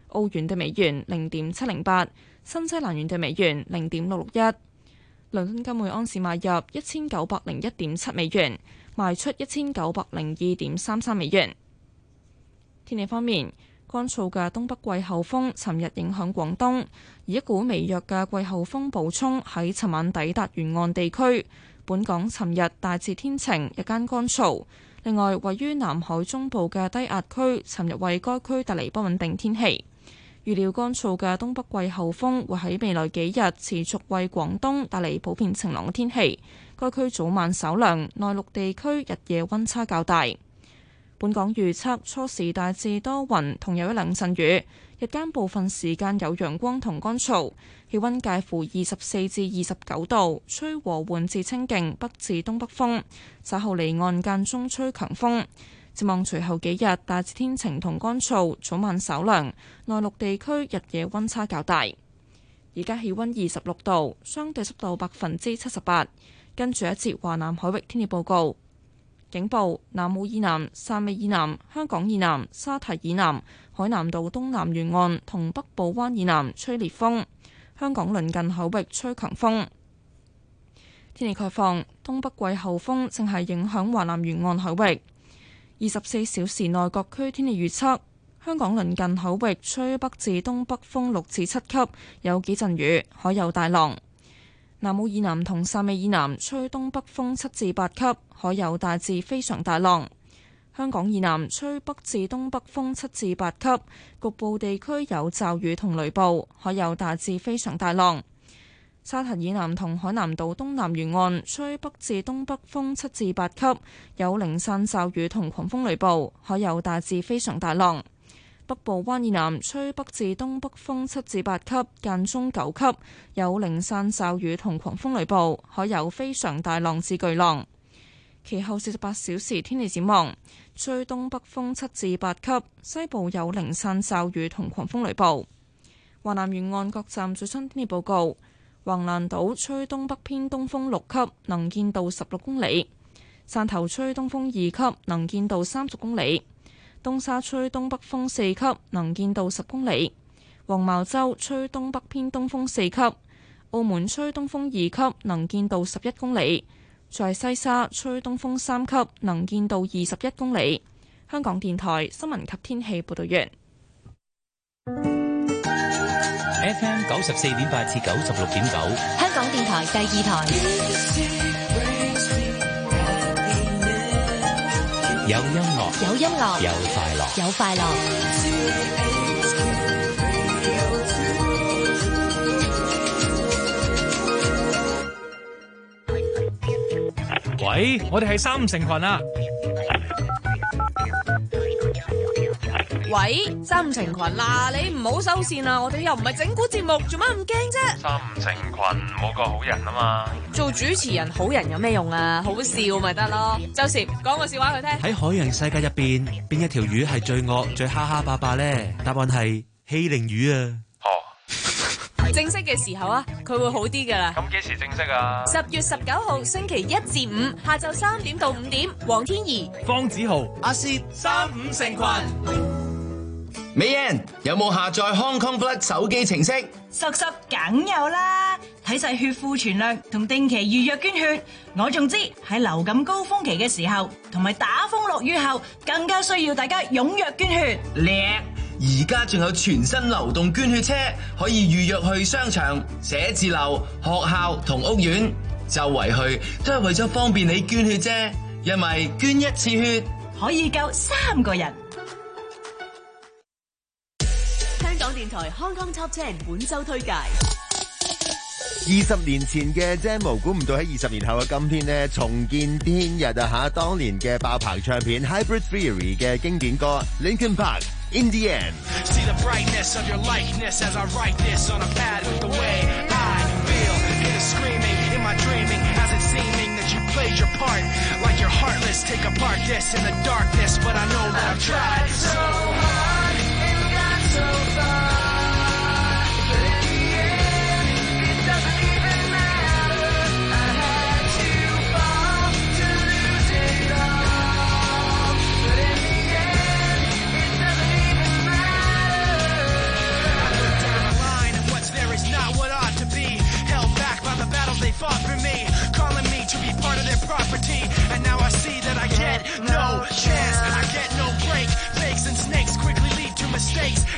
澳元對美元0.708，新西蘭元對美元0.661。倫敦金每盎司買入1901.7美元，賣出1902.33美元。天氣方面，乾燥嘅東北季候風尋日影響廣東，而一股微弱嘅季候風補充喺尋晚抵達沿岸地區。本港尋日大致天晴，日間乾燥。另外，位於南海中部嘅低壓區尋日為該區帶嚟不穩定天氣。預料乾燥嘅東北季候風會喺未來幾日持續為廣東帶嚟普遍晴朗嘅天氣。該區早晚稍涼，內陸地區日夜溫差較大。本港預測初時大致多雲，同有一兩陣雨，日間部分時間有陽光同乾燥，氣溫介乎24至29度，吹和緩至清勁北至東北風，稍後離岸間中吹強風。展望隨後幾日大致天晴同乾燥，早晚稍涼，內陸地區日夜溫差較大。而家氣溫26度，相對濕度78%。跟住一節華南海域天氣報告。警報：南澳以南、汕尾以南、香港以南、沙堤以南、海南島東南沿岸同北部灣以南吹烈風，香港鄰近海域吹強風。天氣概況：東北季候風正係影響華南沿岸海域。24小時內各區天氣預測：香港鄰近海域吹北至東北風6至7級，有幾陣雨，海有大浪。南澳以南同汕尾以南吹東北風7至8級，海有大至非常大浪。香港以南吹北至東北風7至8級，局部地區有驟雨同雷暴，海有大至非常大浪。沙堤以南同海南島東南沿岸吹北至東北風7至8級，有零散驟雨同狂風雷暴，海有大至非常大浪。北部灣以南吹北至東北風7至8級，間中9級，有零散驟雨同狂風雷暴，海有非常大浪至巨浪。其後48小時天氣展望，吹東北風7至8級，西部有零散驟雨同狂風雷暴。華南沿岸各站最新天氣報告：橫瀾島吹東北偏東風6級，能見度16公里；汕頭吹東風2級，能見度30公里。東沙吹東北風4級，能見度10公里；黃茅洲吹東北偏東風4級；澳門吹東風2級，能見度11公里；在西沙吹東風3級，能見度21公里。香港電台新聞及天氣報道完。 FM 94.8至96.9， 香港電台第2台。 有音樂， 有音樂， 有快樂， 有快樂。 喂，我哋係3五成群啊！ 喂，3五成群啦，你唔好收線啊！我哋又唔係整蠱節目，做乜咁驚啫 ？3五成群冇個好人啊嘛！ 做主持人好人有咩用啊？好笑咪得咯！周攝講個笑話佢聽。 喺海洋世界入邊，邊一條魚係最惡、最哈哈霸霸咧？答案係欺凌魚啊！ 哦，正式嘅時候啊，佢會好啲噶啦。 咁幾時正式啊 ？10月19號星期1至5下晝3點到5點，黃天怡、 方子豪、 阿薛 3五成群。 美人有冇下載 Hong Kong Blood 手機程式？ 實梗有啦，睇晒血庫存量同定期預約捐血。我仲知喺流感高峰期嘅時候，同埋打風落雨後，更加需要大家踴躍捐血。 叻！而家仲有全新流動捐血車，可以預約去商場、寫字樓、學校同屋苑，周圍去都係為咗方便你捐血啫。因為捐一次血可以救3個人。 香港電台 Hong Kong Top 10本周推介。 20年前嘅 Demo， 估唔到喺20年後嘅今天呢，重見天日啊！吓，當年嘅爆棚唱片 Hybrid Theory 嘅經典歌 Linkin Park In the End。 See the brightness of your likeness as I write this on a pad with the way I feel. Hear the screaming in my dreaming, has it seeming that you played your part like you're heartless. Take apart this in the darkness, but I know that I've tried so hard and got so far.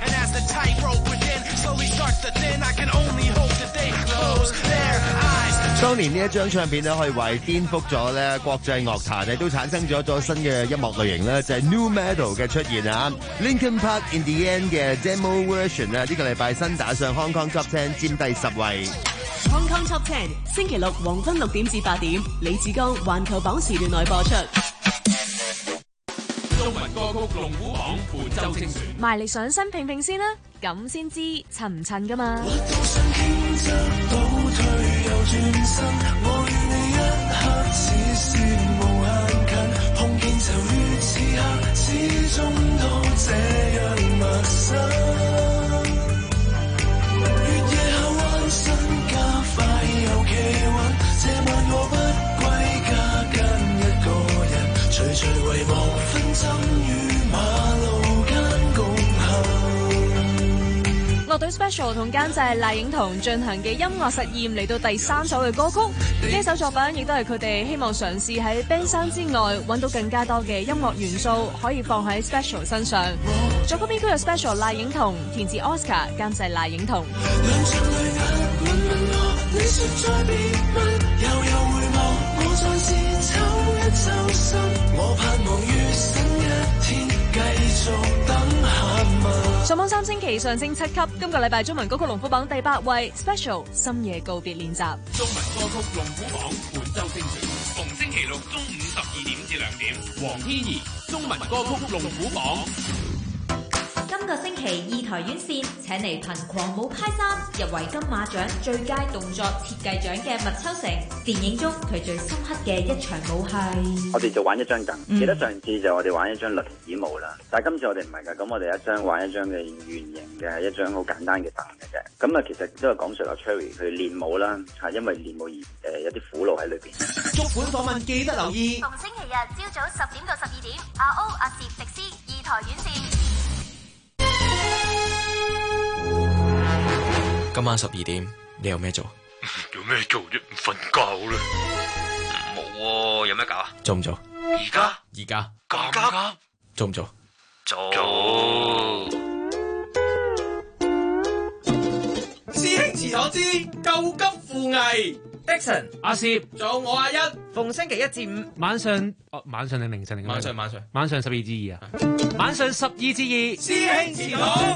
And as the tightrope within slowly starts to thin, I can only hope that they close their eyes. 當年呢一張唱片咧，可以話係顛覆咗咧國際樂壇咧，都產生咗新嘅音樂類型咧，就係 New Metal 嘅出現啊 ！Linkin Park In The End 嘅 Demo Version 呢個禮拜新打上 Hong Kong Top 10，佔第10位。 Hong Kong Top 10，星期六黃昏6點至8點，李志剛環球榜時段內播出。 中文歌曲龍虎榜本周精選， 埋嚟上身拼拼先啦，咁先知襯唔襯噶嘛。樂隊 Special 同監製賴影彤進行嘅音樂實驗嚟到第3首嘅歌曲，呢首作品亦都係佢哋希望嘗試喺 band sound 之外揾到更加多嘅音樂元素可以放喺 Special 身上。作曲編曲有 Special 賴影彤，填詞 Oscar， 監製賴影彤。上網3星期上升7級，今個禮拜中文歌曲龍虎榜第8位 Special 深夜告別練習。 中文歌曲龍虎榜本周精選，逢星期六中午12點至2點，黃天怡中文歌曲龍虎榜。 今個星期2台院線請嚟憑狂舞派3入圍金馬獎最佳動作設計獎嘅麥秋成，電影中佢最深刻嘅一場舞係我哋就玩一張凳，記得上次就我哋玩一張輪椅舞啦，但係今次我哋唔係㗎，咁我哋玩一張嘅圓形嘅一張好簡單嘅凳嘅啫。咁啊，其實都係講述阿 Cherry 佢練舞啦，係因為練舞而有啲苦惱喺裏邊。 足本訪問記得留意， 逢星期日朝早10點到12點，阿歐、阿攝、迪斯2台院線。 今晚12點，你有咩做？ 有咩做啫？唔瞓覺啦。冇喎，有咩搞啊？ 做唔做？ 而家咁急？ 做唔做？ 做。 師兄遲咗知，救急扶危。Dixon、 阿攝， 仲有我阿一， 逢星期1至5晚上，晚上定凌晨定晚上 12至2啊！晚上12至2， 師兄遲到。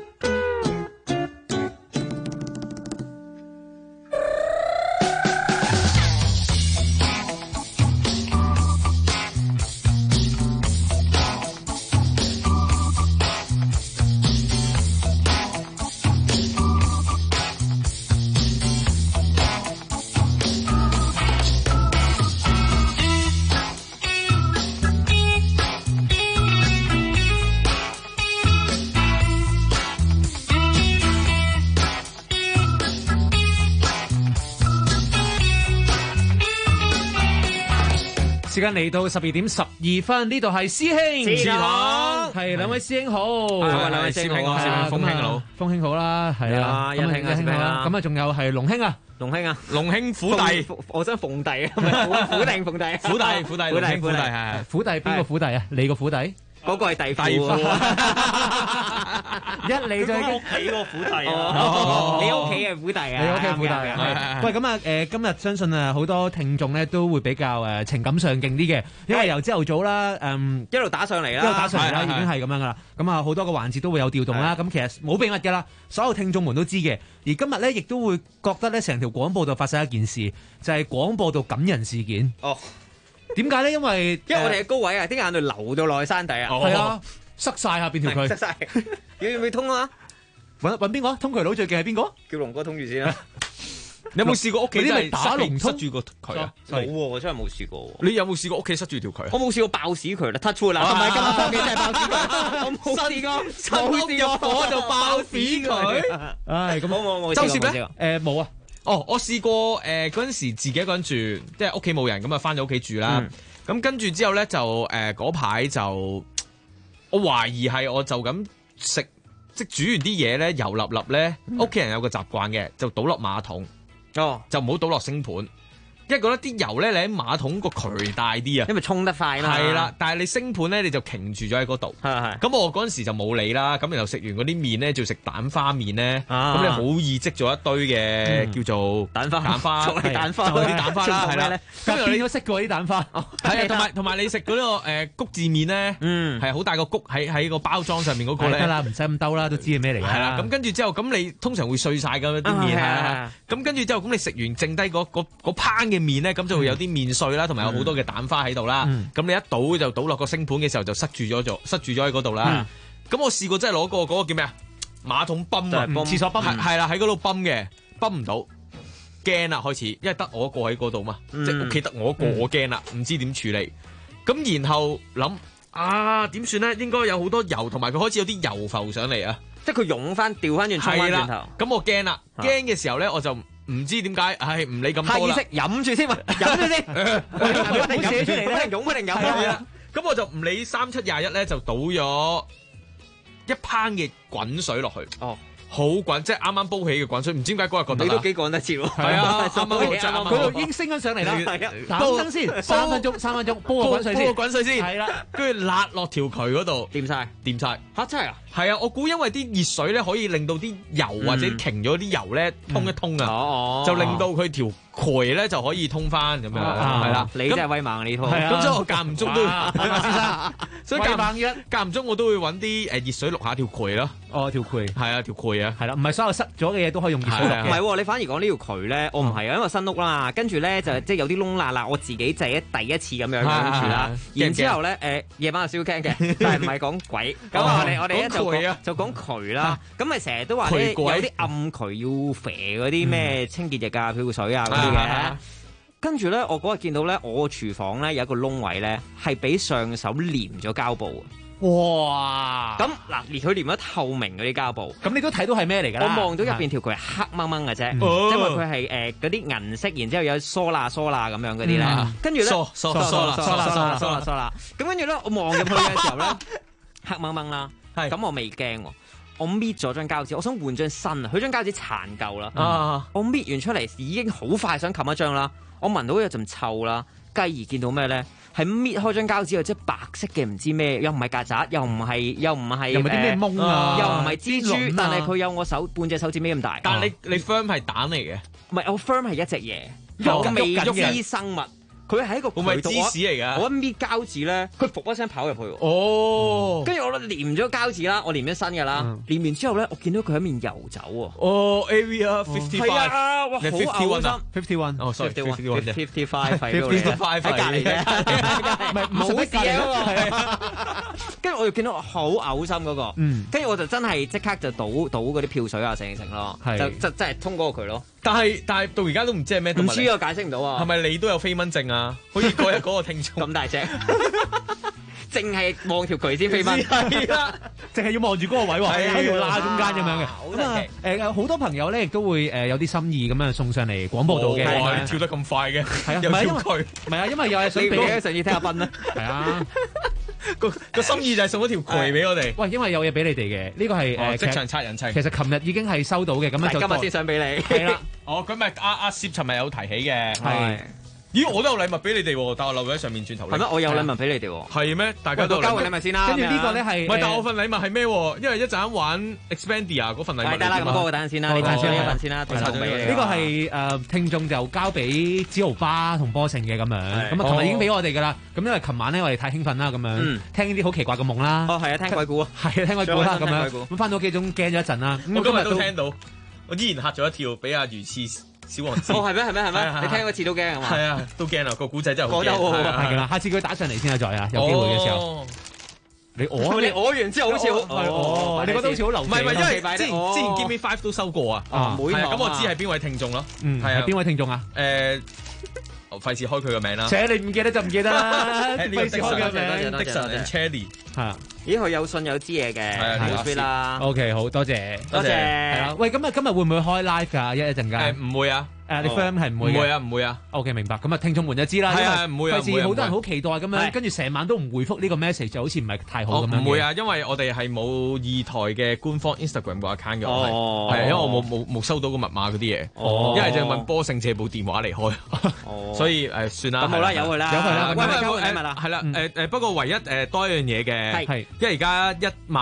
時間嚟到12點12分，呢度係師兄祠堂，係兩位師兄好， 兩位師兄好，風兄好， 風兄好啦，係啊，欣兄啦，咁啊仲有係龍兄啊， 龍兄虎弟， 我想鳳弟啊，虎定鳳弟， 虎弟，龍兄虎弟係， 虎弟邊個虎弟啊？你個虎弟？ 嗰個係弟婦， 一嚟就屋企個虎弟啊！你屋企嘅虎弟啊！ 你屋企虎弟啊！喂，咁啊今日相信啊好多聽眾咧都會比較情感上勁啲嘅，因為由朝頭早啦一路打上嚟啦， 已經係咁樣噶啦。咁啊好多個環節都會有調動啦。咁其實冇秘密㗎啦，所有聽眾們都知嘅。而今日咧亦都會覺得咧成條廣播道發生一件事，就係廣播道感人事件。 哦。 點解咧？因為我哋係高位啊，啲眼淚流到落去山底啊！ 係啊，塞晒下邊條渠， 塞晒，要唔要通啊？ 揾邊個？通渠佬最勁係邊個？ 叫龍哥通住先啦。 你有冇試過屋企真係打龍塞住個渠啊？ 冇喎，我真係冇試過。 你有冇試過屋企塞住條渠？ 我冇試過爆屎渠啦 ，touch wood 啦，唔係咁科技真係爆屎渠，我冇試過，冇試過火就爆屎渠。 唉，咁冇。 周攝咧？ 冇啊。 哦，我試過嗰陣時自己一個人住，即係屋企冇人咁啊，翻咗屋企住啦。咁跟住之後咧就嗰排就，我懷疑係我就咁食，即係煮完啲嘢咧油粒粒咧，屋企人有個習慣嘅，就倒落馬桶，就唔好倒落星盤。 因為覺得啲油咧，你喺馬桶個渠大啲啊， 因為沖得快嘛。 係啦，但係你星盤咧，你就停住咗喺嗰度。 係。 咁我嗰陣時就冇理啦。咁然後食完嗰啲麵咧，就食蛋花麵咧。咁你好易積咗一堆嘅叫做蛋花，就係蛋花啦，係啦。 咁變咗色嘅啲蛋花。 係啊，同埋你食嗰個谷字麵咧，係好大個谷喺個包裝上面嗰個咧。 得啦，唔使咁兜啦，都知係咩嚟㗎。 係啦，咁跟住之後，咁你通常會碎晒㗎啲麵係。咁跟住之後，咁你食完剩低嗰烹嘅麵咧，咁就會有啲麵碎啦，同埋有好多嘅蛋花喺度啦。咁你一倒就倒落個星盤嘅時候就塞住咗喺嗰度啦。咁我試過真係攞嗰個叫咩啊？馬桶泵啊， 廁所泵係啦，喺嗰度泵嘅，泵唔到，驚啦開始，因為得我一個喺嗰度嘛，即係屋企得我一個，我驚啦，唔知點處理。咁然後諗點算咧？應該有好多油，同埋佢開始有啲油浮上嚟啊！ 即係佢湧翻調翻轉沖翻轉頭。 咁我驚啦，驚嘅時候咧我就唔知點解，唔理咁多啦。 下意識飲住先，飲住先，唔定寫出嚟咧，湧不定飲啦。 咁我就唔理3721咧，就倒咗一烹嘅滾水落去。好滾，即係啱啱煲起嘅滾水，唔知點解嗰日覺得你都幾講得切喎。 係啊， 佢已經升緊上嚟啦。等陣先，3分鐘，煲個滾水先。 煲個滾水先。 係啦， 跟住辣落條渠嗰度， 掂晒。嚇真係啊！ 係啊，我估因為啲熱水咧可以令到啲油或者停咗啲油咧通一通啊，就令到佢條渠咧就可以通翻咁樣，係啦。 你真係威猛呢套。 咁所以我間唔中都，先生，所以間唔中我都會揾啲熱水渌下條渠咯。 條渠係啊，條渠啊， 係啦，唔係所有塞咗嘅嘢都可以用熱水渌嘅。 唔係喎，你反而講呢條渠咧，我唔係啊，因為新屋啦嘛，跟住咧就即係有啲窿罅啦，我自己就係第一次咁樣樣住啦。然之後咧夜晚有少少驚嘅，但係唔係講鬼。咁我哋咧就講渠啦。咁咪成日都話咧有啲暗渠要肥嗰啲咩清潔液啊、漂水啊嗰啲嘅。跟住咧，我嗰日見到咧，我廚房咧有一個窿位咧，係俾上手黏咗膠布。 哇！ 咁嗱，佢黏咗透明嗰啲膠布， 咁你都睇到係咩嚟㗎啦？ 我望到入邊條渠係黑掹掹嘅啫，因為佢係嗰啲銀色，然之後有梳罅咁樣嗰啲咧。跟住咧，梳啦。咁跟住咧，我望入去嘅時候咧，黑掹掹啦。咁我未驚喎，我搣咗張膠紙，我想換張新啊。佢張膠紙殘舊啦，我搣完出嚟已經好快想冚一張啦。我聞到有陣臭啦，繼而見到咩咧？係搣開張膠紙又即係白色嘅，唔知咩，又唔係曱甴，又唔係啲咩蚊啊， 又唔係蜘蛛，但係佢有我半隻手指尾咁大。 但係你 firm 係蛋嚟嘅， 唔係我 firm 係一隻嘢，有未知生物。佢係一個會唔係芝士嚟㗎？ 我一搣膠紙咧，佢噗一聲跑入去。跟住我黏咗膠紙啦，我黏咗新嘅啦。黏完之後咧，我見到佢喺面游走喎。 Area 55。 係啊，哇，好嘔心。 51。sorry，55 55喺隔離嘅，唔係冇事啊。跟住我又見到好嘔心嗰個，跟住我就真係即刻就倒嗰啲漂水啊，成咯，就真係通嗰個渠咯。 但係到而家都唔知係咩動物嚟。 唔知啊，解釋唔到啊。 係咪你都有飛蚊症啊？好似嗰個聽眾咁大隻，淨係望條渠先飛蚊。 係啦， 淨係要望住嗰個位喎，喺條罅中間咁樣嘅。咁啊好多朋友咧亦都會有啲心意咁樣送上嚟廣播度嘅。 哇！你跳得咁快嘅， 係啊，唔係因為有嘢想俾上次聽阿斌啦。 係啊。 個心意就係送咗條渠俾我哋。 喂，因為有嘢俾你哋嘅，呢個係即場拆人情。 其實琴日已經係收到嘅，咁樣就今日先想俾你。 係啦， 咁咪阿攝尋日有提起嘅。 係。 咦，我都有禮物俾你哋喎，但我留咗喺上面轉頭。 係咩？我有禮物俾你哋喎。 係咩？大家都交換禮物先啦。 跟住呢個咧係。 唔係，但我份禮物係咩？因為一陣玩 Expandia 嗰份禮物。 得啦，咁嗰個等陣先啦，你等先一份先啦， 呢個係聽眾就交俾子豪巴同波盛嘅咁樣，咁啊琴日已經俾我哋㗎啦。咁因為琴晚咧我哋太興奮啦，咁樣聽呢啲好奇怪嘅夢啦。 係啊，聽鬼故啊。 係啊，聽鬼故啦咁樣。咁翻到屋企仲驚咗一陣啦。 我今日都聽到，我依然嚇咗一跳，俾阿魚翅。小王子係咩？你聽嗰次都驚係嘛？ 係啊，都驚啊！個古仔真係好驚。 係㗎啦，下次佢打上嚟先啊，再啊，有機會嘅時候。你我完之後好似你覺得好似好流。 唔係，因為之前 Give Me 5都收過啊。咁我知係邊位聽眾咯。 係啊，邊位聽眾啊？ 費事開佢個名啦。 你唔記得就唔記得啦。費事開佢個名。 Dixon and Cherry 係啊。 咦，佢有信有知嘢嘅，好 sweet 啦。 OK， 好多謝。係啊，喂，咁啊，今日會唔會開 live 㗎？一陣間。 唔會啊。 你 firm 係唔會嘅？ 唔會啊，唔會啊。 OK， 明白。咁啊，聽眾們就知啦。 係啊，唔會啊。 費事好多人好期待咁樣，跟住成晚都唔回覆呢個 message，就好似唔係太好咁樣。 唔會啊，因為我哋係冇二台嘅官方 Instagram 個 account 嘅，係因為我冇收到個密碼嗰啲嘢，因為就問波勝借部電話嚟開，所以算啦。 咁好啦，由佢啦， 係啦，不過唯一多一樣嘢嘅，因為而家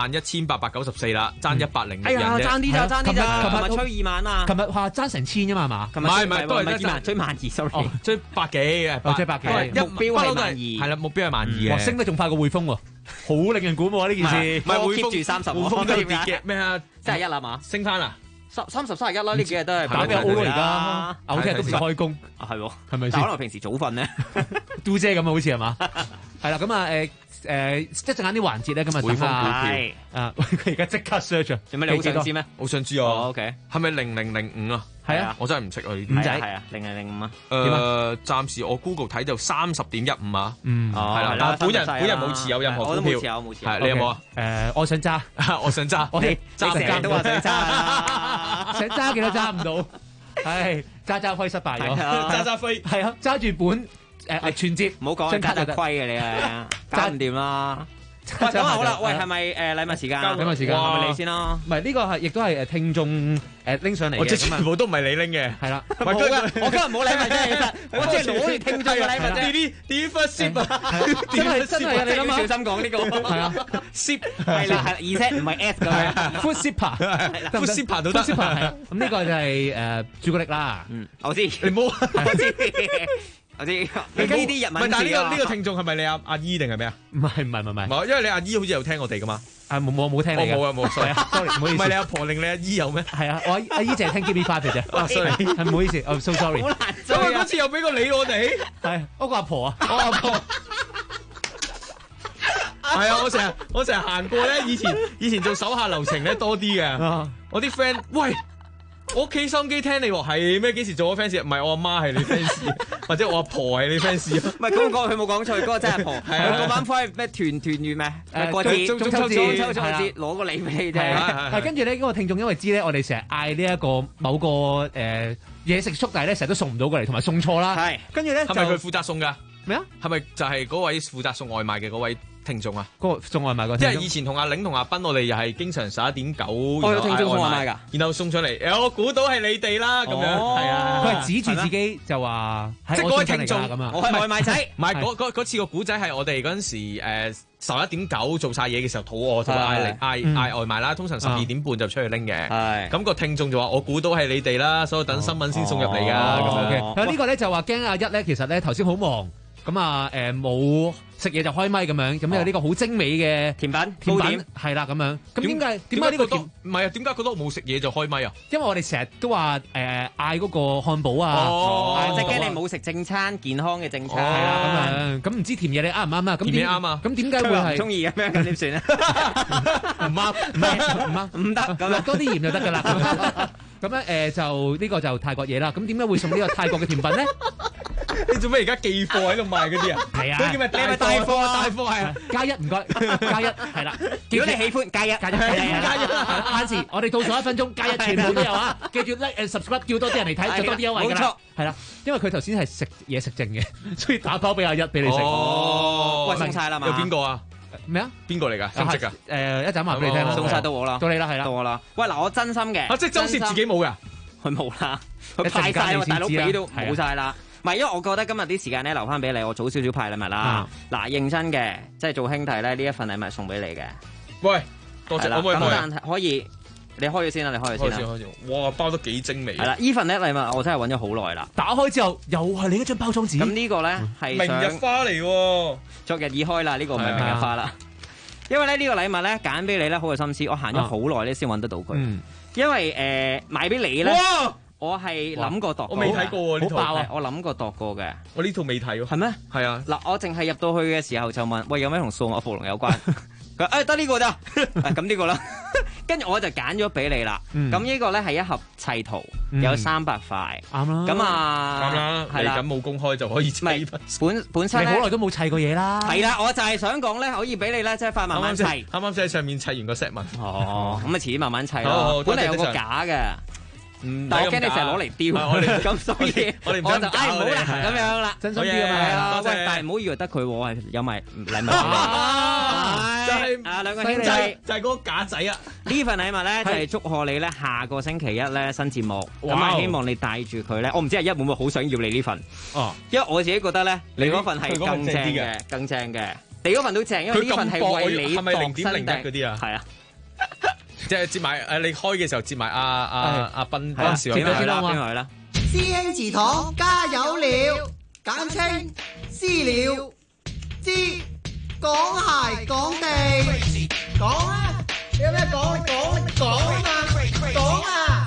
11,894啦，爭102人啫。 哎呀，爭啲咋，琴日吹2萬啊！ 琴日話爭成1000啫嘛，係嘛？ 唔係，都係追12000 sorry， 追百幾， 追百幾， 目標係12000， 係啦，目標係12000嘅。 升得仲快過匯豐喎，好令人鼓舞啊！呢件事， 唔係匯豐 keep 住30， 匯豐都跌嘅咩啊 ？31啦嘛， 升翻啦。 30、31啦，呢幾日都係打俾 O 咯，而家偶聽都唔開工， 係喎， 係咪先？ 可能平時早瞓咧， 嘟姐咁啊，好似係嘛？係啦，咁啊一陣間啲環節咧，咁啊等啊，佢而家即刻 search 啊！ 做咩你好想知咩？ 好想知啊 ！OK， 係咪0005啊？ 係啊， 我真係唔識啊呢啲。 五仔係啊，0005啊。 暫時我 Google 睇就30.15啊。 係啦。本人冇持有任何股票。 我冇持有。 係你有冇啊？ 我想揸， 我想揸。 你成日都話想揸， 想揸幾多揸唔到，係揸飛失敗咗， 揸飛係啊，揸住本。存摺唔好講，揸得虧嘅你啊，搞唔掂啦。喂，咁啊好啦，喂，係咪禮物時間？ 禮物時間， 係咪你先咯？ 唔係呢個係，亦都係聽眾拎上嚟嘅。 我即係全部都唔係你拎嘅， 係啦。 冇啊！我今日冇禮物啫，其實我即係攞嚟聽眾嘅禮物啫。點 ship 啊？ 真係你諗下， 小心講呢個。係啊 ，ship 係啦，係，而且唔係 S 㗎 ，food shipper，food shipper 都得。 係啊，咁呢個就係朱古力啦。 我知， 你唔好，我知。 我知，你呢啲日文字啊！ 但係呢個聽眾係咪你阿姨定係咩啊？ 唔係， 因為你阿姨好似有聽我哋噶嘛。 冇聽你嘅。 冇，sorry， 唔好意思。 唔係你阿婆令你阿姨有咩？ 係啊，我阿姨淨係聽 Give Me Five 嘅啫。 sorry， 係唔好意思，so sorry。 好難追啊！ 因為嗰次又俾個理我哋。 係，嗰個阿婆啊， 我阿婆。係啊，我成日行過咧，以前做手下留情咧多啲嘅。我啲 friend 喂。我屋企收音機聽你喎，係咩？幾時做我 fans？唔係我阿媽係你 fans， 或者我阿婆係你 fans。 唔係咁講，佢冇講錯，嗰個真係阿婆。係啊，嗰晚翻去咩團圓咩？過節中秋節攞個禮俾你啫。 係跟住咧，嗰個聽眾因為知咧，我哋成日嗌呢一個某個嘢食速遞咧，成日都送唔到過嚟，同埋送錯啦。係跟住咧， 係咪佢負責送㗎？ 咩啊？ 係咪就係嗰位負責送外賣嘅嗰位聽眾啊？ 嗰個送外賣嗰， 即係以前同阿玲同阿斌，我哋又係經常11.9， 我有聽眾送外賣㗎， 然後送上嚟，我估到係你哋啦，咁樣係啊。 佢係指住自己就話， 即係嗰位聽眾咁啊， 我係外賣仔。 唔係嗰次個古仔係我哋嗰陣時11.9做晒嘢嘅時候肚餓，就嗌外賣啦。通常12點半就出去拎嘅。係咁個聽眾就話：我估到係你哋啦，所以等新聞先送入嚟㗎。咁樣。 呢個咧就話驚阿一咧，其實咧頭先好忙。咁啊，冇食嘢就開咪咁樣，咁有呢個好精美嘅甜品係啦咁樣。咁點解呢個唔係啊？點解覺得我冇食嘢就開咪啊？ 因為我哋成日都話嗌嗰個漢堡啊， 即係驚你冇食正餐健康嘅正餐係啦咁樣。咁唔知甜嘢你啱唔啱啊？ 甜嘢啱啊。 咁點解會係唔中意嘅咩？咁點算啊？ 唔啱，唔得咁落多啲鹽就得㗎啦。咁樣就呢個就泰國嘢啦。咁點解會送呢個泰國嘅甜品咧？ 你做咩而家寄貨喺度賣嗰啲啊？ 係啊， 嗰啲咪大貨啊！大貨係啊， 加一唔該，加一係啦。 如果你喜歡加一， 限時我哋倒數1分鐘，加一全部都有啊！記住 like subscribe，叫多啲人嚟睇，就多啲優惠㗎啦。冇錯，係啦，因為佢頭先係食嘢食剩嘅，所以打包俾阿一俾你食。 哦， 喂，送晒啦嘛？ 有邊個啊？ 咩啊？ 邊個嚟㗎？識唔識㗎？ 一陣話俾你聽啦。 送晒到我啦， 到你啦，係啦， 到我啦。喂，嗱，我真心嘅。 即係周氏自己冇㗎？ 佢冇啦，佢派晒喎，大佬俾都冇晒啦。唔係，因為我覺得今日啲時間咧留翻俾你，我早少少派禮物啦。嗱，認真嘅，即係做兄弟咧，呢一份禮物送俾你嘅。 喂，多謝，可唔可以？ 咁但係可以，你開咗先啦，你開咗先啦。 開始。哇，包得幾精美。 係啦，呢份咧禮物我真係揾咗好耐啦。 打開之後又係另一張包裝紙。 咁呢個咧係明日花嚟喎， 昨日已開啦，呢個唔係明日花啦。因為咧呢個禮物咧揀俾你咧好有心思，我行咗好耐咧先揾得到佢。因為買俾你咧。我係諗過度， 我未睇過喎呢套， 我諗過度過嘅。 我呢套未睇喎。 係咩？ 係啊。 嗱，我淨係入到去嘅時候就問：喂，有咩同數碼暴龍有關？佢話：得呢個咋？咁呢個啦。跟住我就揀咗俾你啦。咁呢個咧係一盒砌圖，有300塊。啱啦。咁啊， 啱啦。係啦。咁冇公開就可以砌。 本身咧， 你好耐都冇砌過嘢啦。 係啦，我就係想講咧，可以俾你咧，即係快慢慢砌。 啱啱先喺上面砌完個石紋。 哦。咁啊，遲啲慢慢砌咯。本嚟有個架嘅。 但我驚你成日攞嚟丟，咁所以我哋我就唔好啦，咁樣啦， 真心啲啊嘛， 係啊，喂，但係唔好以為得佢，我係有埋禮物俾你， 就係啊兩個兄弟， 就係嗰個架仔啊！ 呢份禮物咧就係祝賀你咧下個星期一咧新節目，咁啊希望你帶住佢咧，我唔知係一會唔會好想要你呢份，哦，因為我自己覺得咧你嗰份係更正嘅，更正嘅，你嗰份都正，因為呢份係為你係咪0.01嗰啲啊？ 係啊。 即係接埋你開嘅時候接埋阿斌少邊位啦？ 師兄祠堂加油了，簡稱私了，知講鞋講地講啊！你有咩講？你講啊嘛，講啊！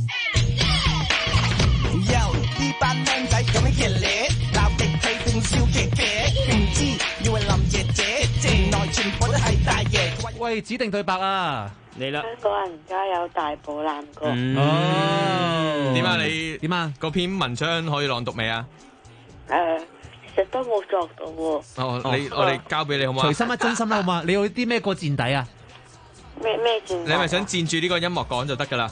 呢班靚仔咁樣熱烈，鬧極氣定笑極極，唔知以為林爺姐，城內全部都係大爺。 喂，指定對白啊！ 你啦！ 香港人加油，大步攬過。 點啊？你點啊？嗰篇文章可以朗讀未啊？ 其實都冇作到喎。 我哋交俾你好嘛？ 隨心啊，真心啦，好嘛？你有啲咩個墊底啊？ 咩墊底？ 你係咪想墊住呢個音樂講就得噶啦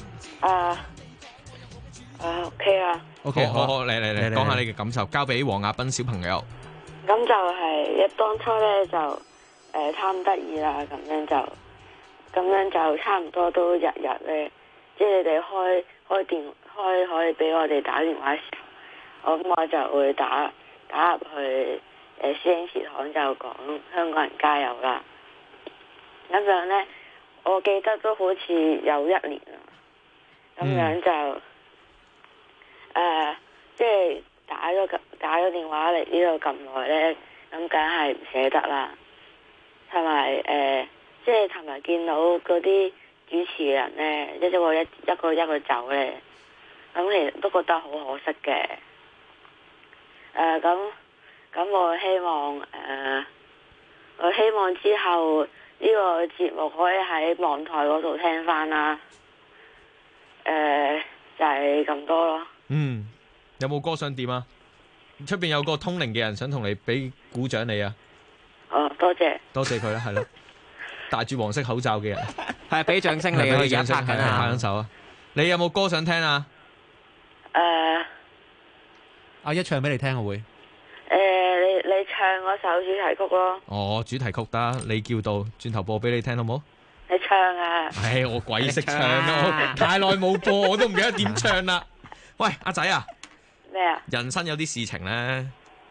？OK 啊。 OK，好，嚟，講下你嘅感受，交俾黃亞斌小朋友。 咁就係當初咧就貪得意啦，咁樣就差唔多都日咧，即係你哋開可以俾我哋打電話嘅時候，咁我就會打入去師兄祠堂就講香港人加油啦。咁樣咧，我記得都好似有1年啦，咁樣就即係打咗電話嚟呢度咁耐咧，咁梗係唔捨得啦，同埋即係尋日見到嗰啲主持人咧，一個走咧，咁其實都覺得好可惜嘅。咁我希望之後呢個節目可以喺網台嗰度聽翻啦。就係咁多咯。 有冇歌想點啊？出邊有個通靈嘅人想同你俾鼓掌你啊！ 多謝佢啦，係咯。戴住黃色口罩嘅人， 係俾掌聲你，佢而家拍緊啊， 拍緊手啊！你有冇歌想聽啊？ 阿一唱俾你聽我會。 你唱嗰首主題曲咯。 哦，主題曲得，你叫到，轉頭播俾你聽好冇？ 你唱啊！ 唉，我鬼識唱咯，太耐冇播，我都唔記得點唱啦。喂，阿仔啊！ 咩啊？ 人生有啲事情咧，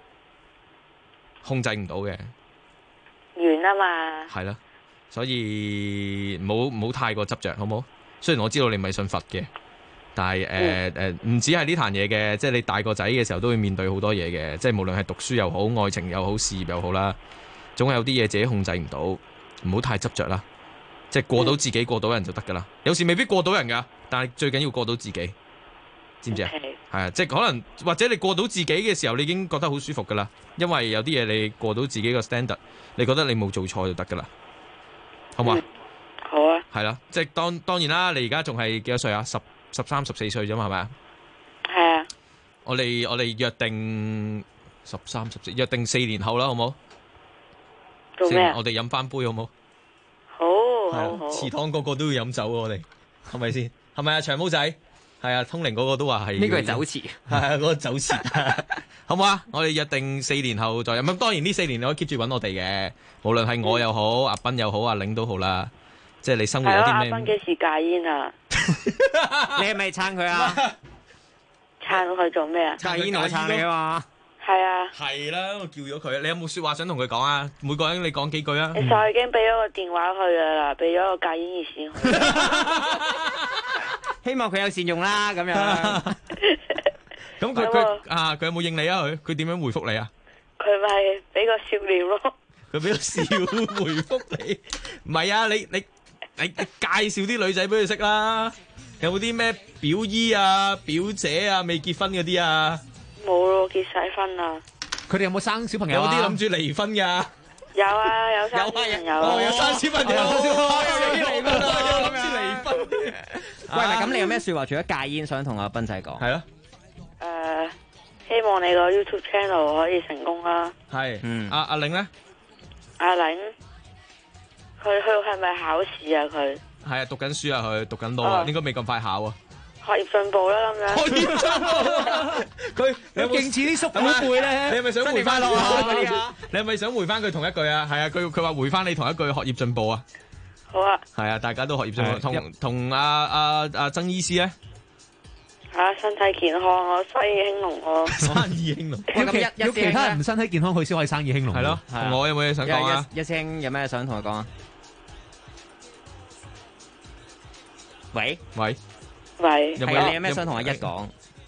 控制唔到嘅。 完啊嘛。 係啦。所以唔好太過執着，好冇？雖然我知道你唔係信佛嘅，但係唔止係呢壇嘢嘅，即係你大個仔嘅時候都會面對好多嘢嘅，即係無論係讀書又好、愛情又好、事業又好啦，總係有啲嘢自己控制唔到，唔好太執着啦。即係過到自己、過到人就得噶啦。有時未必過到人噶，但係最緊要過到自己，知唔知啊？係啊，即係可能或者你過到自己嘅時候，你已經覺得好舒服噶啦，因為有啲嘢你過到自己個 standard， 你覺得你冇做錯就得噶啦。好嘛？ 好啊。 係啦，即係當然啦，你而家仲係幾多歲啊？13、14歲啫嘛，係咪啊？ 係啊。 我哋約定13、14，約定4年後啦，好冇？ 做咩？ 我哋飲翻杯好冇？ 好。 祠堂個個都要飲酒喎，我哋係咪先？係咪啊？長毛仔係啊，通靈嗰個都話係。 呢個係酒池。 係啊，嗰個酒池。好唔好啊？我哋約定4年後再飲。咁當然呢4年你可以 keep 住揾我哋嘅，無論係我又好，阿斌又好，阿玲都好啦。即係你生活有啲咩？ 阿斌幾時戒煙啊？ 你係咪撐佢啊？ 撐佢做咩啊？ 戒煙我撐你啊嘛。 係啊。係啦，我叫咗佢。你有冇說話想同佢講啊？每個人你講幾句啊？ 其實我已經俾咗個電話佢噶啦，俾咗個戒煙熱線佢。 希望佢有善用啦，咁樣。 咁佢有冇應你啊？佢點樣回覆你啊？ 佢咪俾個笑臉咯。 佢俾個笑回覆你，唔係啊？你介紹啲女仔俾佢識啦。有冇啲咩表姨啊、表姐啊未結婚嗰啲啊？ 冇咯，結晒婚啦。 佢哋有冇生小朋友啊？有啲諗住離婚噶。 有啊，有生小朋友。 哦，有生小朋友。有啲離婚啊，有諗住離婚。 喂，咁你有咩說話？除咗戒煙，想同阿斌仔講？ 係咯。 希望你個 YouTube channel 可以成功啦。 係。阿玲咧？ 阿玲，佢係咪考試啊？佢係啊，讀緊書啊，佢讀緊 law 啊，應該未咁快考啊。 學業進步啦咁樣。 學業進步，佢你有冇勁似啲叔父輩咧？ 你係咪想回翻新年快樂啊？ 你係咪想回翻佢同一句啊？係啊，佢話回翻你同一句學業進步啊。 好啊。 係啊，大家都學業進步。同阿曾醫師咧。 身體健康咯，生意興隆咯。 生意興隆。 要其他人唔身體健康，佢先可以生意興隆。 係咯。我有冇嘢想講啊？ 一聲有咩想同佢講啊？喂。你有咩想同阿一講？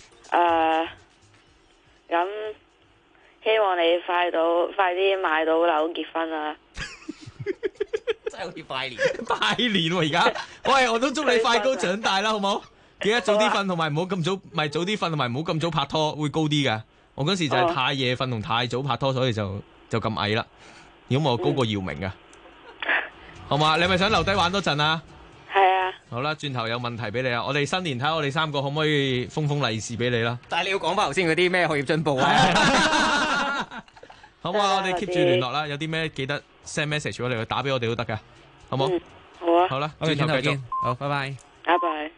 咁希望你快啲買到樓結婚啊！ 真係好似拜年。 拜年喎而家，喂，我都祝你快高長大啦，好冇？記得早啲瞓，同埋唔好咁早，咪早啲瞓，同埋唔好咁早拍拖，會高啲㗎。我嗰時就係太夜瞓同太早拍拖，所以就咁矮啦。如果我高過姚明㗎，好嘛？你係咪想留低玩多陣啊？ 係啊。 好啦，轉頭有問題俾你啊！我哋新年睇下我哋三個可唔可以封利是俾你啦？ 但係你要講翻頭先嗰啲咩學業進步啊？ 好嘛，我哋 keep 住聯絡啦。有啲咩記得 send message 過嚟，打俾我哋都得㗎，好冇？ 好啊。 好啦，轉頭繼續。 好，拜拜。 拜拜。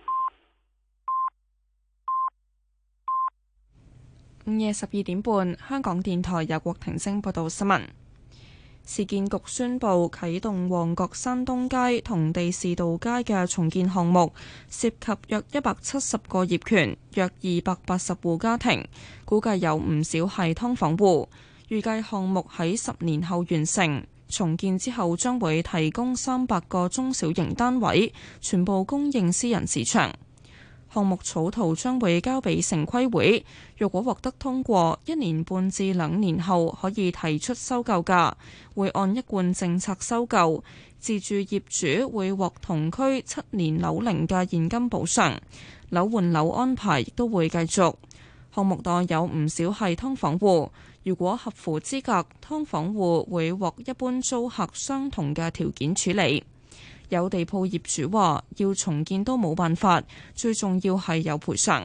午夜12點半，香港電台由郭婷晶報道新聞。市建局宣布啟動旺角山東街同地士道街嘅重建項目，涉及約170個業權，約280戶家庭，估計有唔少係劏房戶。預計項目喺10年後完成，重建之後將會提供300個中小型單位，全部供應私人市場。項目草圖將會交俾城規會，若果獲得通過，1年半至2年後可以提出收購價，會按一貫政策收購。自住業主會獲同區7年樓齡嘅現金補償，樓換樓安排亦都會繼續。項目內有唔少係劏房戶，如果合乎資格，劏房戶會獲一般租客相同嘅條件處理。有地鋪業主話要重建都冇辦法，最重要係有賠償。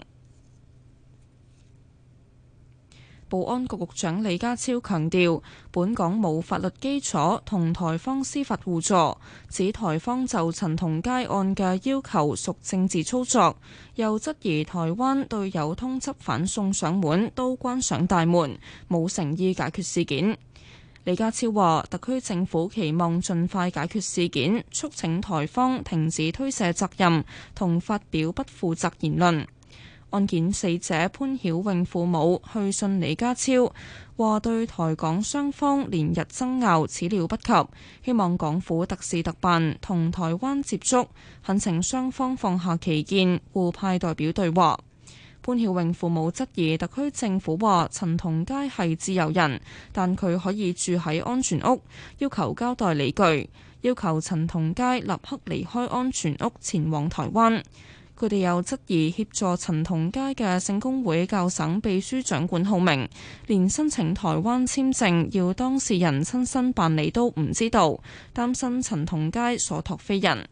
保安局局長李家超強調，本港冇法律基礎同台方司法互助，指台方就陳同佳案嘅要求屬政治操作，又質疑台灣對有通緝犯送上門都關上大門，冇誠意解決事件。李家超話，特區政府期望盡快解決事件，促請台方停止推卸責任同發表不負責言論。案件死者潘曉穎父母去信李家超，話對台港雙方連日爭拗始料不及，希望港府特事特辦同台灣接觸，懇請雙方放下歧見，互派代表對話。潘曉穎父母質疑特區政府話陳同佳係自由人，但佢可以住喺安全屋，要求交代理據，要求陳同佳立刻離開安全屋前往台灣。佢哋又質疑協助陳同佳嘅聖公會教省秘書長管浩明，連申請台灣簽證要當事人親身辦理都唔知道，擔心陳同佳所託非人。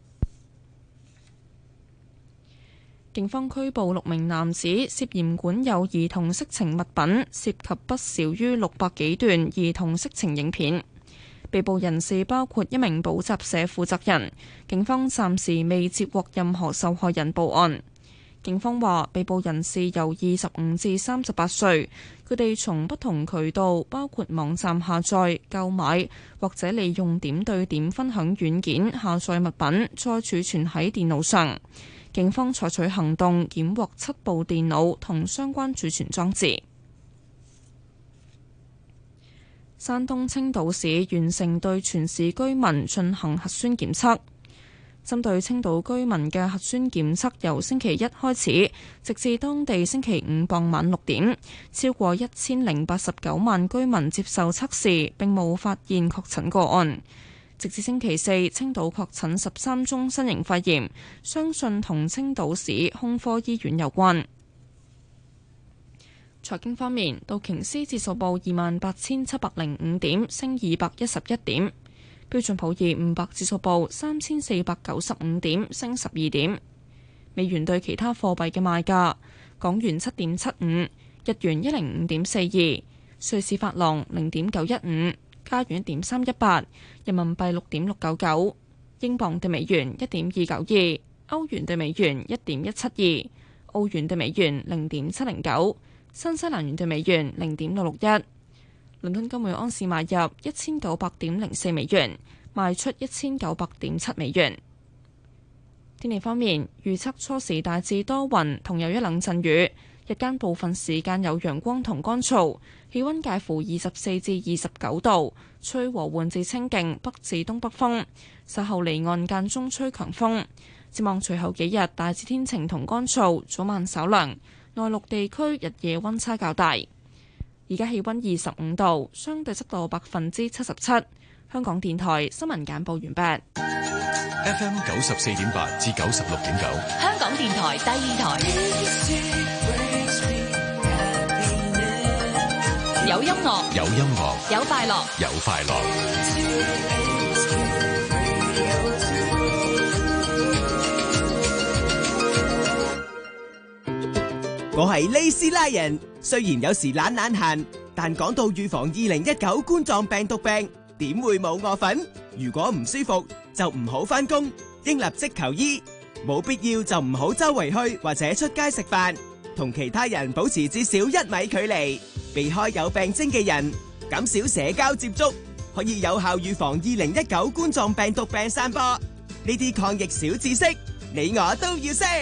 警方拘捕6名男子，涉嫌管有兒童色情物品，涉及不少於600幾段兒童色情影片。被捕人士包括一名補習社負責人。警方暫時未接獲任何受害人報案。警方話，被捕人士由25至38歲，佢哋從不同渠道，包括網站下載、購買或者利用點對點分享軟件下載物品，再儲存喺電腦上。警方採取行動，檢獲7部電腦同相關儲存裝置。山東青島市完成對全市居民進行核酸檢測。針對青島居民嘅核酸檢測，由星期一開始，直至當地星期五傍晚6點，超過1089萬居民接受測試，並冇發現確診個案。直至星期四，青島確診13宗新型肺炎，相信同青島市胸科醫院有關。財經方面，道瓊斯指數報28,705點，升211點；標準普爾500指數報3,495點，升12點。美元對其他貨幣嘅賣價：港元7.75，日元105.42，瑞士法郎0.915。加元1.318，人民幣6.699，英鎊對美元1.292， 歐元對美元1.172，澳元對美元0.709，新西蘭元對美元0.661。倫敦金每盎司買入1900.04美元，賣出1900.7美元。天氣方面，預測初時大致多雲，同有一兩陣雨，日間部分時間有陽光同乾燥，氣溫介乎24至29度，吹和緩至清勁北至東北風，稍後離岸間中吹強風。展望隨後幾日大致天晴同乾燥，早晚稍涼，內陸地區日夜溫差較大。而家氣溫25度，相對濕度77%。香港電台新聞簡報完畢。 FM 94.8至96.9， 香港電台第二台，有音樂， 有音樂， 有快樂， 有快樂。 我係利斯拉人，雖然有時懶閒，但講到預防2019冠狀病毒病，點會冇我份？如果唔舒服就唔好返工，應立即求醫，冇必要就唔好周圍去或者出街食飯，同其他人保持至少1米距離，避開有病徵嘅人，減少社交接觸，可以有效預防2019冠狀病毒病散播。呢啲抗疫小知識，你我都要識。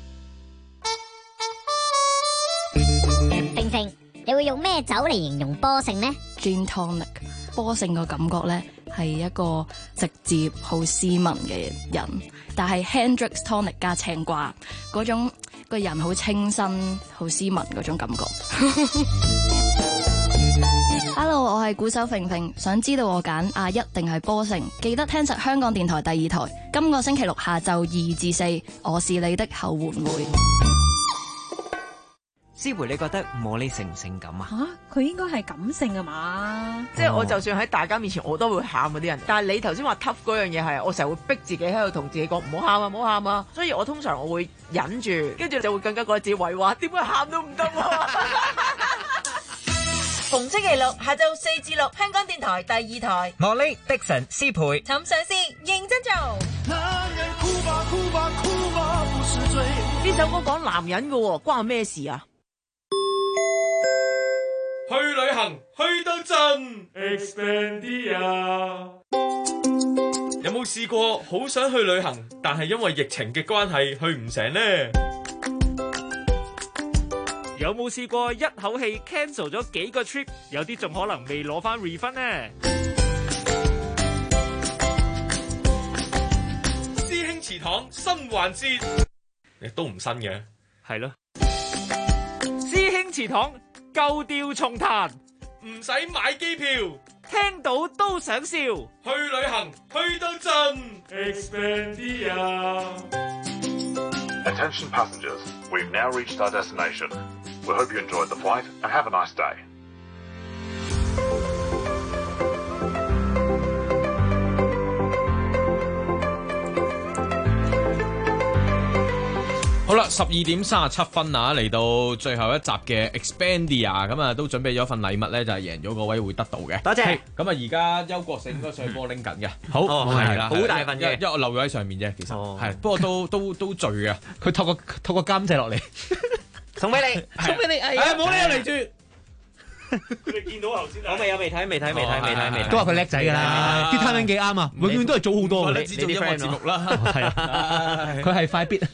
婷婷，你會用咩酒嚟形容波性呢？ Gin tonic， 波性個感覺呢係一個直接好斯文嘅人，但係 Hendrix tonic 加青瓜嗰種個人好清新、好斯文嗰種感覺。Hello， 我係鼓手揈揈，想知道我揀A1定係波性？記得聽實香港電台第二台，今個星期六下晝2至4，我是你的後援會。 思培，你覺得茉莉性唔性感啊？ 佢應該係感性㗎嘛？ 即係我就算喺大家面前我都會喊嗰啲人，但係你頭先話 tough 嗰樣嘢係，我成日會逼自己喺度同自己講唔好喊啊，唔好喊啊，所以我通常我會忍住，跟住就會更加覺得自己委屈，點解喊都唔得喎？ 逢星期六下晝4至6，香港電台第二台。 茉莉、Dixon、思培， 尋上司認真做。 男人哭吧哭吧哭吧不是罪。 呢首歌講男人㗎喎，關我咩事啊？ 去旅行去到盡 Expandia。 有冇試過好想去旅行，但係因為疫情嘅關係去唔成呢？ 有冇試過一口氣 cancel 咗幾個 trip， 有啲仲可能未攞翻 refund 呢？ 師兄祠堂新環節，亦都唔新嘅， 係咯。師兄祠堂舊調重彈， 唔使買機票， 聽到都想笑。 去旅行去到盡 Expandia。 Attention passengers, we've now reached our destination. We hope you enjoyed the flight and have a nice day. 好啦，12:37啊，嚟到最後一集嘅 Expandia， 咁啊都準備咗份禮物咧，就係贏咗嗰位會得到嘅。 多謝。 咁啊，而家邱國勝應該上去幫我拎緊嘅。 好， 係啦， 好大份嘅， 因為我漏咗喺上面啫，其實係，不過都聚嘅。 佢托個監製落嚟， 送俾你， 送俾你， 冇理由嚟住。 你見到頭先我未睇， 都話佢叻仔㗎啦，啲 timing 幾啱啊，永遠都係早好多。 你知做音樂節目啦， 係啊，佢係快 bit。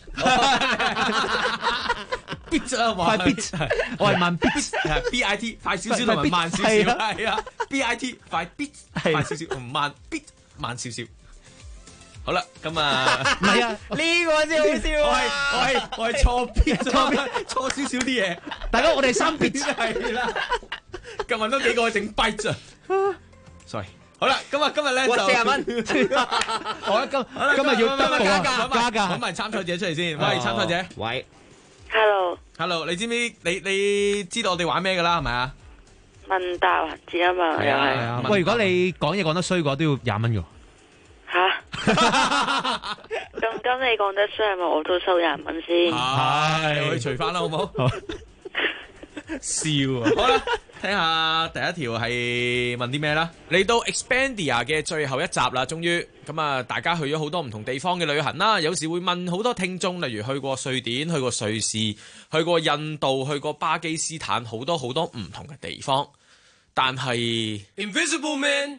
bit 啊， 快 bit， 我係慢 bit，bit 快少少同埋慢少少，係啊 bit 快 bit 快少少，唔慢 bit 慢少少。好啦，咁啊， 唔係啊， 呢個先好笑啊！ 我係錯 bit 錯少少啲嘢。 大家我哋3 bit 係啦，今日都幾個整 bite 啊 ，sorry。好啦，今日咧就 40蚊。 好啦，今日要加價， 揾埋參賽者出嚟先。喂，參賽者， 喂 ，Hello， 你知唔知你知道我哋玩咩㗎啦？係咪啊？ 問答環節啊嘛， 係啊。喂，如果你講嘢講得衰嘅話，都要20蚊㗎。 吓？咁你講得衰係咪我都收20蚊先？ 係，我哋除翻啦，好唔好？ 笑啊！好啦，聽下第一條係問啲咩啦？嚟到 Expandia 嘅最後一集啦，終於咁啊！大家去咗好多唔同地方嘅旅行啦，有時會問好多聽眾，例如去過瑞典、去過瑞士、去過印度、去過巴基斯坦，好多好多唔同嘅地方。但係 Invisible Man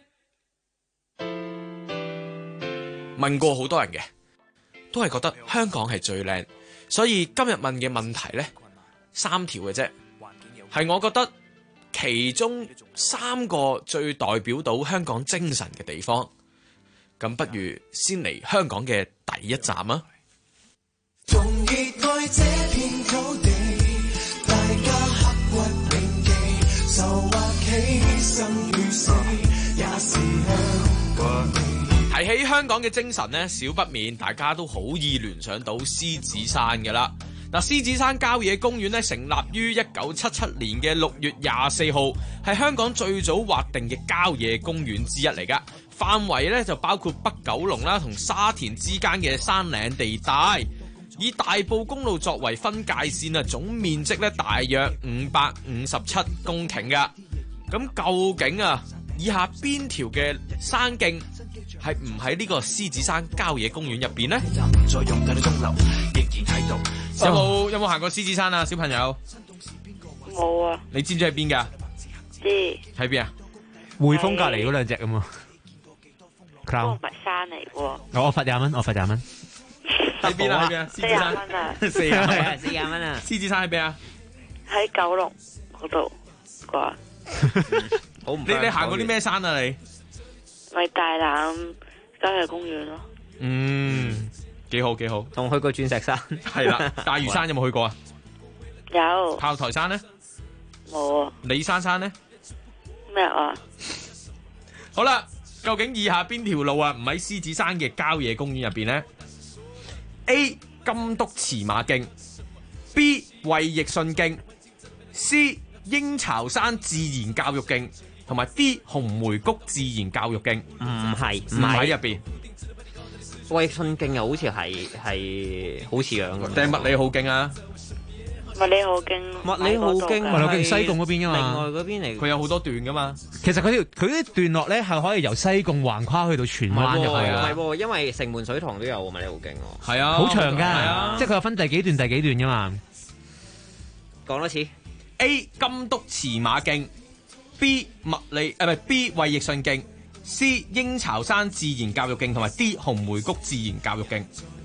問過好多人嘅，都係覺得香港係最靚，所以今日問嘅問題呢，3條嘅啫，係我覺得其中3個最代表到香港精神嘅地方。咁不如先嚟香港嘅第一站啊！ 仲熱愛這片土地，大家刻骨銘記，受或犧牲與死，也是香港。 提起香港嘅精神呢，少不免大家都好易聯想到獅子山㗎啦。嗱，獅子山郊野公園咧成立於1977年嘅6月24號，係香港最早劃定嘅郊野公園之一嚟㗎。範圍咧就包括北九龍啦同沙田之間嘅山嶺地帶，以大埔公路作為分界線啊，總面積咧大約557公頃㗎。咁究竟啊，以下邊條嘅山徑係唔喺呢個獅子山郊野公園入邊呢？有冇行過獅子山啊，小朋友？ 冇啊。 你知唔知喺邊㗎？ 知。 喺邊啊？ 匯豐隔離嗰兩隻咁啊。 嗰唔係山嚟喎。 我罰20蚊，我罰20蚊。 喺邊啊？獅子山 40蚊啊 ！40蚊啊！ 獅子山喺邊啊？ 喺九龍嗰度啩。 你行過啲咩山啊？你咪大欖郊野公園咯。 幾好幾好。 仲去過鑽石山。 係啦，大嶼山有冇去過啊？ 有。 炮台山呢？ 冇啊。 李珊珊呢？ 咩啊？ 好啦。究竟以下邊條路啊唔喺獅子山嘅郊野公園入邊呢？ A. 金督馳馬徑 B. 衛奕信徑 C. 鷹巢山自然教育徑同埋 D. 紅梅谷自然教育徑。唔喺入邊。 衛奕信徑又好似係好似樣嘅。 定係麥理浩徑啊？ 麥理浩徑西貢嗰邊噶嘛？ 另外嗰邊嚟， 佢有好多段噶嘛。 其實佢啲段落咧係可以由西貢橫跨去到荃灣入去唔係喎，因為城門水塘都有麥理浩徑喎。 係啊， 好長㗎，即係佢有分第幾段㗎嘛。 講多次 ：A. 金督馳馬徑 B. 衛奕信徑 C. 鷹巢山自然教育徑同埋 D. 紅梅谷自然教育徑。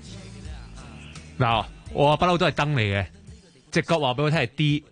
嗱，我不嬲都係燈嚟嘅。直覺話俾我聽係 D，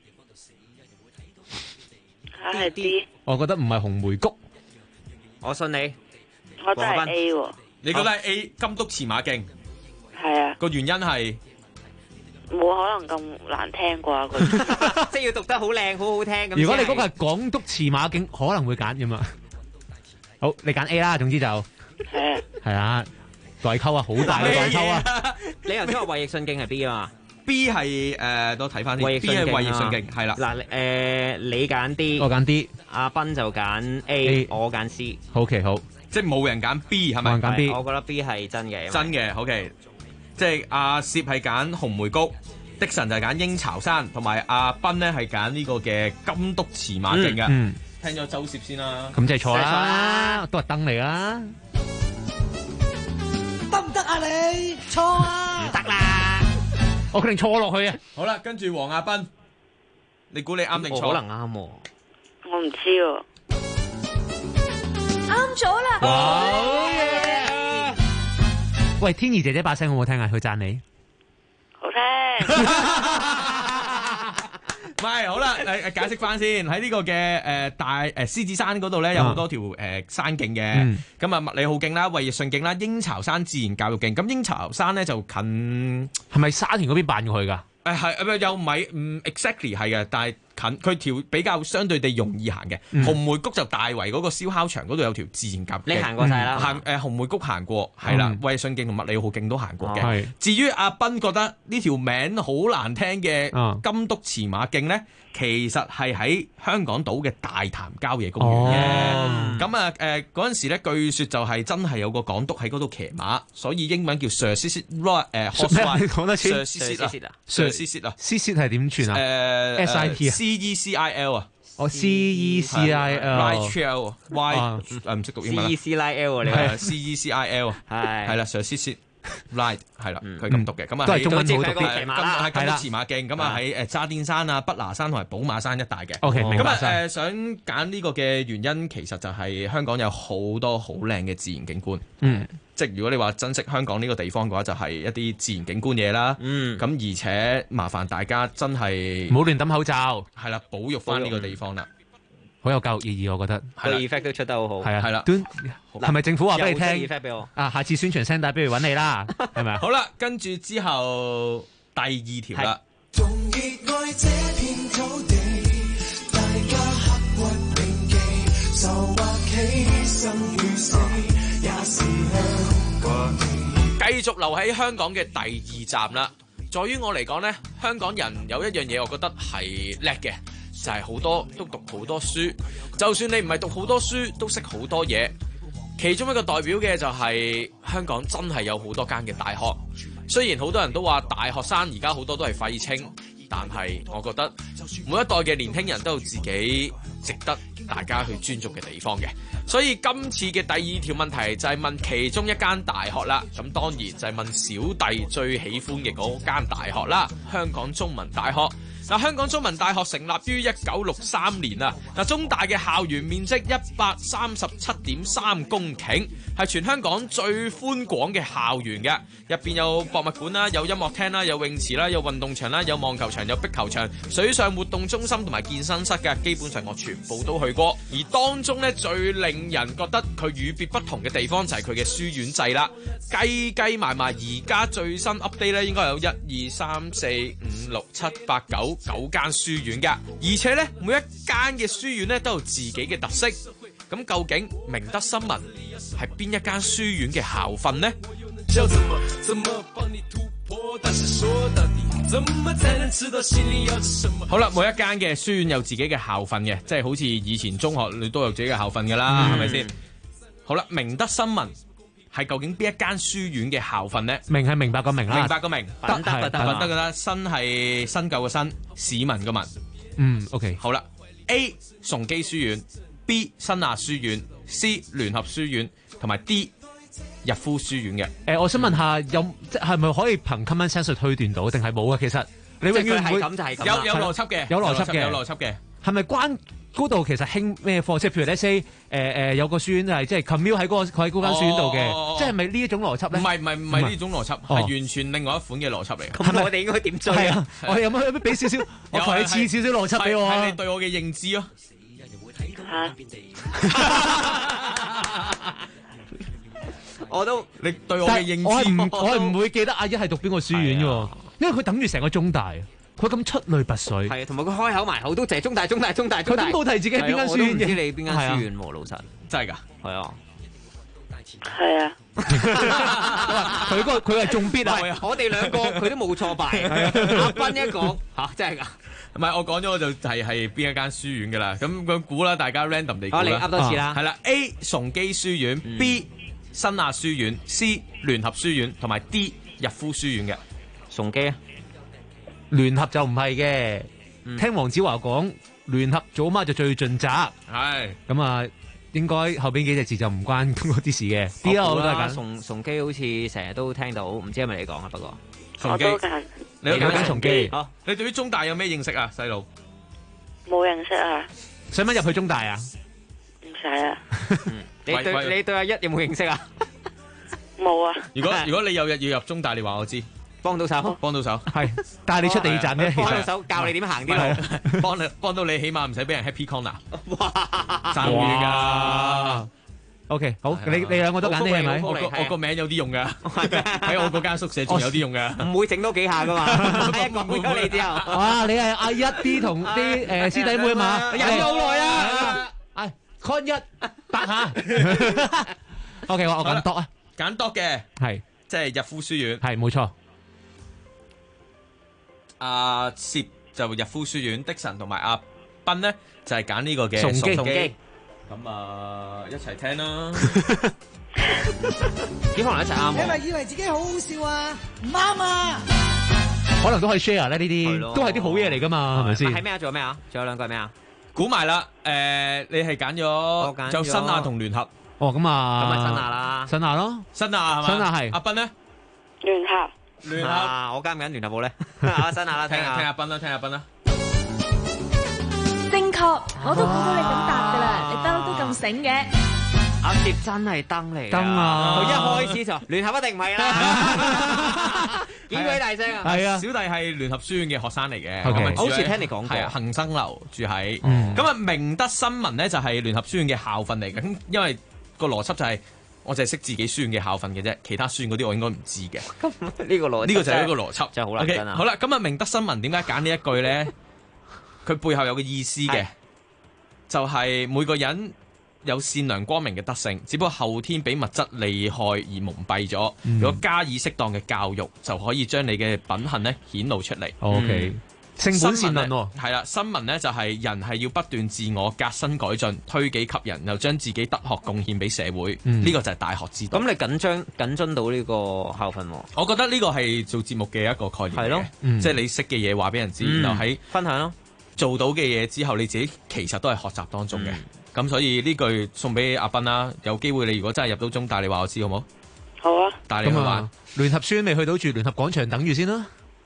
係 D。 我覺得唔係紅梅谷， 我信你。 我都係 A 喎。 你覺得係 A 金督馳馬徑？ 係啊。 個原因係冇可能咁難聽啩， 即係要讀得好靚，好好聽咁。 如果你嗰個係港督馳馬徑，可能會揀㗎嘛。好，你揀 A 啦，總之就係啊，代溝啊，好大嘅代溝啊！ 你頭先話衛奕信徑係 B 啊嘛？ B 係都睇翻啲 B 係衛奕信徑，係啦。 嗱你揀 D， 我揀 D， 阿斌就揀 A， 我揀 C。 OK 好， 即係冇人揀 B 係咪？ 冇人揀 B， 我覺得 B 係真嘅。 真嘅 OK， 即係阿攝係揀紅梅谷，的神就係揀鷹巢山，同埋阿斌咧係揀呢個嘅金督馳馬徑嘅。聽咗周攝先啦。 咁即係錯啦，都係燈嚟啦。 得唔得啊你？錯啊！ 唔得啦。 我決定錯落去啊！ 好啦，跟住黃亞斌，你估你啱定錯？ 可能啱喎。 我唔知喎。 啱咗啦！ 好嘢！喂，天怡姐姐把聲好唔好聽啊？佢讚你。 好聽。 唔係，好啦，解釋翻先。喺呢個嘅獅子山嗰度咧，有好多條山徑嘅。咁啊，麥理浩徑啦、衛奕信徑啦、鷹巢山自然教育徑。咁鷹巢山咧就近， 係咪沙田嗰邊扮過去㗎？ 係又唔係exactly 係嘅，但係近佢條比較相對地容易行嘅。紅梅谷就大圍嗰個燒烤場嗰度有條自然教育徑。 你行過晒啦？ 紅梅谷行過，係啦。衛奕信徑同麥理浩徑都行過嘅。至於阿斌覺得呢條名好難聽嘅金督馳馬徑咧，其實係喺香港島嘅大潭郊野公園嘅。咁啊嗰陣時咧，據說就係真係有個港督喺嗰度騎馬，所以英文叫 Sir Cecil Horse Ride。 講得似 Sir Cecil 啊，Sir Cecil 啊 ，Cecil 係點串啊？SIT 啊 CECIL 啊。 CECIL Y 唔識讀英文啦。 CECIL 啊，你係 CECIL 係啦 ，Sir Right 係啦，佢咁讀嘅，咁啊都係中文好讀啲， 係啦，騎馬徑，咁啊喺渣甸山啊、北拿山同埋寶馬山一帶嘅。 OK，明白晒。 咁想揀呢個嘅原因，其實就係香港有好多好靚嘅自然景觀。即係如果你話珍惜香港呢個地方嘅話，就係一啲自然景觀嘢啦。咁而且麻煩大家真係唔好亂抌口罩， 係啦，保育翻呢個地方啦。 好有教育意義，我覺得。 個 effect 都出得好好。 係啦。 係咪政府話俾你聽？ effect 俾我下次宣傳聲帶，不如揾你啦，係咪？ 好啦，跟住之後第2條啦。繼續留喺香港嘅第2站啦。在於我嚟講呢，香港人有一樣嘢，我覺得係叻嘅。就係好多都讀好多書，就算你唔係讀好多書，都識好多嘢。其中一個代表嘅就係香港真係有好多間嘅大學。雖然好多人都話大學生而家好多都係廢青，但係我覺得每一代嘅年輕人都有自己值得大家去尊重嘅地方嘅。所以今次嘅第2條問題就係問其中一間大學啦。咁當然就係問小弟最喜歡嘅嗰間大學啦，香港中文大學。香港中文大學成立於1963年啊！中大嘅校園面積137.3公頃，係全香港最寬廣嘅校園嘅。入邊有博物館啦，有音樂廳啦，有泳池啦，有運動場啦，有網球場，有壁球場、水上活動中心同埋健身室嘅，基本上我全部都去過。而當中咧最令人覺得佢與別不同嘅地方就係佢嘅書院制啦。計埋而家最新 update 咧，應該有1、2、3、4、5、6、7、8、9間書院㗎，而且咧每一間嘅書院咧都有自己嘅特色。咁究竟明德新聞係邊一間書院嘅校訓呢？好啦，每一間嘅書院有自己嘅校訓嘅，即係好似以前中學你都有自己嘅校訓噶啦，係咪先？好啦，明德新聞係究竟邊一間書院嘅校訓呢？ 明係明白個明啦， 明白個明，得噶啦，新係新舊嘅新，市民嘅民。 OK， 好啦 ，A 崇基書院，B 新亞書院，C 聯合書院，同埋 D 逸夫書院嘅。 我想問下，即係咪可以憑 common sense 去推斷到，定係冇啊？其實你永遠會有邏輯嘅， 有邏輯嘅，係咪關嗰度其實興咩課？即係譬如你 say 有個書院係即係 commute 喺嗰間書院度嘅，即係咪呢一種邏輯咧？ 唔係呢種邏輯，係完全另外一款嘅邏輯嚟嘅。 咁我哋應該點追啊？ 我有冇俾少少？我求你賜少少邏輯俾我啊！ 係你對我嘅認知咯。你對我嘅認知， 我係唔會記得阿一係讀邊個書院嘅，因為佢等住成個中大。佢咁出類拔萃， 係同埋佢開口埋口都淨係中大。佢都冇提自己係邊間書院嘅， 我都唔知你邊間書院喎，老實真係㗎， 係啊， 係啊， 佢係中必啊！ 我哋兩個佢都冇挫敗，阿斌一講真係㗎， 唔係我講咗我就係邊一間書院㗎啦。咁佢估啦，大家 random 地估啦。 你噏多次啦， 係啦 ，A 崇基書院，B 新亞書院，C 聯合書院，同埋 D 逸夫書院嘅。 崇基啊。 聯合就唔係嘅，聽黃子華講，聯合早媽就最盡責， 係咁啊，應該後邊幾隻字就唔關嗰啲事嘅。啲啊，我都係揀崇基，好似成日都聽到，唔知係咪你講啊？不過崇基，你有揀崇基？你對於中大有咩認識啊，細路？ 冇認識啊。 使乜入去中大啊？ 唔使啊。 你對阿一有冇認識啊？ 冇啊。 如果你有日要入中大，你話我知。 幫到手， 係帶你出地鐵站嘅， 幫到手教你點行啲路， 幫到你起碼唔使俾人 happy corner。哇，爭遠噶。 OK， 好，你兩個都揀啲係咪？ 我個名有啲用噶，喺我嗰間宿舍仲有啲用噶， 唔會整多幾下噶嘛。講咗你之後， 哇，你係阿一啲同啲師弟妹嘛？ 忍咗好耐啊！ 係 con 一8下。OK， 我揀 dot 啊， 揀 dot 嘅係即係逸夫書院， 係冇錯。 阿攝就逸夫書院，的神同埋阿斌咧就係揀呢個嘅崇基。 咁一齊聽啦。 點可能一齊啱？ 你咪以為自己好好笑啊？唔啱啊！ 可能都可以 share 咧，呢啲都係啲好嘢嚟噶嘛，係咪先？ 係咩啊？仲有咩啊？仲有兩個係咩啊？ 估埋啦，你係揀咗就新亞同聯合。 哦，咁啊， 咁咪新亞啦， 新亞咯， 新亞係嘛？ 新亞係。 阿斌咧？ 聯合。 聯合， 我揀唔揀聯合好咧？新亞啦， 聽阿斌啦，聽阿斌啦。 正確，我都估到你咁答噶啦，你不嬲都咁醒嘅。 阿傑真係燈嚟， 燈啊！ 佢一開始就聯合一定唔係啦，幾鬼大聲啊！ 係啊， 小弟係聯合書院嘅學生嚟嘅， 咁好似聽你講過， 係恒生樓住喺。咁啊，明德新聞咧就係聯合書院嘅校訓嚟嘅。咁因為個邏輯就係我就係識自己書院嘅校訓嘅啫，其他書院嗰啲我應該唔知嘅。 咁呢個邏輯， 呢個就係一個邏輯， 真係好難真啊！ 好啦，咁啊，明德新聞點解揀呢一句咧？佢背後有個意思嘅，就係每個人有善良光明嘅德性，只不過後天俾物質利害而蒙蔽咗。如果加以適當嘅教育，就可以將你嘅品行咧顯露出嚟。 OK，性本善論喎。 係啦，新聞咧就係人係要不斷自我革新改進，推己及人，又將自己德學貢獻俾社會。呢個就係大學之道。 咁你緊遵到呢個校訓喎？ 我覺得呢個係做節目嘅一個概念。 係咯， 即係你識嘅嘢話俾人知，然後喺分享咯。 做到嘅嘢之後，你自己其實都係學習當中嘅。咁所以呢句送俾阿斌啦，有機會你如果真係入到中大，你話我知好冇？ 好啊， 帶你去玩。 聯合書院未去到住聯合廣場等住先啦。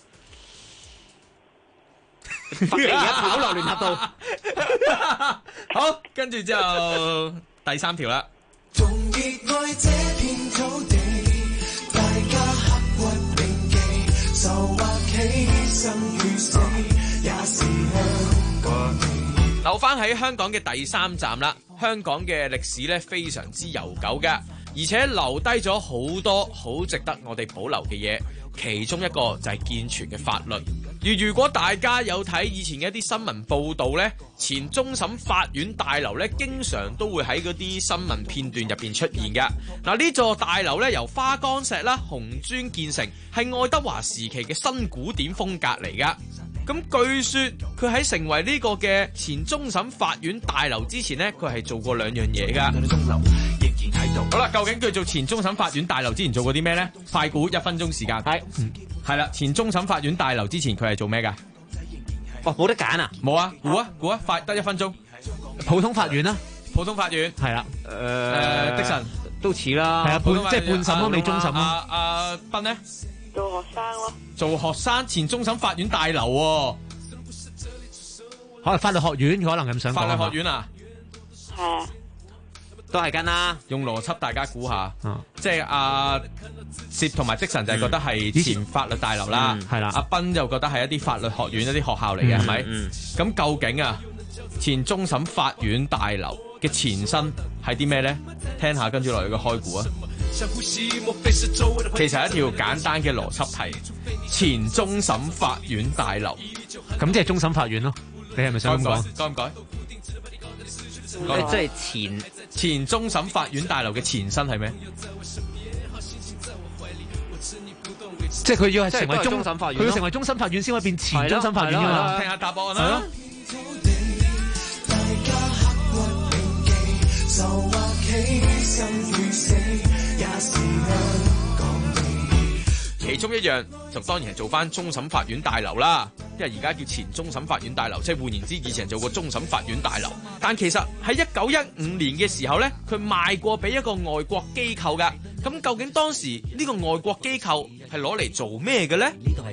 而家跑落聯合度。 好，跟住之後第3條啦。 仲熱愛這片土地，大家刻骨銘記，愁或喜，生與死，也是香港地。 留翻喺香港嘅第3站啦。香港嘅歷史咧非常之悠久嘅，而且留低咗好多好值得我哋保留嘅嘢。其中一個就係健全嘅法律。而如果大家有睇以前嘅一啲新聞報導呢，前終審法院大樓呢經常都會喺嗰啲新聞片段入邊出現嘅。嗱，呢座大樓呢由花崗石啦、紅磚建成，係愛德華時期嘅新古典風格嚟噶。咁據說佢喺成為呢個嘅前終審法院大樓之前呢，佢係做過2樣嘢噶。好啦，究竟佢做前終審法院大樓之前做過啲咩呢？快估1分鐘時間。係啦，前終審法院大樓之前佢係做咩噶？ 哦，冇得揀啊！ 冇啊，估啊，快得1分鐘。 普通法院啦， 普通法院係啦。 的神都似啦。 係啊，即係半審咯，未終審咯。 阿斌呢？ 做學生咯。 做學生前終審法院大樓喎。 可能法律學院可能咁想講。 法律學院啊？ 係啊。 都係跟啦， 用邏輯大家估下，即係阿薛同埋積神就係覺得係前法律大樓啦， 係啦。 阿斌就覺得係一啲法律學院、一啲學校嚟嘅，係咪？咁究竟啊，前終審法院大樓嘅前身係啲咩咧？聽下跟住落嚟嘅開估啊！其實係一條簡單嘅邏輯題，前終審法院大樓， 咁即係終審法院咯？你係咪想咁講？ 該唔該？ 即係前終審法院大樓嘅前身係咩？ 即係佢要係成為終審法院， 佢要成為終審法院先可以變前終審法院㗎嘛？ 聽下答案啦。其中一樣就當然係做翻終審法院大樓啦，因為而家叫前終審法院大樓，即係換言之，以前做過終審法院大樓。但其實喺1915年嘅時候呢，佢賣過俾一個外國機構噶。咁究竟當時呢個外國機構係攞嚟做咩嘅呢？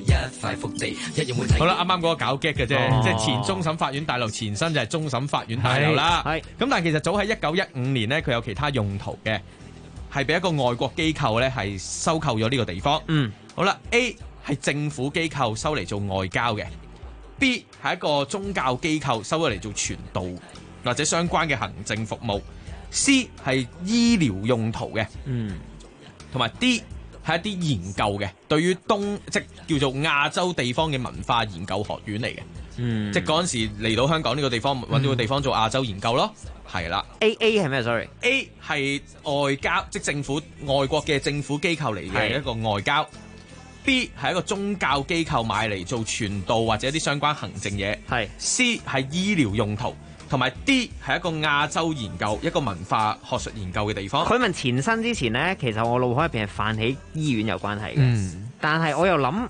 好啦，啱啱嗰個搞 gag 嘅啫，即係前終審法院大樓前身就係終審法院大樓啦。咁但係其實早喺1915年呢，佢有其他用途嘅，係俾一個外國機構呢係收購咗呢個地方。好啦 ，A 係政府機構收嚟做外交嘅 ，B 係一個宗教機構收咗嚟做傳道或者相關嘅行政服務 ，C 係醫療用途嘅，同埋 D 係一啲研究嘅，對於即叫做亞洲地方嘅文化研究學院嚟嘅，即係嗰陣時嚟到香港呢個地方揾到個地方做亞洲研究咯，係啦。 A 係咩 ？Sorry，A 係外交，即政府外國嘅政府機構嚟嘅一個外交。B 係一個宗教機構買嚟做傳道或者一啲相關行政嘢。C 係醫療用途，同埋 D 係一個亞洲研究、一個文化學術研究嘅地方。 佢問前身之前呢，其實我腦海入邊係泛起醫院有關係嘅，但係我又諗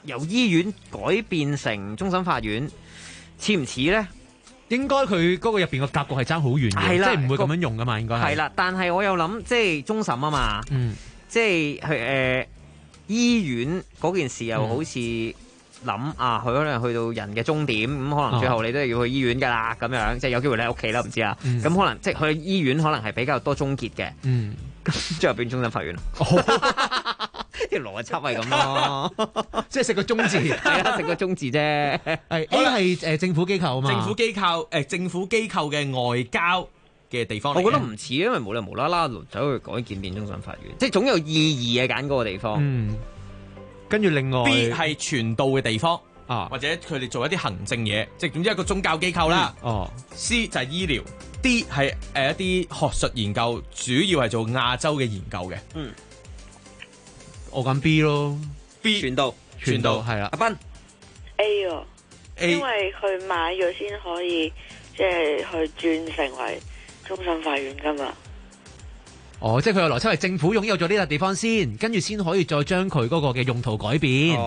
由醫院改變成終審法院，似唔似咧？ 應該佢嗰個入邊個格局係爭好遠嘅， 係啦即係唔會咁樣用噶嘛，應該係啦。但係我又諗，即係終審啊嘛，即係醫院嗰件事又好似諗啊，佢可能去到人嘅終點，咁可能最後你都係要去醫院噶啦，咁樣即係有機會你喺屋企啦，唔知啊。咁可能即係去醫院可能係比較多終結嘅，咁最後變終審法院。啲邏輯係咁咯， 即係食個中字， 係啦，食個中字啫。 係 A 係政府機構啊嘛， 政府機構嘅外交嘅地方嚟嘅。 我覺得唔似，因為冇理由無啦啦走去改建變終審法院，即係總有意義嘅揀嗰個地方。 跟住另外 B 係傳道嘅地方啊，或者佢哋做一啲行政嘢，即係總之一個宗教機構啦。C 就係醫療，D 係一啲學術研究，主要係做亞洲嘅研究嘅。 我揀 B 咯 ，B 傳道係啦。 阿斌 A 喎，A 因為佢買咗先可以即係去轉成為終審法院噶嘛。 哦，即係佢嘅邏輯係政府擁有咗呢笪地方先，跟住先可以再將佢嗰個嘅用途改變。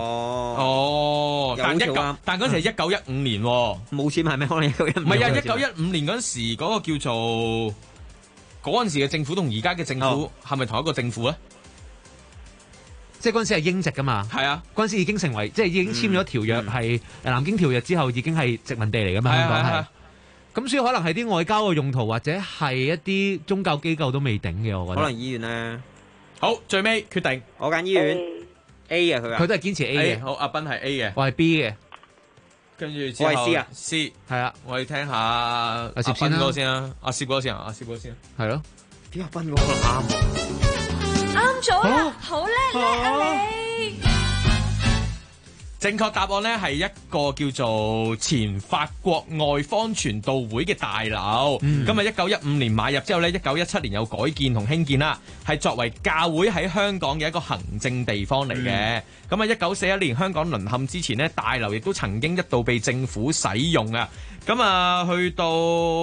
但嗰時係1915年， 冇錢係咩？可能1915 唔係啊，1915年嗰陣時嗰個叫做嗰陣時嘅政府同而家嘅政府係咪同一個政府咧？ 即係嗰陣時係英殖噶嘛？ 係啊， 嗰陣時已經成為即係已經簽咗條約，係南京條約之後已經係殖民地嚟噶嘛？香港係。咁所以可能係啲外交嘅用途，或者係一啲宗教機構都未定嘅，我覺得。 可能醫院咧。 好，最尾決定， 我揀醫院 A 啊， 佢都係堅持 A 嘅。 好，阿斌係 A 嘅， 我係 B 嘅。 跟住之後我係 C 啊 ，C 係啊， 我哋聽下阿斌哥先啦，阿薛哥先啊，阿薛哥先。 係咯， 點阿斌嗰個啱喎？ 啱咗啦，好叻啊你！ 正確答案呢係一個叫做前法國外方傳道會嘅大樓。咁啊，1915年買入之後呢，1917年有改建同興建啦，係作為教會喺香港嘅一個行政地方嚟嘅。咁啊，1941年香港淪陷之前呢，大樓亦都曾經一度被政府使用啊。咁啊，去到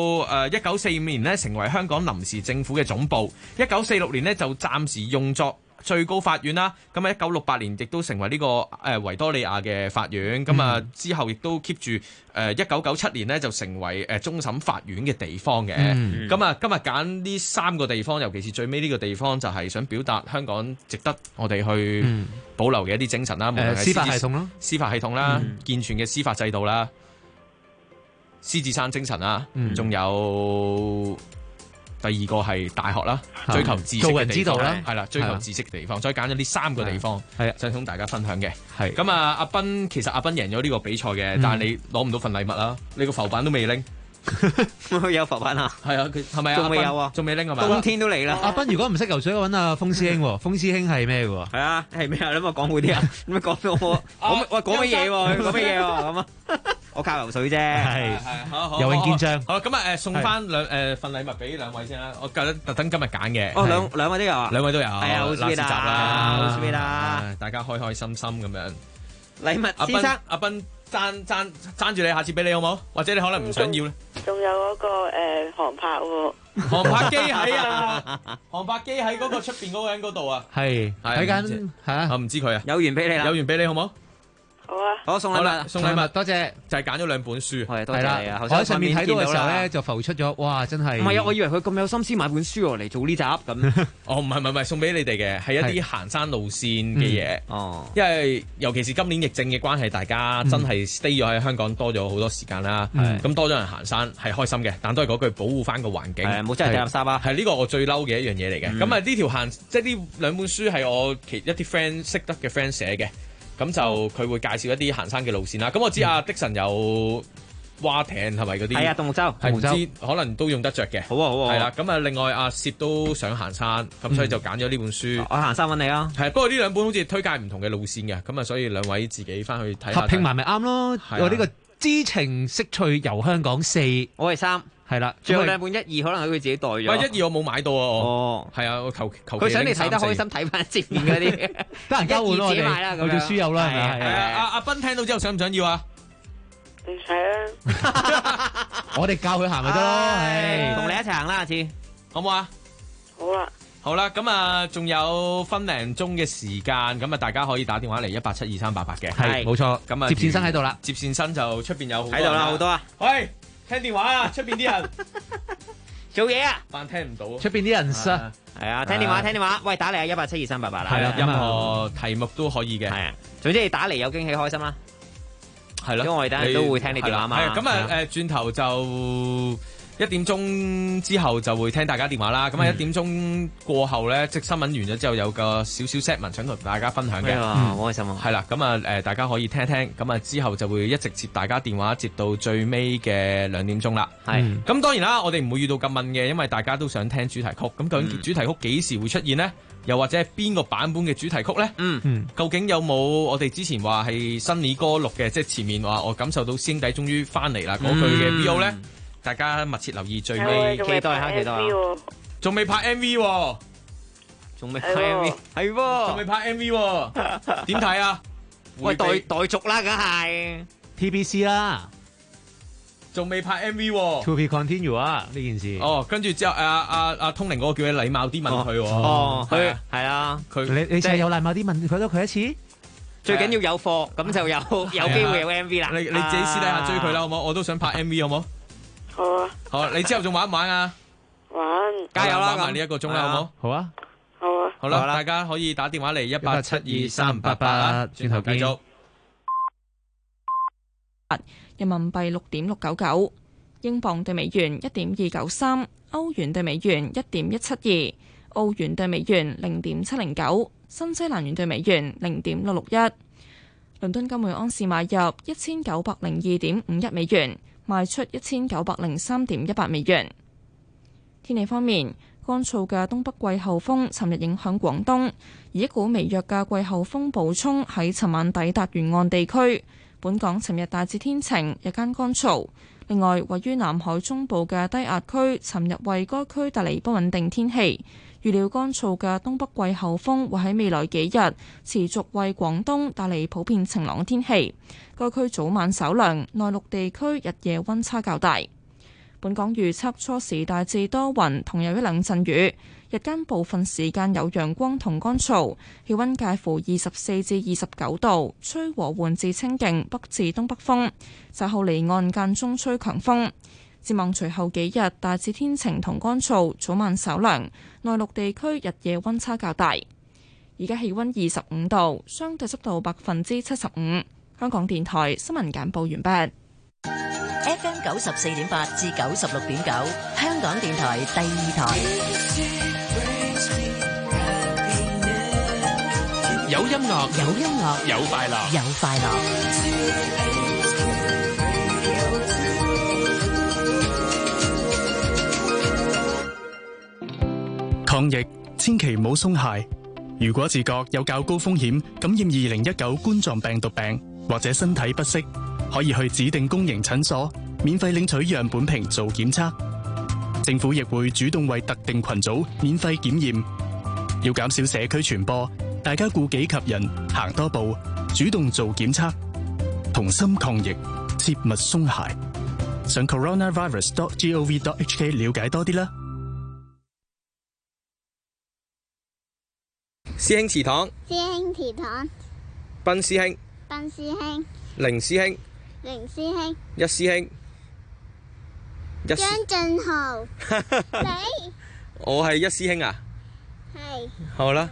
1945年呢，成為香港臨時政府嘅總部。1946年呢，就暫時用作最高法院啦。咁啊，1968年亦都成為呢個維多利亞嘅法院。咁啊，之後亦都 keep 住1997年呢，就成為終審法院嘅地方嘅。咁啊，今日揀呢3個地方，尤其是最尾呢個地方，就係想表達香港值得我哋去保留嘅一啲精神啦。無論係司法系統咯， 司法系統啦，健全嘅司法制度啦，獅子山精神啦，仲有第二個係大學啦，追求知識嘅地方啦，係啦，追求知識嘅地方，所以揀咗呢3個地方，想同大家分享嘅。係咁啊，阿斌其實阿斌贏咗呢個比賽嘅，但係你攞唔到份禮物啦，你個浮板都未拎。 有浮板啊？ 係啊，佢係咪啊？ 仲未有啊？ 仲未拎啊嘛？ 冬天都嚟啦！ 阿斌如果唔識游水，揾阿風師兄喎。風師兄係咩嘅喎？ 係啊，係咩啊？你咪講好啲啊！你咪講到我講乜嘢喎？講乜嘢喎？咁啊！我靠游水啫，係好游泳健將。 好咁啊，送翻份禮物俾兩位先啦。我特登今日揀嘅。 哦，兩位都有啊？ 兩位都有。 係啊，好 sweet 啦，好 sweet 啦！ 大家開開心心咁樣。 禮物先生， 阿斌爭住你，下次俾你好冇？或者你可能唔想要咧？ 仲有嗰個航拍喎。 航拍機喺啊！航拍機喺嗰個出邊嗰個人嗰度啊。係喺間係啊。 我唔知佢啊。 有緣俾你啦。 有緣俾你好冇？ 好啊， 好送禮物， 送禮物，多謝， 就係揀咗2本書， 係多謝你啊！ 我喺上面睇到嘅時候咧，就浮出咗，哇！真係唔係啊！我以為佢咁有心思買本書嚟做呢集咁。 哦，唔係，送俾你哋嘅係一啲行山路線嘅嘢。哦，因為尤其是今年疫症嘅關係，大家真係 stay 咗喺香港多咗好多時間啦。咁多咗人行山係開心嘅，但都係嗰句保護翻個環境， 冇真係掉垃圾啊！ 係呢個我最嬲嘅一樣嘢嚟嘅。咁啊，呢條即係呢2本書係我一啲 friend 識得嘅 friend 寫嘅。咁就佢會介紹一啲行山嘅路線啦。咁我知阿的神有蛙艇係咪嗰啲？ 係啊，獨木舟， 係唔知可能都用得着嘅。 好啊，好啊。 係啦，咁啊，另外阿薛都想行山，咁所以就揀咗呢本書。 我行山揾你啊。 係，不過呢2本好似推介唔同嘅路線嘅，咁啊，所以2位自己翻去睇下。 合拼埋咪啱咯。我呢個知情識趣遊香港4， 我係3。係啦，最後2本1、2可能係佢自己袋咗。 喂，1、2我冇買到啊！哦，係啊，我求佢想你睇得開心，睇翻前面嗰啲， 得人交換咯，我哋做書友啦，係咪？ 係阿斌聽到之後想唔想要啊？ 唔使啊！ 我哋教佢行咪得咯，係同你一齊行啦，下次好唔好啊？ 好啊！ 好啦，咁啊，仲有分零鐘嘅時間，咁啊，大家可以打電話嚟1872388嘅， 係冇錯。 咁啊， 接線生喺度啦， 接線生就出邊有好多喺度啦，好多啊！ 喂，聽電話啊，出邊啲人做嘢啊， 扮聽唔到， 出邊啲人係啊，聽電話聽電話，喂，打嚟啊1872388啦， 係啦，任何題目都可以嘅， 係啊，總之你打嚟有驚喜開心啦， 係咯， 因為我哋等陣都會聽你電話嘛， 咁啊轉頭就。1點鐘之後就會聽大家電話啦，咁啊1點鐘過後咧，即係新聞完咗之後有個少少 set 文想同大家分享嘅， 好開心啊！ 係啦，咁啊大家可以聽聽，咁啊之後就會一直接大家電話，接到最尾嘅2點鐘啦。係，咁當然啦，我哋唔會遇到咁問嘅，因為大家都想聽主題曲。咁究竟主題曲幾時會出現呢？又或者係邊個版本嘅主題曲呢？究竟有冇我哋之前話係新年歌錄嘅，即係前面話我感受到師兄弟終於翻嚟啦嗰句嘅 VO 呢？大家密切留意最尾， 期待下，期待。 仲未拍 MV 喎， 仲未拍 MV，係喎， 仲未拍 MV 喎，點睇啊？ 喂，待續啦，梗係 TBC 啦， 仲未拍 MV 喎。 To be continue 啊，呢件事。 哦，跟住之後阿通靈嗰個叫你禮貌啲問佢喎。 哦，佢係啊， 你就係有禮貌啲問佢一次。 最緊要有貨，咁就有機會有 MV 啦。 你自己私底下追佢啦，好冇？我都想拍 MV，好冇？ 好啊！ 好，你之後仲玩唔玩啊？ 玩， 加油啦！ 玩埋呢1個鐘啦，好冇？ 好啊！ 好啊！ 好啦，大家可以打電話嚟1872388啊，轉頭繼續。 人民幣6.699，英鎊對美元1.293，歐元對美元1.172，澳元對美元0.709，新西蘭元對美元0.661。倫敦金每盎司買入1902.51美元。賣出1903.18美元。天氣方面，乾燥嘅東北季候風尋日影響廣東，而一股微弱嘅季候風補充喺尋晚抵達沿岸地區。本港尋日大致天晴，日間乾燥。另外，位於南海中部嘅低壓區尋日為該區帶嚟不穩定天氣。預料乾燥嘅東北季候風會喺未來幾日持續為廣東帶嚟普遍晴朗天氣。該區早晚稍涼，內陸地區日夜溫差較大。本港預測初時大致多雲，同有一兩陣雨，日間部分時間有陽光同乾燥，氣溫介乎24至29度，吹和緩至清勁北至東北風，稍後離岸間中吹強風。展望隨後幾日大致天晴同乾燥，早晚稍涼，內陸地區日夜溫差較大。而家氣溫25度，相對濕度75%。香港電台新聞簡報完畢。 FM 94.8至96.9，香港電台第2台。 有音樂， 有音樂， 有快樂， 有快樂。 抗疫千祈唔好鬆懈。如果自覺有較高風險感染2019冠狀病毒病，或者身體不適，可以去指定公營診所免費領取樣本瓶做檢測。政府亦會主動為特定群組免費檢驗。要減少社區傳播，大家顧己及人，行多步，主動做檢測，同心抗疫，切勿鬆懈。上 coronavirus.gov.hk 了解多啲啦。 師兄祠堂， 師兄祠堂， 賓師兄， 賓師兄， 凌師兄， 凌師兄， 一師兄， 張俊豪，你， 我係一師兄啊， 係， 好啦，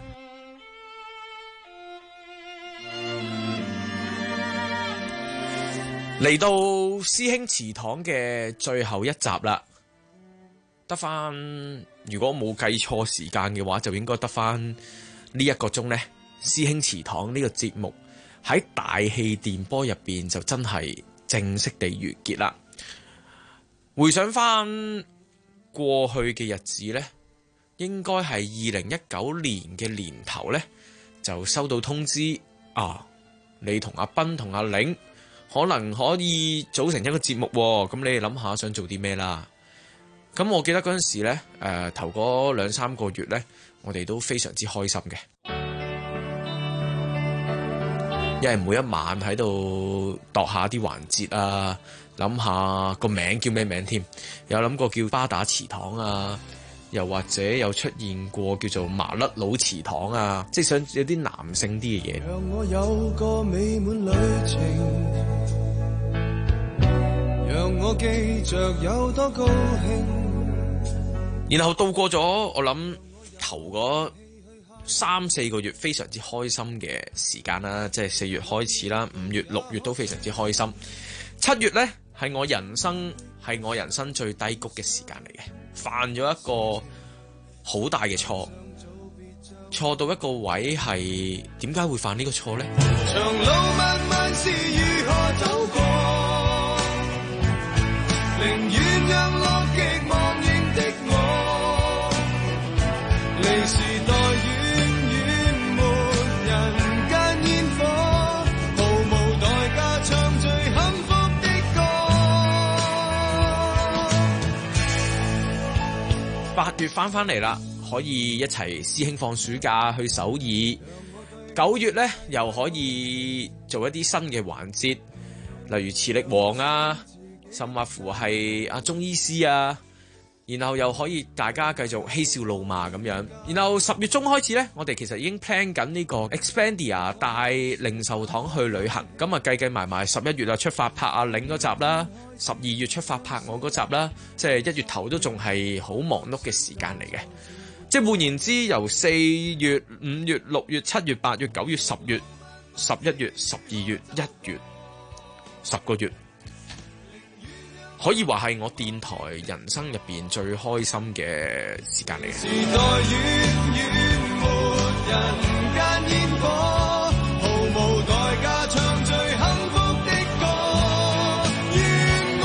嚟到師兄祠堂嘅最後一集啦，得翻，如果冇計錯時間嘅話，就應該得翻。呢1個鐘呢，師兄祠堂呢個節目喺大氣電波入邊就真係正式地完結啦。回想翻過去嘅日子呢，應該係2019年嘅年頭呢，就收到通知啊，你同阿斌同阿玲可能可以組成一個節目喎，咁你哋諗下想做啲咩啦？咁我記得嗰陣時呢，頭嗰2-3個月呢，我哋都非常之開心嘅，因為每一晚喺度度下啲環節啊，諗下個名叫咩名添，有諗過叫巴打祠堂啊， 又或者有出現過叫做麻甩佬祠堂啊，即係想有啲男性啲嘅嘢。 讓我有個美滿旅程，讓我記着有多高興。 然後到過咗我諗頭嗰3-4個月非常之開心嘅時間啦，即係4月開始啦，5月6月都非常之開心。7月呢，係我人生最低谷嘅時間嚟嘅，犯咗一個好大嘅錯到一個位係點解會犯呢個錯呢？ 長路漫漫是如何走過，寧願讓樂極忘形的我，離時代遠遠沒人間煙火，毫無代價唱最幸福的歌。 8月返嚟啦，可以一齊師兄放暑假去首爾。9月呢，又可以做一啲新嘅環節，例如磁力王啊，甚或乎係阿中醫師啊，然後又可以大家繼續嬉笑怒罵咁樣。然後10月中開始呢，我哋其實已經 plan 緊呢個 Expandia 帶零售堂去旅行，咁啊計埋11月啊出發拍阿領嗰集啦，12月出發拍我嗰集啦，即係1月頭都仲係好忙碌嘅時間嚟嘅。即係換言之，由4月、5月、6月、7月、8月、9月、10月、11月、12月、1月10個月，可以話係我電台人生入邊最開心嘅時間嚟嘅。時代遠遠沒人間煙火，毫無代價唱最幸福的歌，願我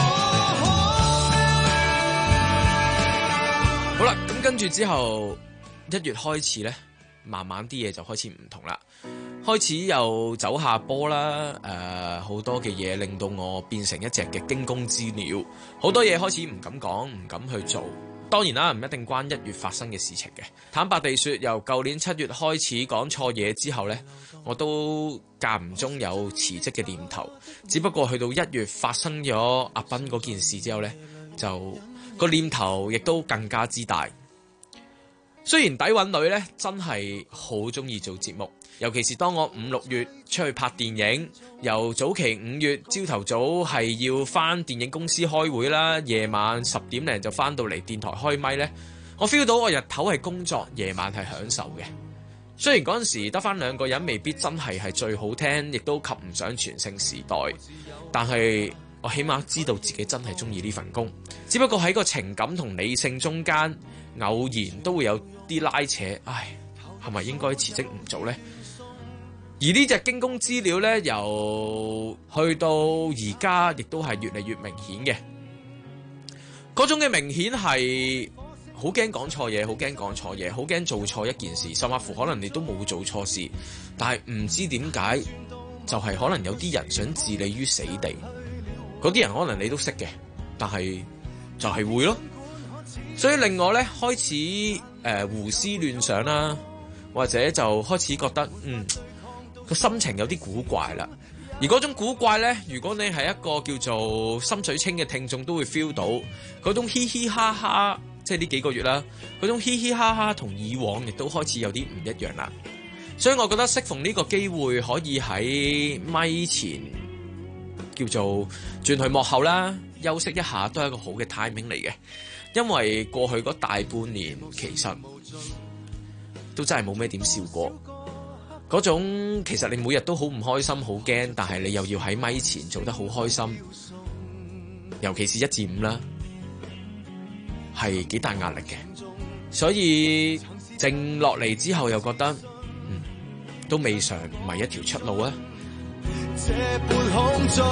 可。好啦，咁跟住之後1月開始呢，慢慢啲嘢就開始唔同啦，開始又走下坡啦，好多嘅嘢令到我變成一隻嘅驚弓之鳥，好多嘢開始唔敢講，唔敢去做。當然啦，唔一定關1月發生嘅事情嘅。坦白地說，由舊年7月開始講錯嘢之後呢，我都間唔中有辭職嘅念頭，只不過去到1月發生咗阿斌嗰件事之後呢，就個念頭亦都更加之大。雖然底韻女呢真係好中意做節目，尤其是當我5、6月出去拍電影，由早期5月朝頭早係要返電影公司開會啦，夜晚10點零就返到嚟電台開咪呢，我 feel 到我日頭係工作，夜晚係享受嘅。雖然嗰陣時得返2個人，未必真係最好聽，亦都及唔上全盛時代，但係我起碼知道自己真係中意呢份工。只不過喺個情感同理性中間，偶然都會有啲拉扯，唉，係咪應該辭職唔做呢？而呢隻驚弓之鳥呢，由去到而家，亦都係越嚟越明顯嘅。嗰種嘅明顯係好驚講錯嘢，好驚講錯嘢，好驚做錯一件事，甚至乎可能你都冇做錯事，但係唔知點解，就係可能有啲人想置你於死地。嗰啲人可能你都識嘅，但係就係會咯。所以令我咧開始胡思亂想啦，或者就開始覺得個心情有啲古怪啦。而嗰種古怪咧，如果你係一個叫做心水清嘅聽眾，都會 feel 到嗰種嘻嘻哈哈，即係呢幾個月啦，嗰種嘻嘻哈哈同以往亦都開始有啲唔一樣啦。所以我覺得適逢呢個機會，可以喺咪前叫做轉去幕後啦，休息一下都係一個好嘅 timing 嚟嘅。因為過去嗰大半年其實都真係冇咩點笑過，嗰種其實你每日都好唔開心好驚，但係你又要喺咪前做得好開心，尤其是1至5啦，係幾大壓力嘅。所以靜落嚟之後又覺得都未嘗唔係一條出路啊。 這半空中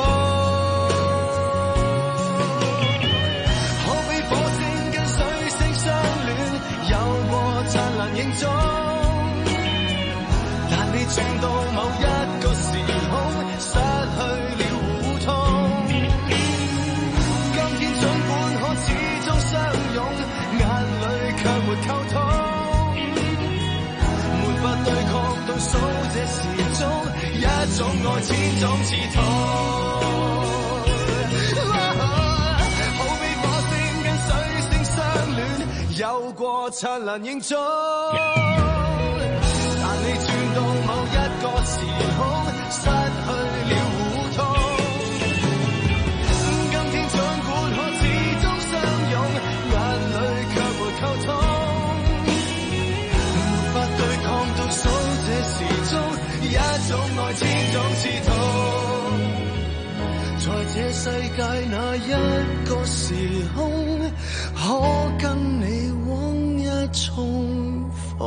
燦爛影蹤，但你轉到某一個時空，失去了互通。今天儘管可始終相擁，眼淚卻沒溝通，沒法對抗倒數這時鐘，一種愛千種刺痛。好比火星跟水星相戀，有有過燦爛影蹤，但你轉到某一個時空，失去了互通。今天儘管可始終相擁，眼淚卻沒溝通，沒法對抗倒數這時鐘，一種愛千種刺痛。在這世界哪一個時空，可跟你往日重逢？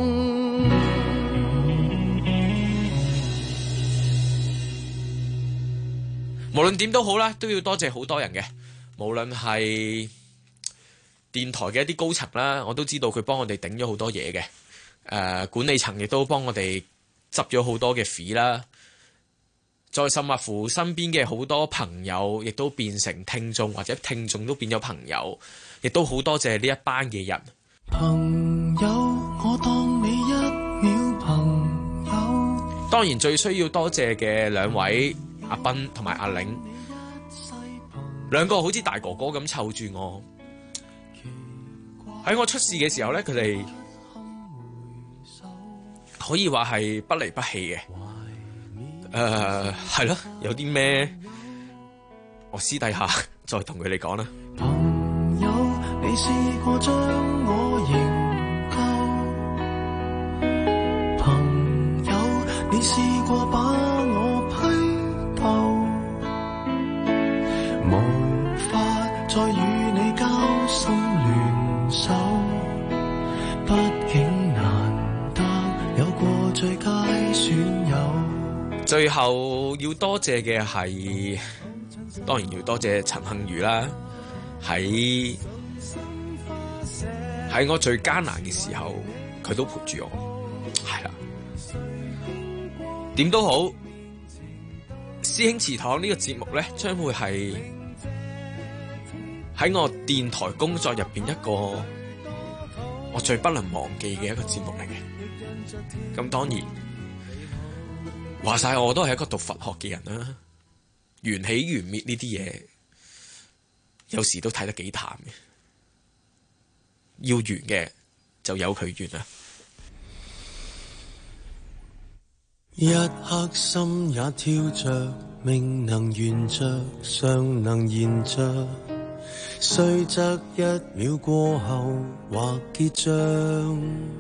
無論點都好啦，都要多謝好多人嘅，無論係電台嘅一啲高層啦，我都知道佢幫我哋頂咗好多嘢嘅。管理層亦都幫我哋執咗好多嘅 fee 啦。再甚或乎身邊嘅好多朋友，亦都變成聽眾，或者聽眾都變咗朋友，亦都好多謝呢一班嘅人。 朋友，我當你一秒朋友。 當然最需要多謝嘅兩位阿斌同埋阿玲，兩個好似大哥哥咁湊住我。喺我出事嘅時候咧，佢哋可以話係不離不棄嘅。係咯，有啲咩我私底下再同佢哋講啦。 朋友，你試過將我營救？朋友，你試過把我批鬥？無法再與你交心聯手，畢竟難得有過最佳損友。 最後要多謝嘅係，當然要多謝陳幸瑜啦。喺我最艱難嘅時候，佢都陪住我。係啦，點都好，師兄祠堂呢個節目呢，將會係喺我電台工作入邊一個我最不能忘記嘅一個節目嚟嘅。咁當然。話晒我都係一個讀佛學嘅人啦，緣起緣滅呢啲嘢，有時都睇得幾淡嘅。要緣嘅就由佢緣啦。 一刻心也跳着，命能圓着，尚能延着，雖則一秒過後或結帳。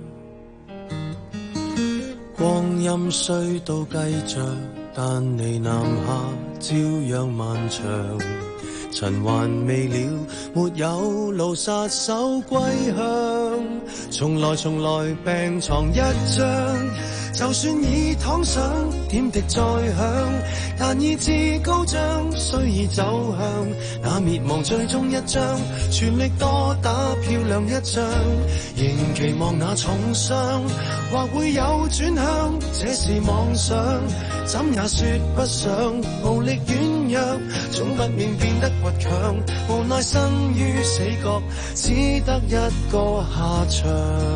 光陰雖都繼續，但離南下照樣漫長。塵還未了，沒有路殺手歸鄉。從來病床一張，就算已躺上，點滴再響，但意志高漲，雖已走向那滅亡最終一章，全力多打漂亮一仗，仍期望那重傷或會有轉向，這是妄想，怎也說不上，無力軟弱，總不免變得倔強，無奈生於死角，只得一個下場。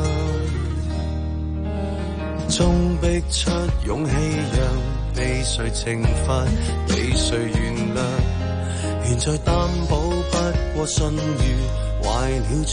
終逼出勇氣，讓被誰懲罰，被誰原諒，現在擔保不過信譽壞了賬。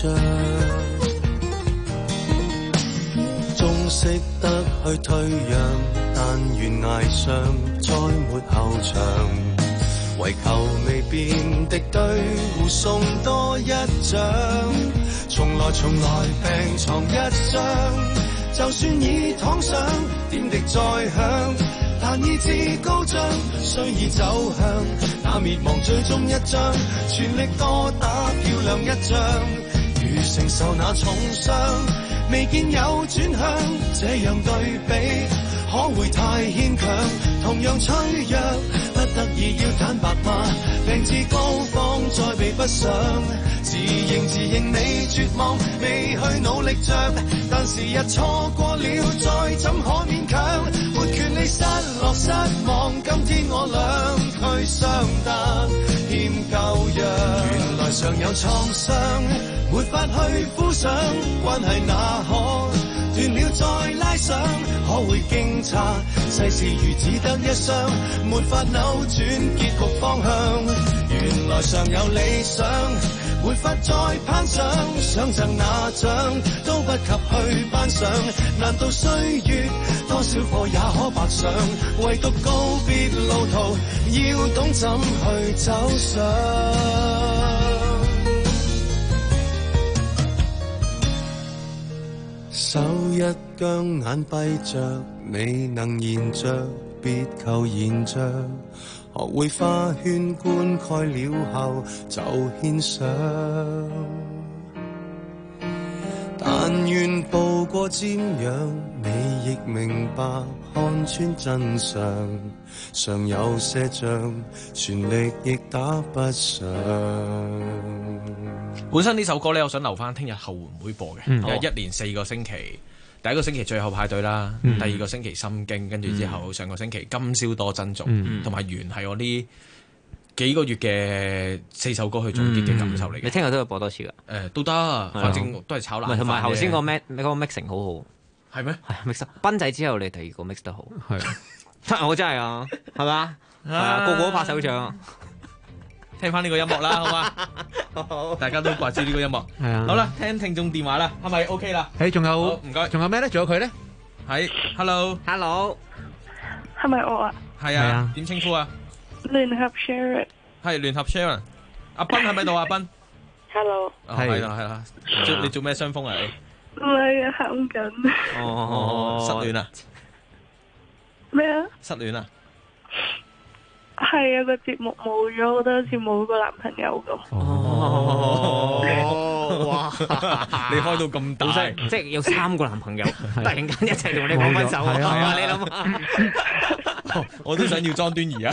終識得去退讓，但懸崖上再沒後場，為求未變敵對，互送多一掌。從來病床一張，就算已躺上，點滴再響，但意志高漲，雖已走向那滅亡最終一章，全力多打漂亮一仗，如承受那重傷，未見有轉向，這樣對比可會太牽強？同樣脆弱，不得已要坦白嗎？病至高峰再避不上，自認未絕望，未去努力着，但時日錯過了，再怎可勉強？沒權利失落失望，今天我兩俱相得欠舊樣。原來尚有創傷，沒法去敷上，關係哪可斷了再拉上？可會驚詫？世事如只得一雙，沒法扭轉結局方向。原來尚有理想， 沒法再攀上，想贈那獎都不及去頒獎。難道歲月多少課也可白上？唯獨告別路途，要懂怎去走上。手一僵眼閉着，未能延着，別求延着。學會花圈灌溉了後就獻上，但願步過瞻仰，你亦明白看穿真相。尚有些仗，全力亦打不上。 本身呢首歌咧，我想留翻聽日後援會播嘅，一連4個星期。第一個星期最後派對啦，第二個星期心經，跟住之後上個星期今宵多珍重，同埋完係我呢幾個月嘅4首歌去總結嘅感受嚟嘅。 你聽日都要播多次㗎？都得，反正都係炒冷飯。 同埋頭先個 mixing 好好， 係咩？ 係 mix 賓仔之後，你第二個 mix 得好，係我真係啊，係嘛？係啊，個個都拍手掌。 聽翻呢個音樂啦，好嘛？好，大家都掛住呢個音樂。係啊，好啦，聽聽眾電話啦，係咪 OK 啦？ 仲有唔該， 仲有咩咧？仲有佢咧？ 係 ，Hello， 係咪我啊？ 係啊，點稱呼啊？ 聯合 Sharon。 係聯合 Sharon。阿斌喺咪度啊？斌 ，Hello。 係啦。你做咩傷風啊？你？ 唔係啊，喊緊。 失戀啊？ 咩啊？ 失戀啊？ 係啊，個節目冇咗，覺得好似冇個男朋友咁。 哇！ 你開到咁大， 即係有3個男朋友，突然間一齊同你講分手啊！你諗下， 我都想要莊端儀啊！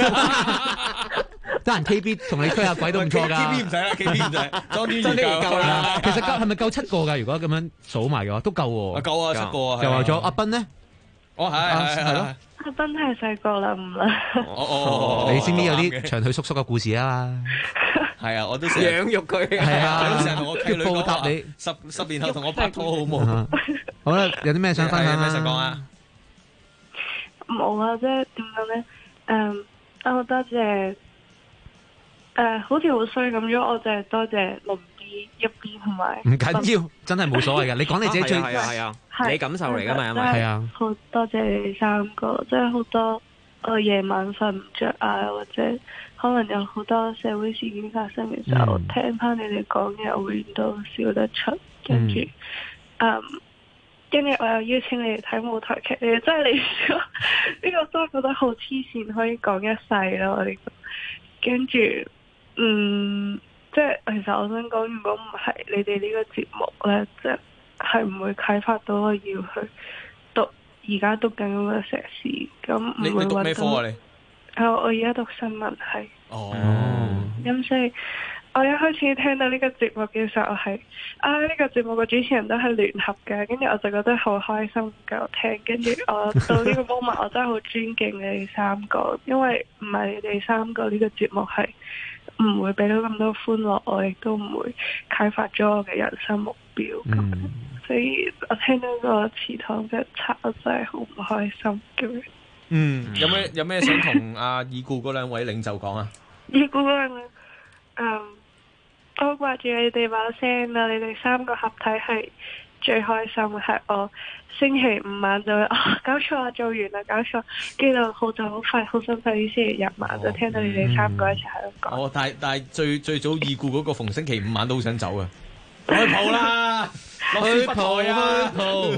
得閒 KB 同你吹下鬼都唔錯㗎。 KB 唔使啦，KB 唔使，莊端儀夠啦。 其實係咪夠7個㗎？如果咁樣數埋嘅話，都夠喎。 夠啊，7個啊。 又話咗阿斌咧？ 係咯。 阿斌太細個啦，唔啦。 你知唔知有啲長腿叔叔嘅故事啊？ 係啊，我都養育佢。 係啊， 成日同我契女講話，你十年後同我拍拖好冇？ 好啦，有啲咩想分享啊？ 咩想講啊？ 冇啊，即係點講咧？我多謝好似好衰咁樣，我就係多謝零 B 1 B 同埋。 唔緊要，真係冇所謂嘅。你講你自己最係啊，你感受嚟㗎嘛？ 係啊， 好多謝你哋3個，即係好多我夜晚瞓唔着啊，或者可能有好多社會事件發生嘅時候，聽翻你哋講嘢，我永遠都笑得出。跟住跟住我又邀請你哋睇舞台劇，你哋真係嚟咗呢個真係覺得好黐線，可以講一世咯。我哋跟住即係其實我想講，如果唔係你哋呢個節目咧，即係唔會啟發到我要去讀而家讀緊嗰個碩士，咁唔會你讀咩科啊？你？ 我而家讀新聞系。咁所以我一開始聽到呢個節目嘅時候係呢個節目嘅主持人都係聯合嘅，跟住我就覺得好開心繼續聽，跟住我到呢個 moment 我真係好尊敬你哋3個，因為唔係你哋3個呢個節目係唔會俾到咁多歡樂，我亦都唔會啟發咗我嘅人生目標。所以我聽到個祠堂嘅冊，我真係好唔開心咁樣。 有咩想同阿已故嗰2位領袖講啊？ 已故嗰2位，我掛住你哋把聲啦！你哋3個合體係最開心嘅，係我星期5晚就會搞錯啊，做完啦，搞錯，跟住好就好快，好心快啲星期日晚就聽到你哋3個一齊喺度講。 但係最早已故嗰個逢星期5晚都好想走啊！去蒲啦，去蒲啊！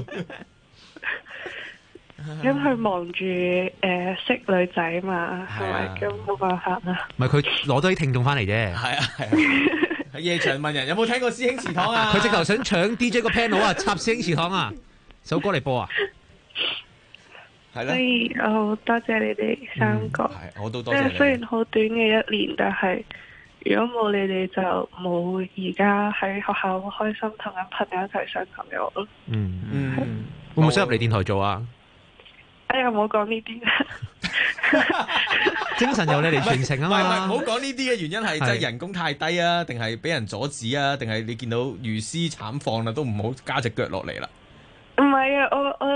咁佢忙住識女仔嘛，係咪？咁冇辦法啦。 唔係佢攞多啲聽眾翻嚟啫。 係啊。喺夜場問人有冇聽過師兄祠堂啊？ 佢直頭想搶 DJ 個 panel 啊，插師兄祠堂啊，首歌嚟播啊。 係啦。所以我好多謝你哋3個。 我都多謝你。 即係雖然好短嘅1年，但係如果冇你哋就冇而家喺學校好開心同緊朋友一齊上堂嘅我咯。 會唔會想入嚟電台做啊？ 哎呀，唔好講呢啲。 精神由你嚟傳承啊嘛！ 唔好講呢啲嘅原因係真係人工太低啊，定係俾人阻止啊，定係你見到魚絲慘況啦，都唔好加隻腳落嚟啦。 唔係啊，我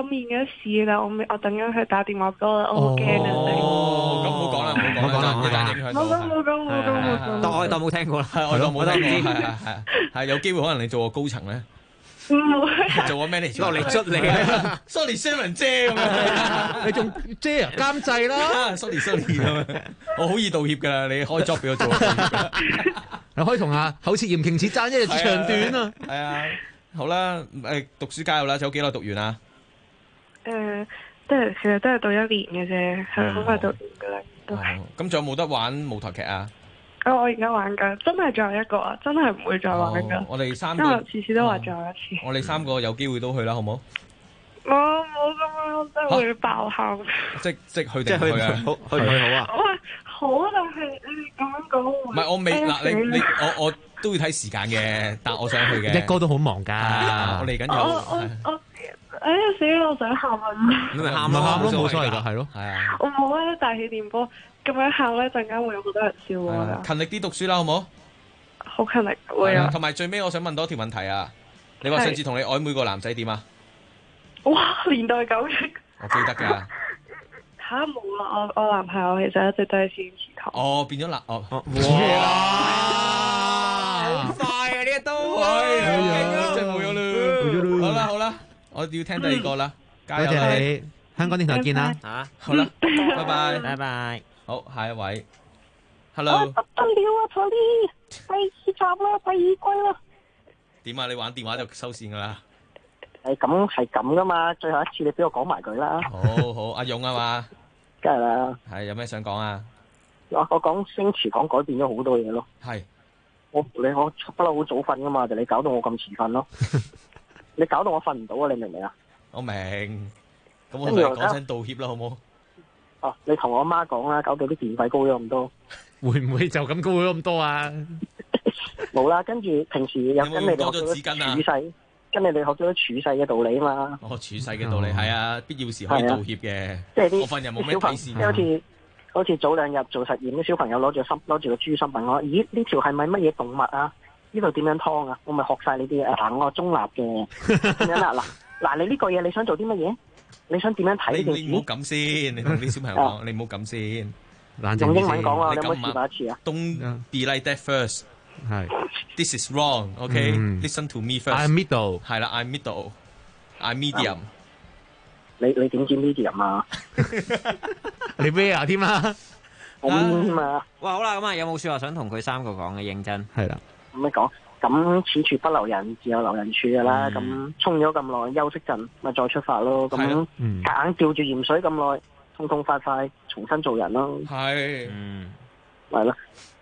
面嘅事啦，我等緊佢打電話俾我，我好驚啊！ 哦，咁唔好講啦，唔好講啦，一陣影響到。 冇講。 我當冇聽過啦， 我當冇聽過，係有機會可能你做個高層咧。 唔會做個 manager 落嚟捽你啊 ！Sorry Sharon 姐咁樣， 你仲姐啊監製啦 ！Sorry 咁樣，我好易道歉㗎啦，你開 job 俾我做， 你可以同阿口切鹽瓊似爭一日長短啊！ 係啊，好啦，讀書加油啦！仲有幾耐讀完啊？ 其實都係讀1年嘅啫，係好快讀完㗎啦，都係。 咁仲有冇得玩舞台劇啊？ 我而家玩緊，真係最後一個啊！真係唔會再玩㗎。 我哋3個， 因為次次都話最後一次。 我哋3個有機會都去啦，好唔好？ 我冇咁樣，真係會爆喊。 即去定唔去啊？ 去唔去好啊？ 好，但係你哋咁樣講， 唔係我未嗱，你我都要睇時間嘅，但我想去嘅。 一哥都好忙㗎， 我嚟緊有。 死啦！我想喊啊！ 你咪喊咯，冇所謂㗎，係咯。 係啊。 我冇咧大氣電波。咁樣喊咧，陣間會有好多人笑我㗎。 勤力啲讀書啦，好唔好？ 好勤力，會啊。 同埋最尾，我想問多條問題啊！你話上次同你曖昧個男仔點啊？ 哇！年代久遠。 我記得㗎。 嚇冇啦！我男朋友其實一直都係先祠堂。 哦，變咗啦！哦。 哇！好快啊！呢一刀， 真係冇咗啦！好啦，我要聽第二個啦，加油！ 多謝你。香港電台見啦嚇， 好啦，拜拜， 拜拜。 好，下一位，Hello。 不得了啊 ，Charlie，第2集啦，第2季啦。 點啊？你玩電話就收線噶啦？ 係咁噶嘛，最後一次你俾我講埋佢啦。 好，阿勇啊嘛。 梗係啦。 係有咩想講啊？ 我講星馳講改變咗好多嘢咯。 係。 我不嬲好早瞓噶嘛，就你搞到我咁遲瞓咯。你搞到我瞓唔到啊！你明唔明啊？ 我明。咁我同你講聲道歉啦，好唔好？ 哦，你同我媽講啦，搞到啲電費高咗咁多。 會唔會就咁高咗咁多啊？ 冇啦，跟住平時又跟你哋學咗紙巾啊， 處世，跟你哋學咗處世嘅道理啊嘛。 處世嘅道理係啊，必要時可以道歉嘅。 即係啲我份人冇咩底線。 即好似早2日做實驗，啲小朋友攞住個豬心問我：咦，呢條係咪乜嘢動物啊？呢度點樣劏啊？我咪學晒你啲嘢。我中立嘅咁樣啦。嗱，你呢個嘢你想做啲乜嘢？你想點樣睇呢件事？ 你唔好咁先，你同啲小朋友講，你唔好咁先。 用英文講啊，你可唔可以試下一次啊 ？Don't be like that first。係。This is wrong. OK. Listen to me first. I'm middle。 係啦 ，I'm middle。I'm medium。 你點知 medium 啊？ 你 rare 添啦。 我添啊。 哇，好啦，咁啊，有冇説話想同佢3個講嘅？認真。 係啦。 咁樣講。咁此處不留人，自有留人處噶啦。咁沖咗咁耐，休息陣咪再出發咯。咁夾硬吊住鹽水咁耐，痛痛快快重新做人咯。 係， 係咯。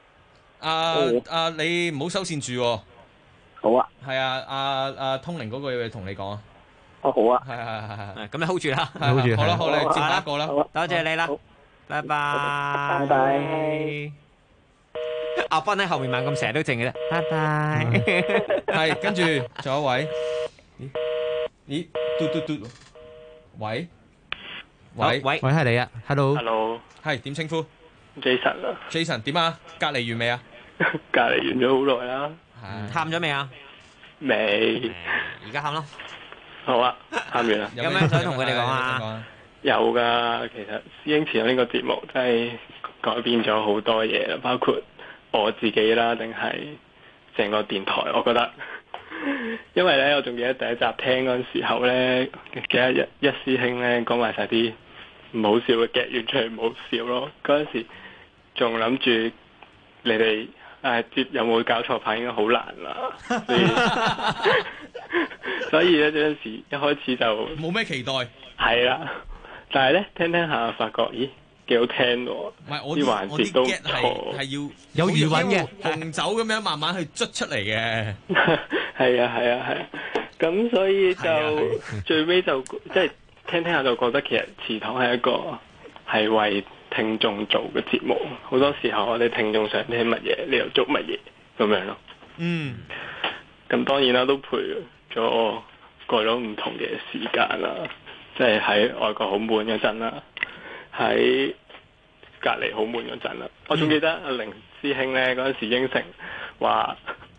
你唔好收線住。 好啊。 係啊，阿通靈嗰個嘢同你講啊。 好啊。 係。 咁你 hold 住啦。 hold 住。好啦，好，你接下一個啦。 多謝你啦。拜拜。 拜拜。 阿斌喺後面猛咁成日都靜嘅啫，拜拜。 係，跟住仲有一位，咦，嘟，喂， 係你啊 ，Hello， 係點稱呼 ？Jason 啊 ，Jason 點啊？隔離完未啊？ 隔離完咗好耐啦。 喊咗未啊？ 未。 而家喊咯。 好啊，喊完啦。 有咩想同佢哋講啊？ 有㗎，其實師兄前有呢個節目真係改變咗好多嘢啦，包括我自己啦，定係成個電台，我覺得，因為咧，我仲記得第一集聽嗰陣時候咧，記得一師兄咧講埋晒啲唔好笑嘅劇，完全唔好笑咯。嗰陣時仲諗住你哋接有冇搞錯牌應該好難啦，所以咧嗰陣時一開始就冇咩期待， 係啦，但係咧聽下發覺，咦？幾好聽喎！ 唔係我啲環節都係要有餘韻嘅紅酒咁樣慢慢去捽出嚟嘅。 係啊，咁所以就最尾就即係聽下就覺得其實祠堂係一個係為聽眾做嘅節目。好多時候我哋聽眾想聽乜嘢，你又做乜嘢咁樣咯。咁當然啦，都陪咗我過咗唔同嘅時間啦，即係喺外國好悶嗰陣啦。喺隔離好悶嗰陣啦，我仲記得阿凌師兄咧嗰陣時應承話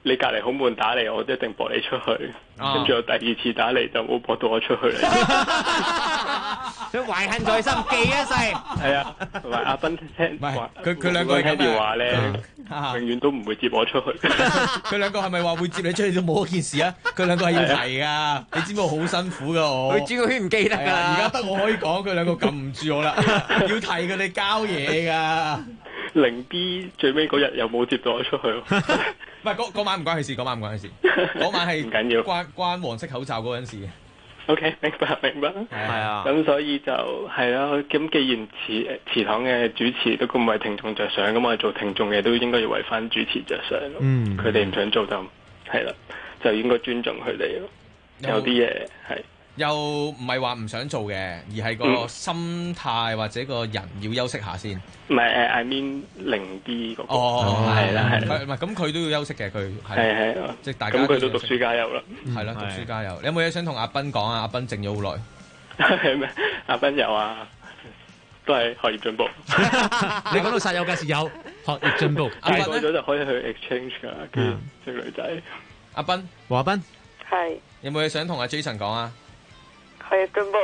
你隔離好悶打嚟，我一定駁你出去。跟住我第二次打嚟就冇駁到我出去啦。 佢懷恨在心，記一世。 係啊，同埋阿斌聽， 佢兩個聽電話咧，永遠都唔會接我出去。 佢兩個係咪話會接你出去都冇嗰件事啊？佢兩個係要提噶，你知唔知我好辛苦噶我？ 佢轉個圈唔記得㗎啦。 而家得我可以講，佢兩個撳唔住我啦，要提佢哋交嘢㗎。 零 B 最尾嗰日又冇接到我出去。 唔係嗰晚唔關佢事，嗰晚係唔緊要， 關黃色口罩嗰陣事嘅。 OK， 明白。 係啊。 咁所以就係啦。咁既然祠堂嘅主持都咁為聽眾着想，咁我哋做聽眾嘅都應該要為翻主持着想咯。佢哋唔想做就係啦，就應該尊重佢哋咯。有啲嘢係。 又唔係話唔想做嘅，而係個心態或者個人要休息下先。 唔係I mean 零 B 嗰個。 係啦。唔係咁，佢都要休息嘅，佢係即係大家。 咁佢都讀書加油啦。 係啦，讀書加油。你有冇嘢想同阿斌講啊？阿斌靜咗好耐。 係咩？阿斌有啊，都係學業進步。 你講到實有嘅時有學業進步。 大個咗就可以去 exchange 㗎啦，跟住識女仔。 阿斌， 黃阿斌， 係。 有冇嘢想同阿 Jason 講啊？ 學業進步。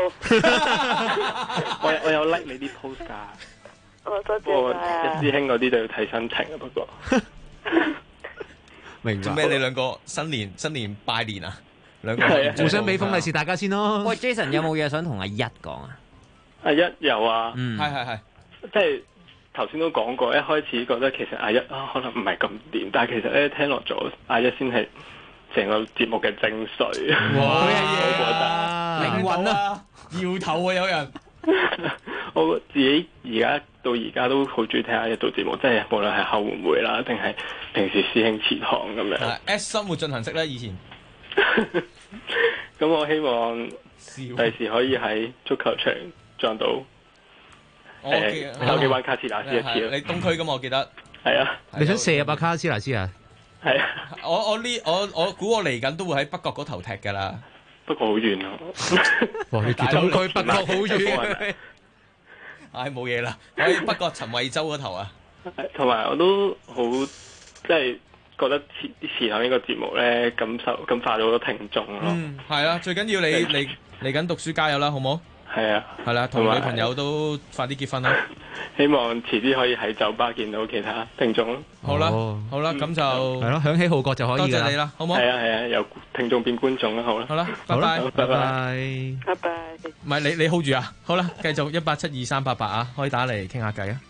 我有 like 你啲 post 㗎。 多謝一師兄嗰啲就要睇心情啊，不過。 明白。 咩？你兩個新年拜年啊？兩個互相俾封利是大家先咯。 喂 ，Jason 有冇嘢想同阿一講啊？ 阿一有啊。 係。 即係頭先都講過，一開始覺得其實阿一可能唔係咁掂，但係其實咧聽落咗，阿一先係成個節目嘅精髓。 哇！ 我覺得靈魂啊，搖頭啊，有人。 我自己到而家都好中意聽阿一做節目，即係無論係後援會啦，定係平時師兄祠堂咁樣。 S 生活進行式咧，以前。 咁我希望第時可以喺足球場撞到。手機玩卡斯拿斯一次。 你東區㗎嘛？我記得。 係啊。 你想射入卡斯拿斯啊？ 係啊。 我估我嚟緊都會喺北角嗰頭踢㗎啦。 不過好遠啊！ 哇！你東區北角好遠。 唉，冇嘢啦，喺北角陳惠洲嗰頭啊。 同埋我都好即係覺得祠堂呢個節目咧，感化咗好多聽眾咯。 係啊，最緊要你嚟緊讀書加油啦，好冇？ 係啊， 係啦，同女朋友都快啲結婚啦。 希望遲啲可以喺酒吧見到其他聽眾咯。 好啦，咁就係咯，響起號角就可以。 多謝你啦，好冇？ 係啊，由聽眾變觀眾啦，好啦。 好啦，拜拜。 拜拜。 唔係你 hold 住啊，好啦，繼續1872388啊，可以打嚟傾下偈啊。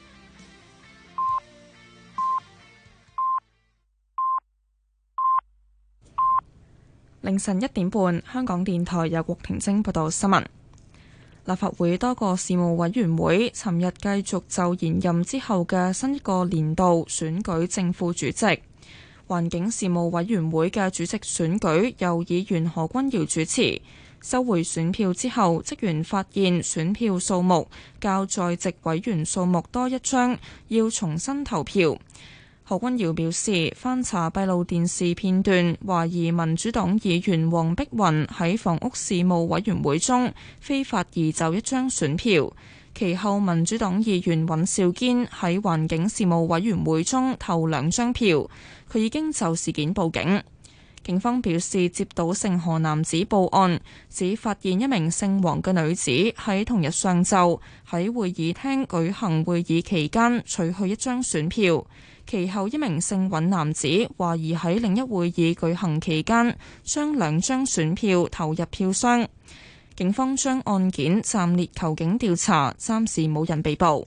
凌晨1點半，香港電台由郭婷晶報道新聞。立法會多個事務委員會尋日繼續就延任之後嘅新一個年度選舉正副主席。環境事務委員會嘅主席選舉由議員何君堯主持。收回選票之後，職員發現選票數目較在席委員數目多一張，要重新投票。何君堯表示，翻查閉路電視片段，懷疑民主黨議員黃碧雲喺房屋事務委員會中非法移走一張選票。其後，民主黨議員尹兆堅喺環境事務委員會中投2張票，佢已經就事件報警。警方表示接到姓何男子報案，指發現一名姓黃嘅女子喺同日上晝喺會議廳舉行會議期間取去一張選票。其後，一名姓尹男子懷疑喺另一會議舉行期間將2張選票投入票箱。警方將案件暫列求警調查，暫時冇人被捕。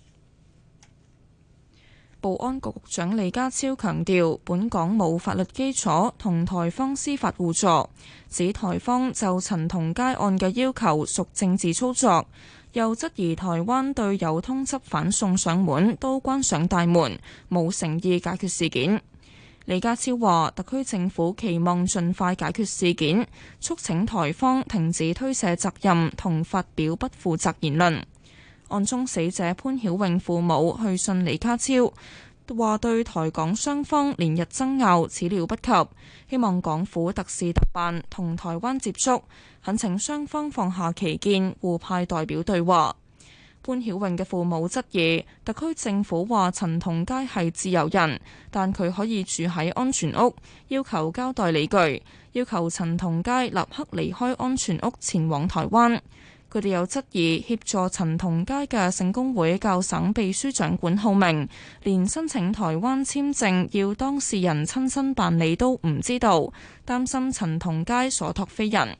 保安局局長李家超強調，本港冇法律基礎同台方司法互助，指台方就陳同佳案嘅要求屬政治操作，又質疑台灣對有通緝犯送上門都關上大門，冇誠意解決事件。李家超話，特區政府期望盡快解決事件，促請台方停止推卸責任同發表不負責言論。案中死者潘曉穎父母去信李家超，話對台港雙方連日爭拗始料不及，希望港府特事特辦同台灣接觸，懇請雙方放下歧見，互派代表對話。 潘曉穎嘅父母質疑特區政府話陳同佳係自由人，但佢可以住喺安全屋，要求交代理據，要求陳同佳立刻離開安全屋前往台灣。佢哋又質疑協助陳同佳嘅聖公會教省秘書長管浩明，連申請台灣簽證要當事人親身辦理都唔知道，擔心陳同佳所託非人。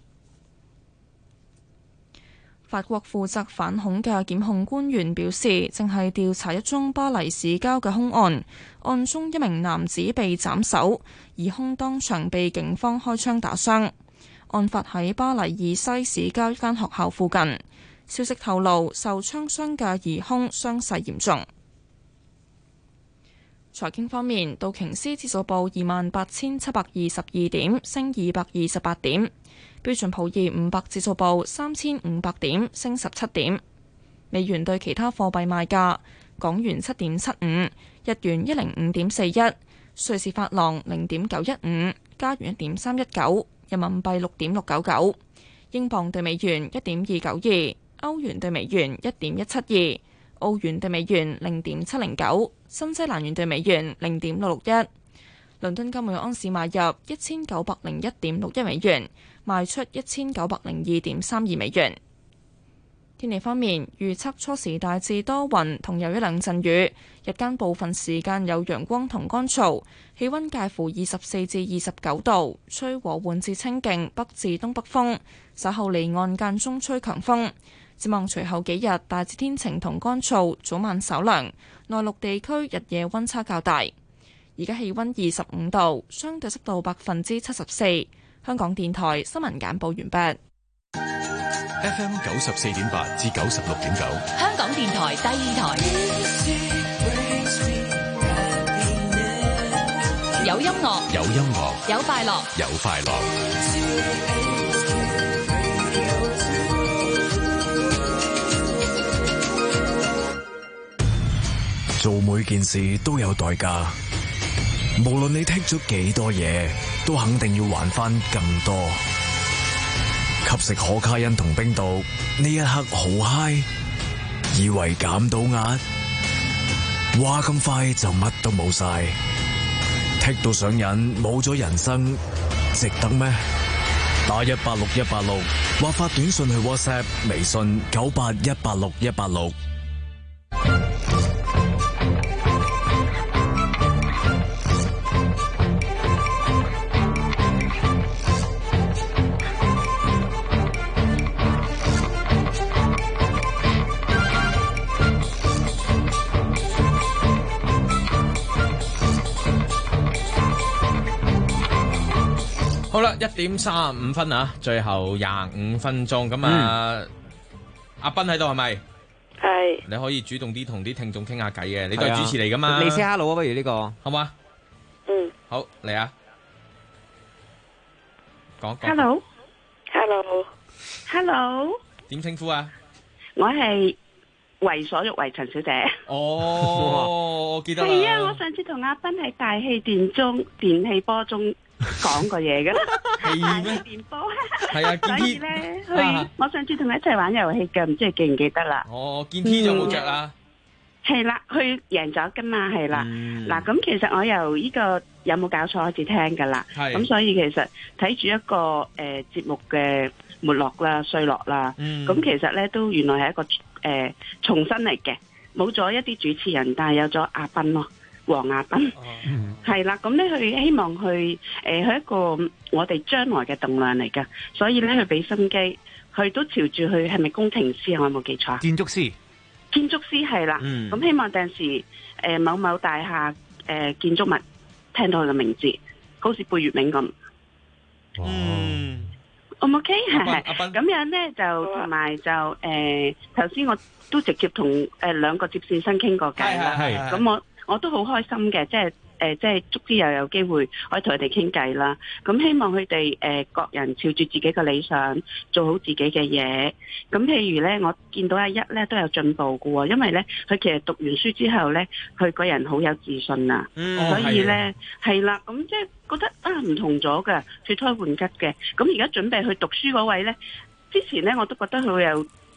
法國負責反恐嘅檢控官員表示，正係調查一宗巴黎市郊嘅兇案，案中一名男子被斬首，疑兇當場被警方開槍打傷。案發喺巴黎以西市郊一間學校附近。消息透露，受槍傷嘅疑兇傷勢嚴重。財經方面，道瓊斯指數報28,722點，升228點。標準普爾500指數報3500點，升17點。美元對其他貨幣賣價：港元7.75，日元105.41，瑞士法郎0.915，加元1.319，人民幣6.699，英鎊對美元1.292，歐元對美元1.172，澳元對美元0.709，新西蘭元對美元0.661。倫敦金每盎司買入1901.61美元，賣出1902.32美元。天氣方面，預測初時大致多雲，同有一兩陣雨，日間部分時間有陽光同乾燥，氣溫介乎24至29度，吹和緩至清勁北至東北風，稍後離岸間中吹強風。展望隨後幾日大致天晴同乾燥，早晚稍涼，內陸地區日夜溫差較大。而家氣溫25度，相對濕度74%。香港電台新聞簡報完畢。 FM 94.8至96.9， 香港電台第二台，有音樂， 有音樂， 有快樂， 有快樂。 做每件事都有代價。無論你剔咗幾多嘢，都肯定要還翻更多。吸食可卡因同冰毒，呢一刻好嗨，以為減到壓，話咁快就乜都冇晒，剔到上癮，冇咗人生，值得咩？打186186，或發短信去 WhatsApp、微信98186-186。 好啦，1:35啊，最後25分鐘咁啊，阿斌喺度係咪？ 係。 你可以主動啲同啲聽眾傾下偈嘅，你都係主持嚟噶嘛？ 你 say hello 啊，不如呢個好嘛？ 嗯。 好，嚟啊！講。 Hello。 點稱呼啊？ 我係為所欲為陳小姐。 哦，我記得啦。 係啊，我上次同阿斌喺大氣電氣波中講過嘢噶啦，大氣電波係啊， 所以咧，我上次同佢一齊玩遊戲嘅，唔知你記唔記得啦？ 哦，見 T 有冇着啊？ 係啦，佢贏咗噶嘛，係啦。嗱，咁其實我由呢個有冇搞錯開始聽噶啦，咁所以其實睇住一個節目嘅沒落啦、衰落啦，咁其實咧都原來係一個重新嚟嘅，冇咗一啲主持人，但係有咗阿斌咯。黃亞斌係啦，咁咧佢希望去係一個我哋將來嘅棟樑嚟噶，所以咧佢俾心機，佢都朝住去係咪工程師啊？我有冇記錯？ 建築師係啦，咁希望第時某某大廈建築物聽到佢嘅名字，好似貝聿銘咁。O 唔 OK？ 係咁樣咧就同埋就頭先我都直接同兩個接線生傾過偈啦，咁我都好開心嘅，即係足之又有機會可以同佢哋傾偈啦。咁希望佢哋各人朝住自己嘅理想做好自己嘅嘢。咁譬如咧，我見到阿一咧都有進步嘅喎，因為咧佢其實讀完書之後咧，佢個人好有自信啊。所以咧係啦，咁即係覺得唔同咗嘅，脫胎換骨嘅。咁而家準備去讀書嗰位咧，之前咧我都覺得佢有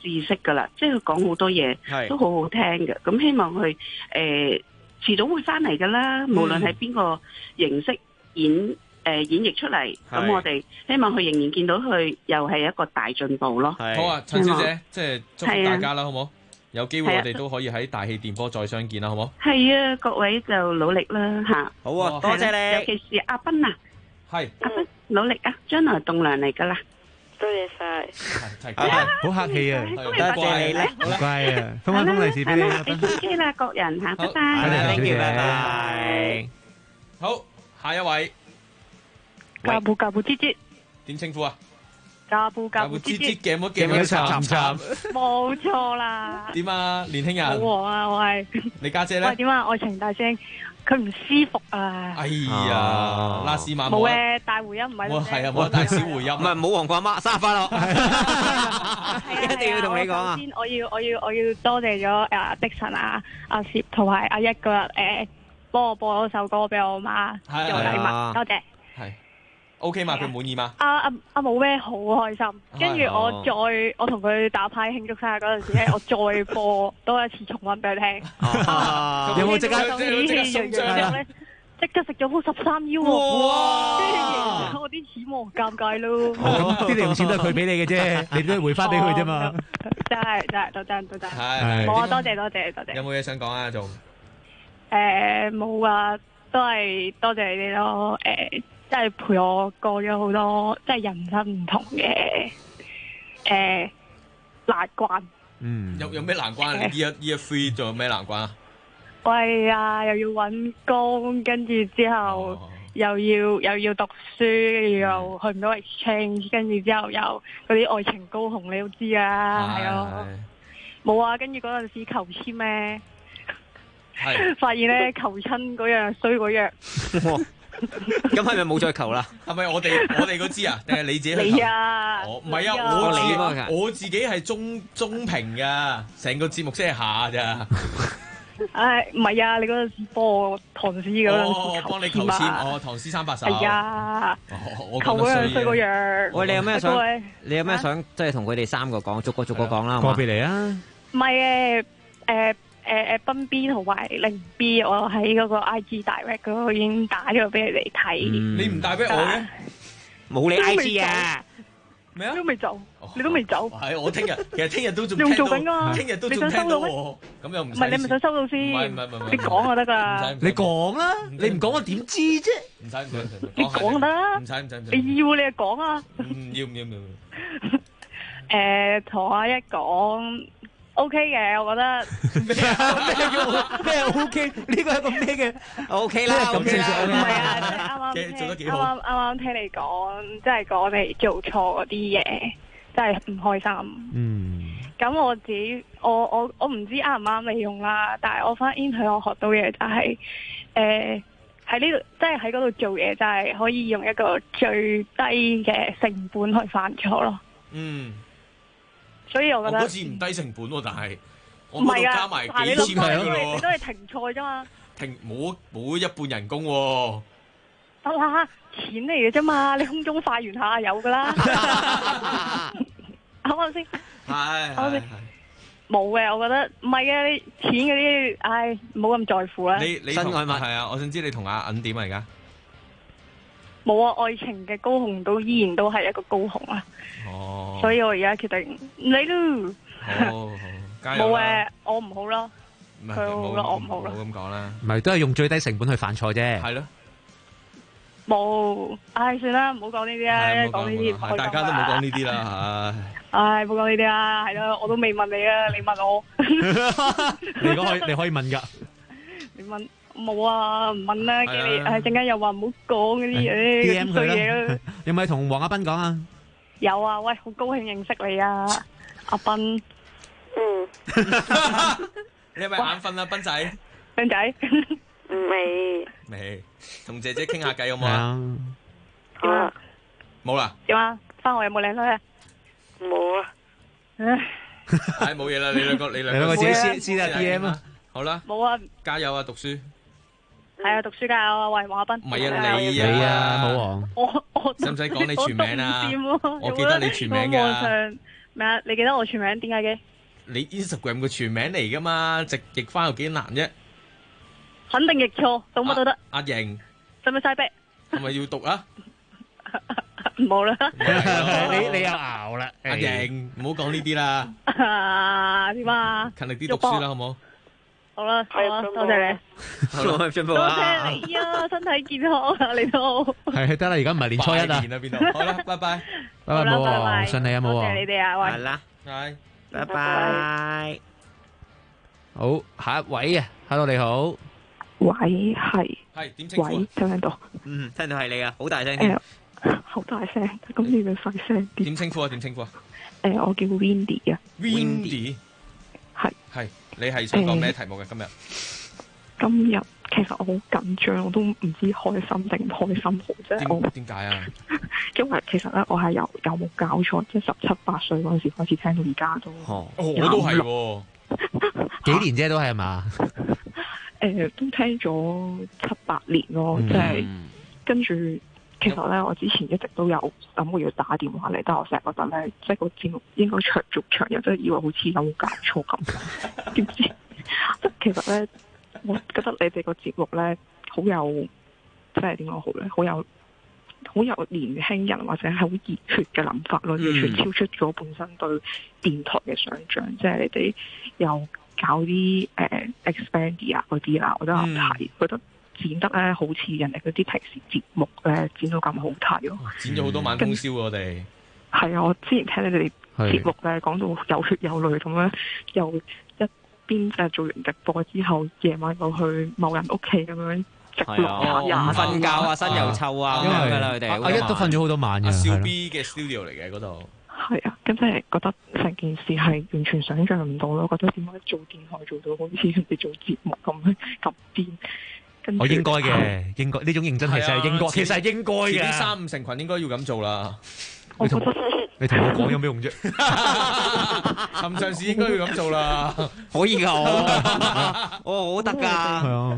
知識噶啦，即係佢講好多嘢係都好好聽嘅。咁希望佢遲早會翻嚟噶啦，無論係邊個形式演繹出嚟，咁我哋希望佢仍然見到佢又係一個大進步咯。 好啊，陳小姐，即係祝福大家啦，好唔好？有機會係啊我哋都可以喺大氣電波再相見啦，好唔好？ 係啊，各位就努力啦嚇。 好啊，多謝你。 尤其是阿斌啊， 係阿斌努力啊，將來棟梁嚟噶啦。 多謝晒。 好客氣啊， 多謝你咧， 好乖啊，封利是俾你啊， 你 OK 啦，各人嚇，拜拜。 Thank you， 拜拜。 好，下一位教布吱吱， 點稱呼啊？ 教布吱吱嘅乜嘅乜慘慘， 冇錯啦。 點啊，年輕人？ 好黃啊，我係。 你家姐咧？ 喂，點啊？愛情大聲，佢唔舒服啊。 哎呀，拉絲馬冇嘅大回音唔係。 係啊，冇大小回音。 唔係冇黃瓜媽生日快樂。一定要同你講啊！ 先我要多謝咗的神啊、阿攝同埋阿一嗰日幫我播咗首歌俾我媽做禮物，多謝。 係 OK 嘛？佢滿意嘛？ 阿冇咩好開心，跟住我同佢打牌慶祝生日嗰陣時咧，我再播多一次重溫俾佢聽。 有冇即刻即刻食咗鋪13腰喎！跟住我啲錢冇尷尬咯。 咁啲零用錢都係佢俾你嘅啫，你都係回翻俾佢啫嘛。 真係都真。 係冇啊！多謝。 有冇嘢想講啊？仲冇啊，都係多謝你哋咯。即係陪我過咗好多，即係人生唔同嘅難關。 有咩難關？你 year 3仲有咩難關啊？ 喂啊，又要揾工，跟住之後又要讀書，又去唔到 exchange，跟住之後又嗰啲愛情高雄，你都知啊，係咯。冇啊，跟住嗰陣時求簽咩，發現咧求親嗰樣衰嗰樣。 咁係咪冇再求啦？ 係咪我哋嗰支啊？定係你自己去求？ 你啊， 唔係啊，我自己係中評噶，成個節目先係下咋。 唉，唔係啊，你嗰陣時幫我唐詩嗰陣時幫你求簽，唐詩300首。 係啊，求嗰樣衰嗰樣。 喂，你有咩想即係同佢哋3個講，逐個講啦， 個別嚟啊。 唔係賓 B 同埋零 B， 我喺嗰個 IG Direct 嗰度已經打咗俾你哋睇。 你唔帶俾我嘅？ 冇你 IG 啊？ 咩啊？ 都未走，你都未走。 係我聽日都仲仲做緊㗎， 聽日都仲聽到喎。咁又唔係你咪想收到先？唔係，你講就得㗎。 你講啦，你唔講我點知啫？ 唔使， 你講就得啦。 唔使。 你要你就講啊。 唔要。 同阿一講 OK 嘅，我覺得。 咩 OK？呢個係一個咩嘅 OK 啦？ 咁先算 OK。唔係啊，即係做得幾好。 啱聽你講，即係講你做錯嗰啲嘢，真係唔開心。咁我自己，我唔知啱唔啱你用啦，但係我翻 intern 我學到嘢就係，喺呢度，即係喺嗰度做嘢就係可以用一個最低嘅成本去犯錯咯。所以我覺得好似唔低成本喎，但係我嗰度加埋幾千蚊嘅喎。 你都係停賽啫嘛。 停冇一半人工喎。 得啦，錢嚟嘅啫嘛，你空中快完下有噶啦。啱唔啱先？係。冇嘅，我覺得唔係嘅，你錢嗰啲，唉，唔好咁在乎啦。 你新愛物係啊，我想知你同阿銀點啊而家？ 冇啊，愛情嘅高雄都依然都係一個高雄啊。所以我而家決定唔理咯。 好，加油啦！ 冇嘅，我唔好咯。佢好咯，我唔好咯。 冇咁講啦。 唔係都係用最低成本去犯錯啫。 係咯。 冇，唉，算啦，唔好講呢啲啦，講呢啲大家都冇講呢啲啦， 唉，冇講呢啲啦，係咯，我都未問你啊，你問我。 你可以問噶。 你問冇啊？唔問啦，驚你唉，陣間又話唔好講嗰啲嘢衰嘢咯。 有冇同黃阿斌講啊？ 有啊，喂，好高興認識你啊，阿斌。 你係咪眼瞓啊，斌仔？ 斌仔。 未， 同姐姐傾下偈好冇啊？ 點啊？ 冇啦。 點啊？返學有冇靚女啊？ 冇啊。 唉，冇嘢啦，你兩個自己先啦 DM 啊。 好啦。 冇啊。 加油啊，讀書。 係啊，讀書加油啊！喂，黃阿斌。 唔係啊，你啊， 冇王。我使唔使講你全名啊？我記得你全名㗎。 咩啊？你記得我全名點解嘅？ 你 Instagram 嘅全名嚟噶嘛？直譯翻有幾難啫？ 肯定譯錯，讀乜都得。 阿瑩， 使唔使嘥筆？ 係咪要讀啊？ 冇啦。 你又熬啦， 阿瑩，唔好講呢啲啦。 點啊？ 勤力啲讀書啦，好唔好？ 好啦，好啊，多謝你。 好啦，進步多啊！ 謝你啊，身體健康啊，你都好。 係得啦，而家唔係年初一啦。 拜年啊，邊度？好啦，拜拜。 拜拜，冇喎，順利啊，冇喎。 多謝你哋啊，喂。 係啦， 係， 拜拜。 好，下一位啊，Hello 你好。 喂，係。 係點稱呼？ 喂，聽唔聽到？ 聽到係你啊，好大聲添。 好大聲，咁你咪細聲啲。 點稱呼啊？點稱呼啊？ 我叫 Windy 啊。 Windy 係，你係想講咩題目嘅今日？ 今日其實我好緊張，我都唔知開心定唔開心好啫。 點解啊？ 因為其實咧，我係有冇搞錯，即係17、18歲嗰陣時開始聽到而家都。 我都係喎。 幾年啫都係嘛？ 都聽咗7、8年咯，即係跟住。其實咧，我之前一直都有諗過要打電話嚟，但係我成日覺得咧，即係個節目應該長續長有，即係以為好似有冇搞錯咁。點知即係其實咧，我覺得你哋個節目咧好有，即係點講好咧，好有年輕人或者係好熱血嘅諗法咯，完全超出咗本身對電台嘅想像。即係你哋又搞啲Expandia 嗰啲啦，我都有睇，覺得。剪得咧好似人哋嗰啲平時節目咧剪到咁好睇咯， 剪咗好多晚通宵我哋。 係啊，我之前聽你哋節目咧講到有血有淚咁樣，又一邊就做完直播之後，夜晚又去某人屋企咁樣直錄瞓覺啊，身又臭啊咁樣噶啦，佢哋。 阿一都瞓咗好多晚嘅。 阿少 B 嘅 studio 嚟嘅嗰度。 係啊，咁即係覺得成件事係完全想像唔到咯，覺得點解做電台做到好似人哋做節目咁癲。 我應該嘅，應該呢種認真其實係應該，其實係應該嘅。 啲3、5成群應該要咁做啦。 你同我講有咩用啫？ 尋常事應該要咁做啦。 可以㗎，我好得㗎。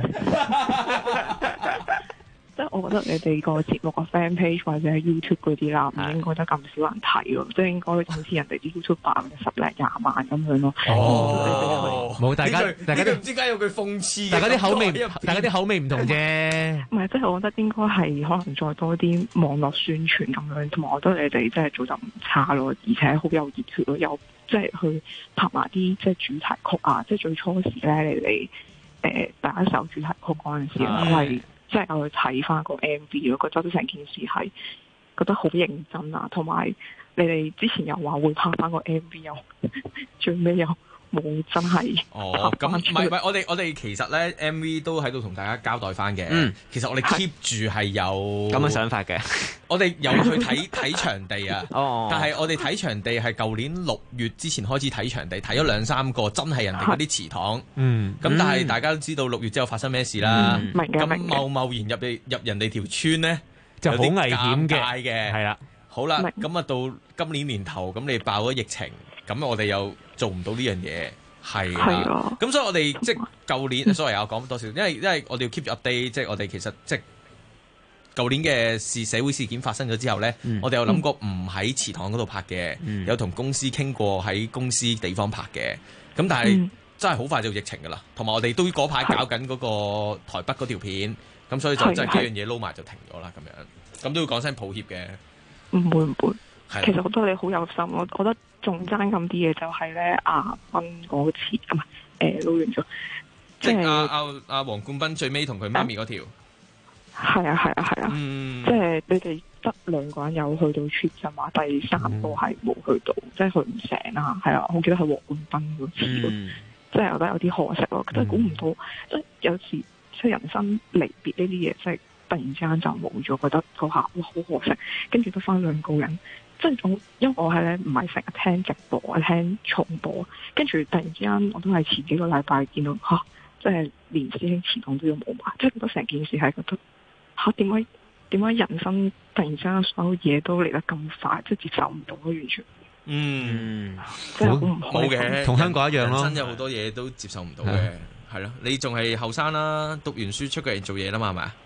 即係我覺得你哋個節目個 fan page 或者係 YouTube 嗰啲啦，唔應該得咁少人睇咯，即係應該好似人哋啲 YouTube 版嘅10零20萬咁樣咯。 冇大家都唔知點解有句諷刺， 大家啲口味唔同啫。 唔係，即係我覺得應該係可能再多啲網絡宣傳咁樣，同埋我覺得你哋真係做得唔差咯，而且好有熱血咯，又即係去拍埋啲即係主題曲啊，即係最初時咧你哋第一首主題曲嗰陣時咧係。即係我去睇翻個 MV 咯，覺得成件事係覺得好認真啊，同埋你哋之前又話會拍翻個 MV，又最尾又冇真係。 咁唔係，我哋其實咧 MV 都喺度同大家交代翻嘅。其實我哋 keep 住係有咁嘅想法嘅。 我哋有去睇場地啊。但係我哋睇場地係舊年6月之前開始睇場地，睇咗2、3個真係人哋嗰啲祠堂。咁但係大家都知道6月之後發生咩事啦。咁貿然入人哋條村咧， 就好危險嘅。係啦。 好啦，咁啊到今年年頭，咁你爆咗疫情，咁我哋又做唔到呢樣嘢，係啦。咁所以我哋即係舊年，sorry，我講多少，因為我哋要 keep 住 update，即係我哋其實即係舊年嘅社會事件發生咗之後咧，我哋有諗過唔喺祠堂嗰度拍嘅，有同公司傾過喺公司地方拍嘅，咁但係真係好快就疫情噶啦，同埋我哋都嗰排搞緊嗰個台北嗰條片，咁所以就真係幾樣嘢撈埋就停咗啦，咁樣，咁都要講聲抱歉嘅。 唔會，其實我覺得你好有心，我覺得仲爭咁啲嘢就係咧亞軍嗰次啊，撈完咗，即係阿黃冠斌最尾同佢媽咪嗰條， 係啊，即係你哋得2個人有去到出啫嘛，第3個係冇去到，即係去唔成啦，係啊，我記得係黃冠斌嗰次，即係我覺得有啲可惜咯，真係估唔到，即係有時即係人生離別呢啲嘢，即係。突然之間就冇咗，覺得嗰下哇好可惜，跟住得翻2個人，即係因為我係咧唔係成日聽直播，我聽重播，跟住突然之間我都係前幾個禮拜見到即係連師兄祠堂都要冇埋，即係覺得成件事係覺得點解人生突然之間所有嘢都嚟得咁快，即係接受唔到咯，完全。即係好唔冇嘅， 同香港一樣咯， 真有好多嘢都接受唔到嘅，係咯，你仲係後生啦，讀完書出嚟做嘢啦嘛，係咪啊？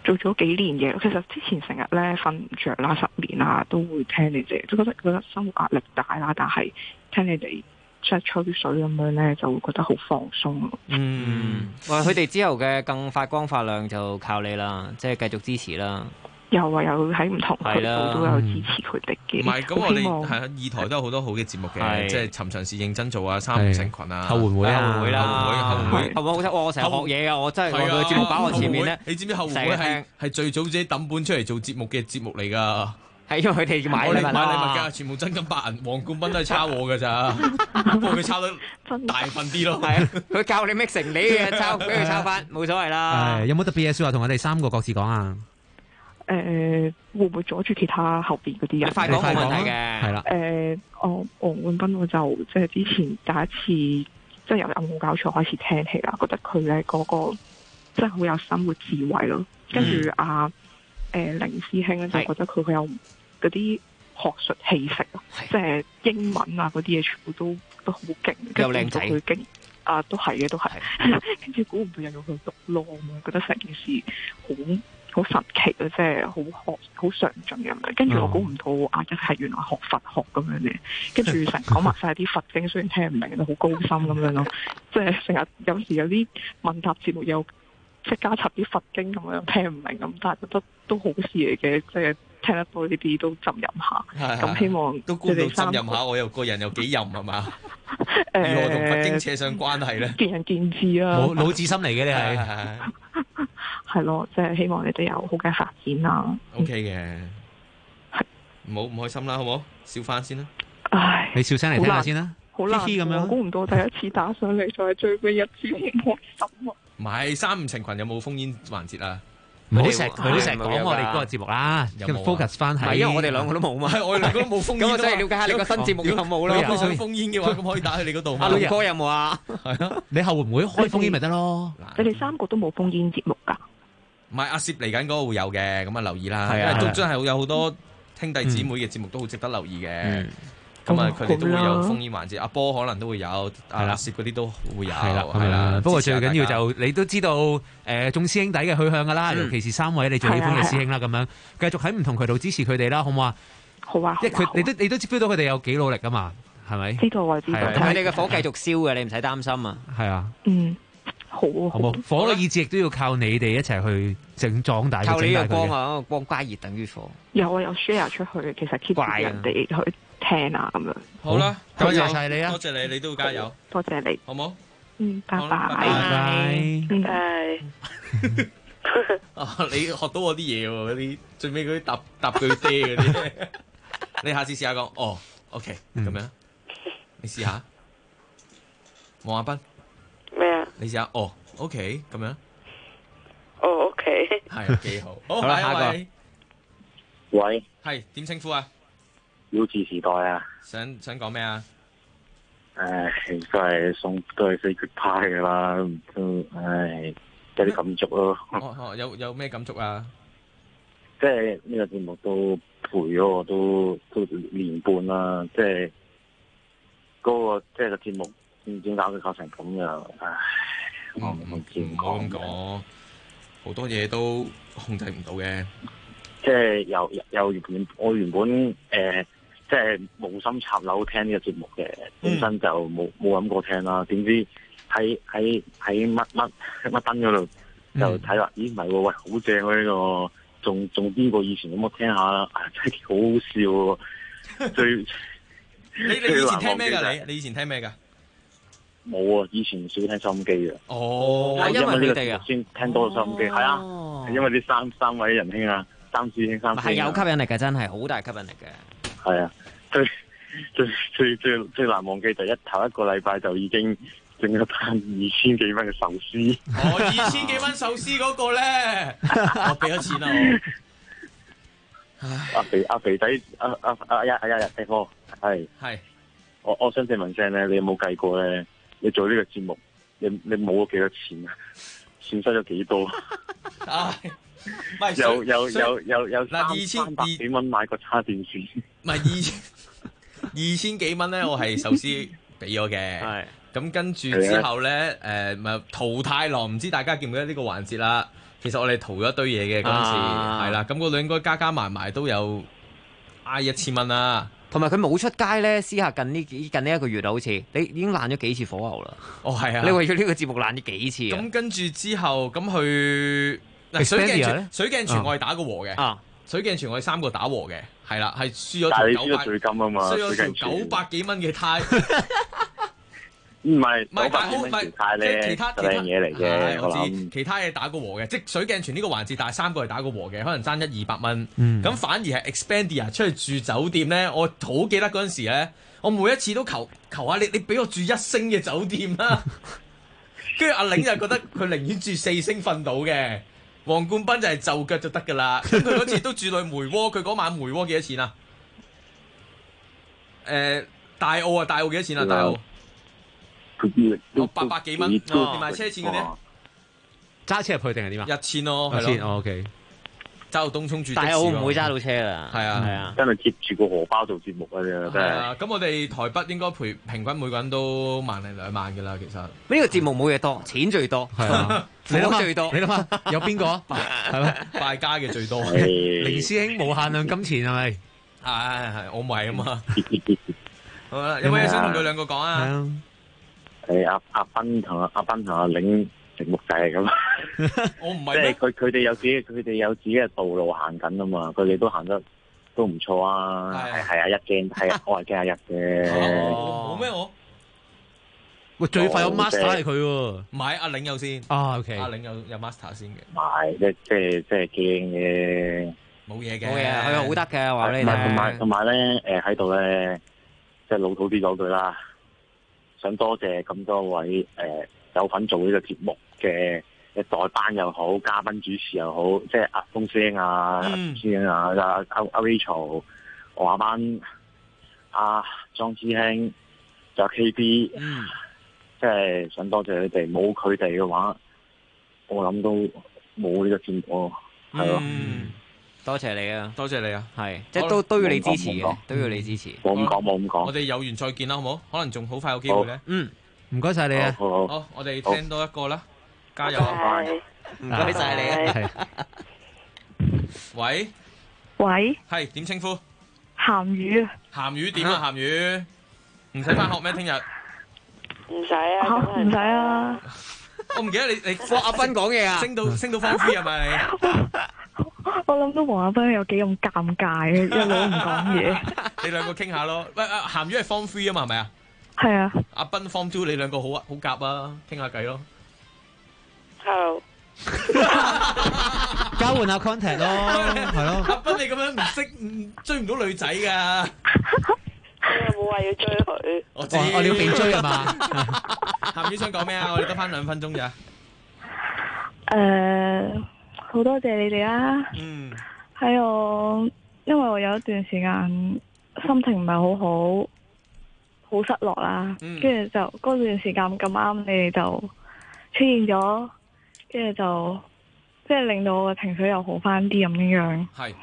做咗幾年嘅，其實之前成日咧瞓唔着啦、失眠啦，都會聽你哋，都覺得生活壓力大啦，但係聽你哋即係吹水咁樣咧，就會覺得好放鬆咯。 喂，佢哋之後嘅更發光發亮就靠你啦，即係繼續支持啦。 有喺唔同渠道都有支持佢哋嘅。 唔係咁，我哋係啊，二台都有好多好嘅節目嘅，即係尋常事認真做啊，三五成群啊， 後援會啦， 後援會好聽。我成日學嘢啊，我真係我個節目擺我前面咧。 你知唔知後援會係最早自己抌本出嚟做節目嘅節目嚟㗎？ 係因為佢哋買禮物㗎，全部真金白銀，黃冠斌都係抄我㗎咋，不過佢抄得大份啲咯。 係啊，佢教你 mix 成你嘅抄，俾佢抄翻，冇所謂啦。 有冇特別嘢説話同我哋3個各自講啊？ 會唔會阻住其他後邊嗰啲人？ 快講冇問題嘅， 係啦。 黃冠斌我就即係之前第一次即係由冇搞錯開始聽起啦，覺得佢咧嗰個即係好有生活智慧咯。跟住凌師兄咧就覺得佢好有嗰啲學術氣息啊，即係英文啊嗰啲嘢全部都好勁， 又靚仔佢勁都係嘅，都係。跟住估唔到又要去讀 law 咁樣，覺得成件事好神奇啊！即係好上進咁樣，跟住我估唔到一係原來學佛學咁樣嘅，跟住成日講埋晒啲佛經，雖然聽唔明，都好高深咁樣咯。即係成日有時有啲問答節目又即係加插啲佛經咁樣，聽唔明咁，但係覺得都好事嚟嘅，即係聽得多呢啲都浸飲下。咁希望都估到浸飲下，我又個人又幾淫係嘛？如何同佛經扯上關係咧？ 見仁見智啊！ 冇智心嚟嘅你係。 係咯，即係希望你哋有好嘅發展啦。 OK 嘅，唔好唔開心啦，好唔好？笑翻先啦。 唉， 你笑聲嚟聽下先啦。 好難咁樣，估唔到第一次打上嚟就係最尾一次，好開心啊！ 唔係三五成群有冇烽煙環節啊？ 唔好成日講我哋嗰個節目啦，跟住 focus 翻係。 因為我哋兩個都冇嘛， 係我哋兩個都冇烽煙。 咁我真係了解下你個新節目有冇啦。 如果想烽煙嘅話，咁可以打去你嗰度。 阿龍哥有冇啊？ 係啊， 你後會唔會開烽煙咪得咯？ 你哋3個都冇烽煙節目㗎？ 唔係阿攝嚟緊嗰個會有嘅，咁啊留意啦。 係啊， 因為都真係有好多兄弟姊妹嘅節目都好值得留意嘅。咁啊，佢哋都會有烽煙環節，阿波可能都會有，阿攝嗰啲都會有。係啦。 不過最緊要就你都知道眾師兄弟嘅去向㗎啦，尤其是3位你最喜歡嘅師兄啦，咁樣繼續喺唔同渠道支持佢哋啦，好唔好啊？ 好啊。 因為你都 feel 到佢哋有幾努力㗎嘛，係咪？ 知道啊，知道。 佢哋嘅火繼續燒嘅，你唔使擔心啊。 係啊。 好冇？ 火嘅意志亦都要靠你哋一齊去壯大佢。 靠你嘅光啊！光加熱等於火。 有 share 出去，其實 keep 住人哋去聽啊，咁樣。 好啦， 多謝晒你啊！ 多謝你，你都要加油。 多謝你， 好冇？ 拜拜。 拜拜。 你學到我啲嘢喎，嗰啲最尾嗰啲搭句爹嗰啲，你下次試下講OK 咁樣，你試下。黃亞斌。 咩啊？ 你試下OK 咁樣。 OK。 係幾好。好啦，下個。 喂。 係點稱呼啊？ 要字時代啊。 想講咩啊？ 都係四決派噶啦，都有啲感觸咯。 有咩感觸啊？ 即係呢個節目都陪咗我都年半啦，即係嗰個即係個節目。點搞佢搞成咁樣？唉，我唔知唔好咁講，好多嘢都控制唔到嘅。 即係我原本即係無心插柳聽呢個節目嘅，本身就冇諗過聽啦。點知喺乜燈嗰度就睇啦？咦，唔係喎，喂，好正喎呢個，仲邊個以前咁我聽下啦，真係好好笑喎！ 你以前聽咩㗎？你以前聽咩㗎？ 冇啊！以前少聽收音機嘅。 因為你哋先聽多收音機，係啊，係因為啲三位仁兄啊，三師兄係有吸引力嘅，真係好大吸引力嘅。 係啊，最難忘記就頭一個禮拜就已經整咗單2000幾蚊嘅壽司。 2000幾蚊壽司嗰個咧，我俾咗錢啦。 阿肥仔，大哥，係。我想請問聲咧，你有冇計過咧？你做呢個節目，你冇咗幾多錢啊？損失咗幾多？有300幾蚊買個叉電視。 唔係2000幾蚊咧，我係壽司俾咗嘅。係。咁跟住之後咧，咪淘太郎，唔知大家記唔記得呢個環節啦？ 其實我哋淘咗一堆嘢嘅嗰陣時，係啦，咁嗰度應該加埋都有挨1000蚊啦。 同埋佢冇出街咧，私下近呢一個月啊，好似你已經爛咗幾次火牛啦。 哦，係啊， 你為咗呢個節目爛咗幾次啊？ 咁跟住之後，咁佢水鏡泉我係打過和嘅。水鏡泉我哋3個打和嘅，係啦，係輸咗條最金啊嘛， 輸咗條900幾蚊嘅呔。 唔係但係 900幾蚊條呔咧，其他嘢嚟嘅。 我知其他嘢打過和嘅，即係水鏡泉呢個環節，但係3個係打過和嘅，可能爭100-200蚊。咁反而係 Expedia 出去住酒店咧，我好記得嗰陣時咧，我每一次都求下你俾我住1星嘅酒店啦。跟住阿玲就覺得佢寧願住4星瞓到嘅。黃冠斌就係就腳就得㗎啦，咁佢嗰次都住到去梅窩，佢嗰晚梅窩幾多錢啊？大澳幾多錢啊？大澳800幾蚊，連埋車錢嗰啲， 揸車入去定係點啊 ？1000咯， 係咯 ，OK。 揸到東涌住， 大澳唔會揸到車啦， 係啊， 真係貼住個荷包做節目啊！真係。 咁我哋台北應該平均每個人都1萬零2萬㗎啦，其實。呢個節目冇嘢多，錢最多， 係啊， 你諗最多， 你諗下有邊個係咪敗家嘅最多？ 凌師兄無限量金錢係咪？ 係，我唔係啊嘛。好啦，有冇嘢想同佢兩個講啊？ 阿斌同阿玲。節目就係咁， 我唔係即係佢哋有自己嘅道路行緊啊嘛，佢哋都行得都唔錯啊，係阿一驚，係我係驚阿一嘅。 冇咩我？ 喂，最快有 master 係佢喎， 唔係阿玲有先。 OK， 阿玲有 master 先嘅。 唔係，即係驚嘅。 冇嘢嘅， 佢好得嘅，話你聽。 同埋咧，喺度咧，即係老土啲講句啦，想多謝咁多位有份做呢個節目嘅代班又好，嘉賓主持又好，即係阿風師兄啊、師兄啊、阿 Rachel、我阿班、阿莊師兄，仲有 KB，即係想多謝佢哋，冇佢哋嘅話，我諗都冇呢個節目，係咯。 多謝你啊， 多謝你啊， 係，即係都要你支持嘅，都要你支持。 冇咁講。 我哋有緣再見啦，好唔好？可能仲好快有機會咧。 唔該晒你啊！ 好，我哋聽多一個啦，加油！ 唔該晒你啊！ 喂，係點稱呼？ 鹹魚啊！ 鹹魚點啊？鹹魚唔使返學咩？聽日唔使啊！ 唔使啊！ 我唔記得你阿斌講嘢啊！ 升到方 free 係咪？ 我諗到黃阿斌有幾咁尷尬嘅，一路唔講嘢。 你兩個傾下咯。喂，鹹魚係方 free 啊嘛，係咪啊？ 係啊， 阿斌 Form 2，你兩個好夾啊，傾下偈咯。 Hello， 交換下 contact 咯，係咯。 阿斌你咁樣唔識追唔到女仔噶。 我冇話要追佢。 我知， 我要被追係嘛？ 鹹魚想講咩啊？我哋得翻2分鐘咋。 好多謝你哋啦。喺我，因為我有一段時間心情唔係好失落啦，跟住就嗰段時間咁啱，你哋就出現咗，跟住就即係令到我嘅情緒又好翻啲咁樣。 係。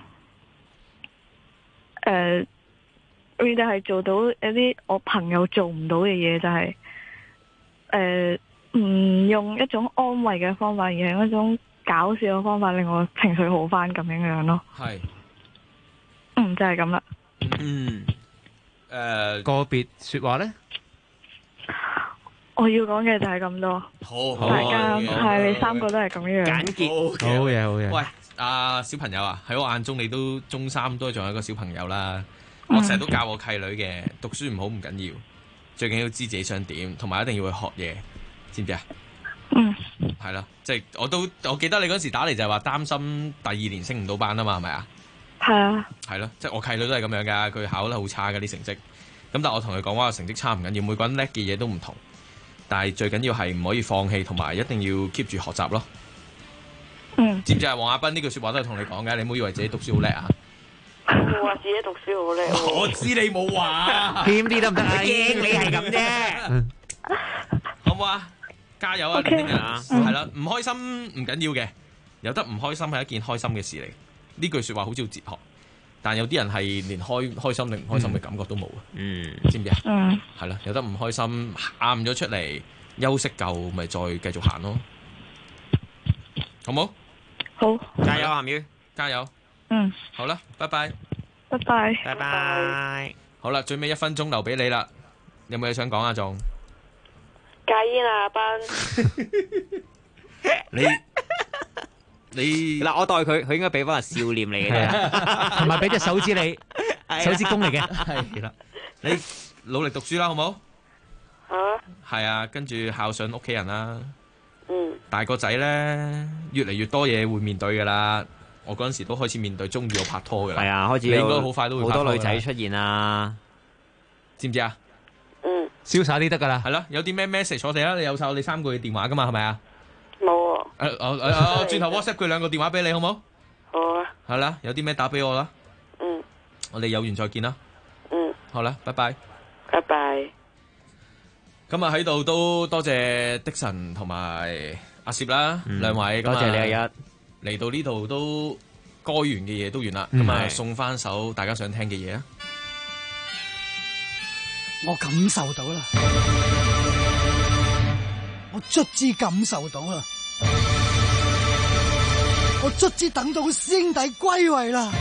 你哋係做到有啲我朋友做唔到嘅嘢，就係唔用一種安慰嘅方法，而係用一種搞笑嘅方法，令我情緒好翻咁樣咯。係。就係咁啦。 個別說話咧， 我要講嘅就係咁多。 好， 大家係你3個都係咁樣簡潔。 好嘢。 喂，小朋友啊，喺我眼中你都中3都仲係一個小朋友啦。我成日都教我契女嘅，讀書唔好唔緊要，最緊要知自己想點，同埋一定要去學嘢，知唔知啊？係啦，即係我記得你嗰時打嚟就係話擔心第2年升唔到班啊嘛，係咪啊？ 係啊。 係咯，即係我契女都係咁樣噶，佢考得好差噶啲成績。咁但係我同佢講話成績差唔緊要，每個人叻嘅嘢都唔同，但係最緊要係唔可以放棄，同埋一定要 keep 住學習咯。知唔知啊？黃亞斌呢句說話都係同你講嘅，你唔好以為自己讀書好叻啊！ 我冇話自己讀書好叻。 我知你冇話， 謙啲得唔得？驚你係咁啫， 好唔好啊？加油啊！年輕人啊，係啦，唔開心唔緊要嘅，有得唔開心係一件開心嘅事嚟。呢句說話好似哲學，但有啲人係連開心定唔開心嘅感覺都冇啊。知唔知啊？係啦，有得唔開心，喊咗出嚟，休息夠，咪再繼續行咯，好冇？ 好， 加油鹹魚， 加油。 嗯， 好啦，拜拜。 拜拜， 拜拜。 好啦，最尾1分鐘留俾你啦，有冇嘢想講啊？仲戒煙啊，班。 你嗱，我代佢應該俾翻個笑臉你嘅啫， 同埋俾隻手指你，手指公嚟嘅。 係啦，你努力讀書啦，好冇？ 好啊。 係啊，跟住孝順屋企人啦。 嗯。 大個仔咧，越嚟越多嘢會面對噶啦。我嗰陣時都開始面對中意我拍拖噶啦。 係啊，開始你應該好快都會拍拖好多女仔出現啊， 知唔知啊？ 嗯。 瀟灑啲得噶啦。 係咯，有啲咩 message 我哋啦？你有晒我哋3個嘅電話噶嘛？係咪啊？ 冇啊。 轉頭 WhatsApp 佢2個電話俾你，好冇？ 好啊。 係啦，有啲咩打俾我啦。 嗯。 我哋有緣再見啦。 嗯。 好啦，拜拜。 拜拜。 今日喺度都多謝的神同埋阿攝啦，兩位。 多謝你阿一。 嚟到呢度都該完嘅嘢都完啦，咁啊送翻首大家想聽嘅嘢啊！ 我感受到啦，我卒之感受到啦，我卒之等到師兄弟歸位啦！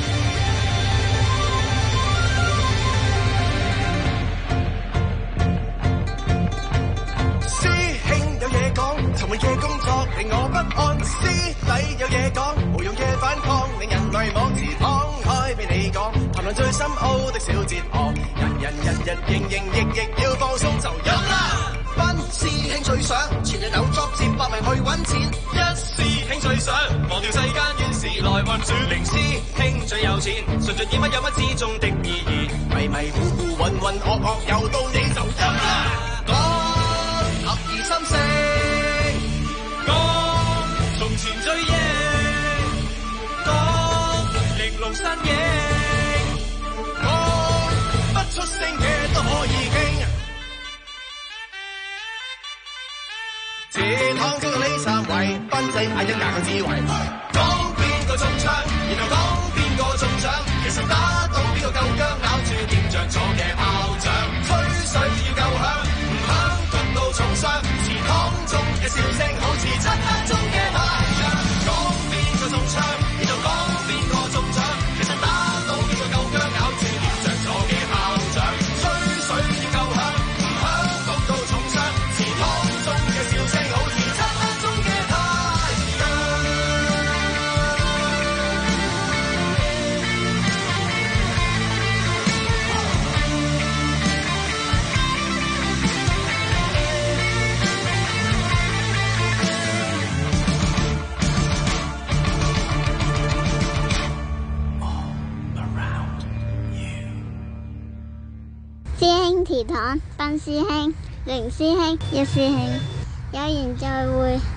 師兄有嘢講，尋日嘅工作令我不安。師弟有嘢講，無用嘅反抗令人迷惘。自敞開俾你講，談論最深奧的小哲學。人營役要放鬆就有啦。班師兄最想全日有 job 接百名去揾錢。一師兄最想忘掉世間怨事來運轉。零師兄最有錢，純盡以乜有乜之中的意義。迷糊渾噩又到你就有啦。合而心聲，講從前追憶，講玲瓏身影，講不出聲嘅都可以傾。這趟中到呢3位，賓仔嗌一架嘅智慧，講邊個中槍，然後講邊個中獎，其實打到邊個夠薑，咬住點着咗嘅炮仗，吹水要夠響。重傷，祠堂中嘅笑聲好似漆黑中嘅太陽。講邊個中槍，然後講邊個中獎，其實打到邊個夠薑，咬住點着咗嘅炮仗，吹水要夠響，唔響焗到重傷。祠堂中嘅笑聲好似漆黑中嘅太陽。 師兄祠堂，賓師兄，零師兄，一師兄，有緣再會。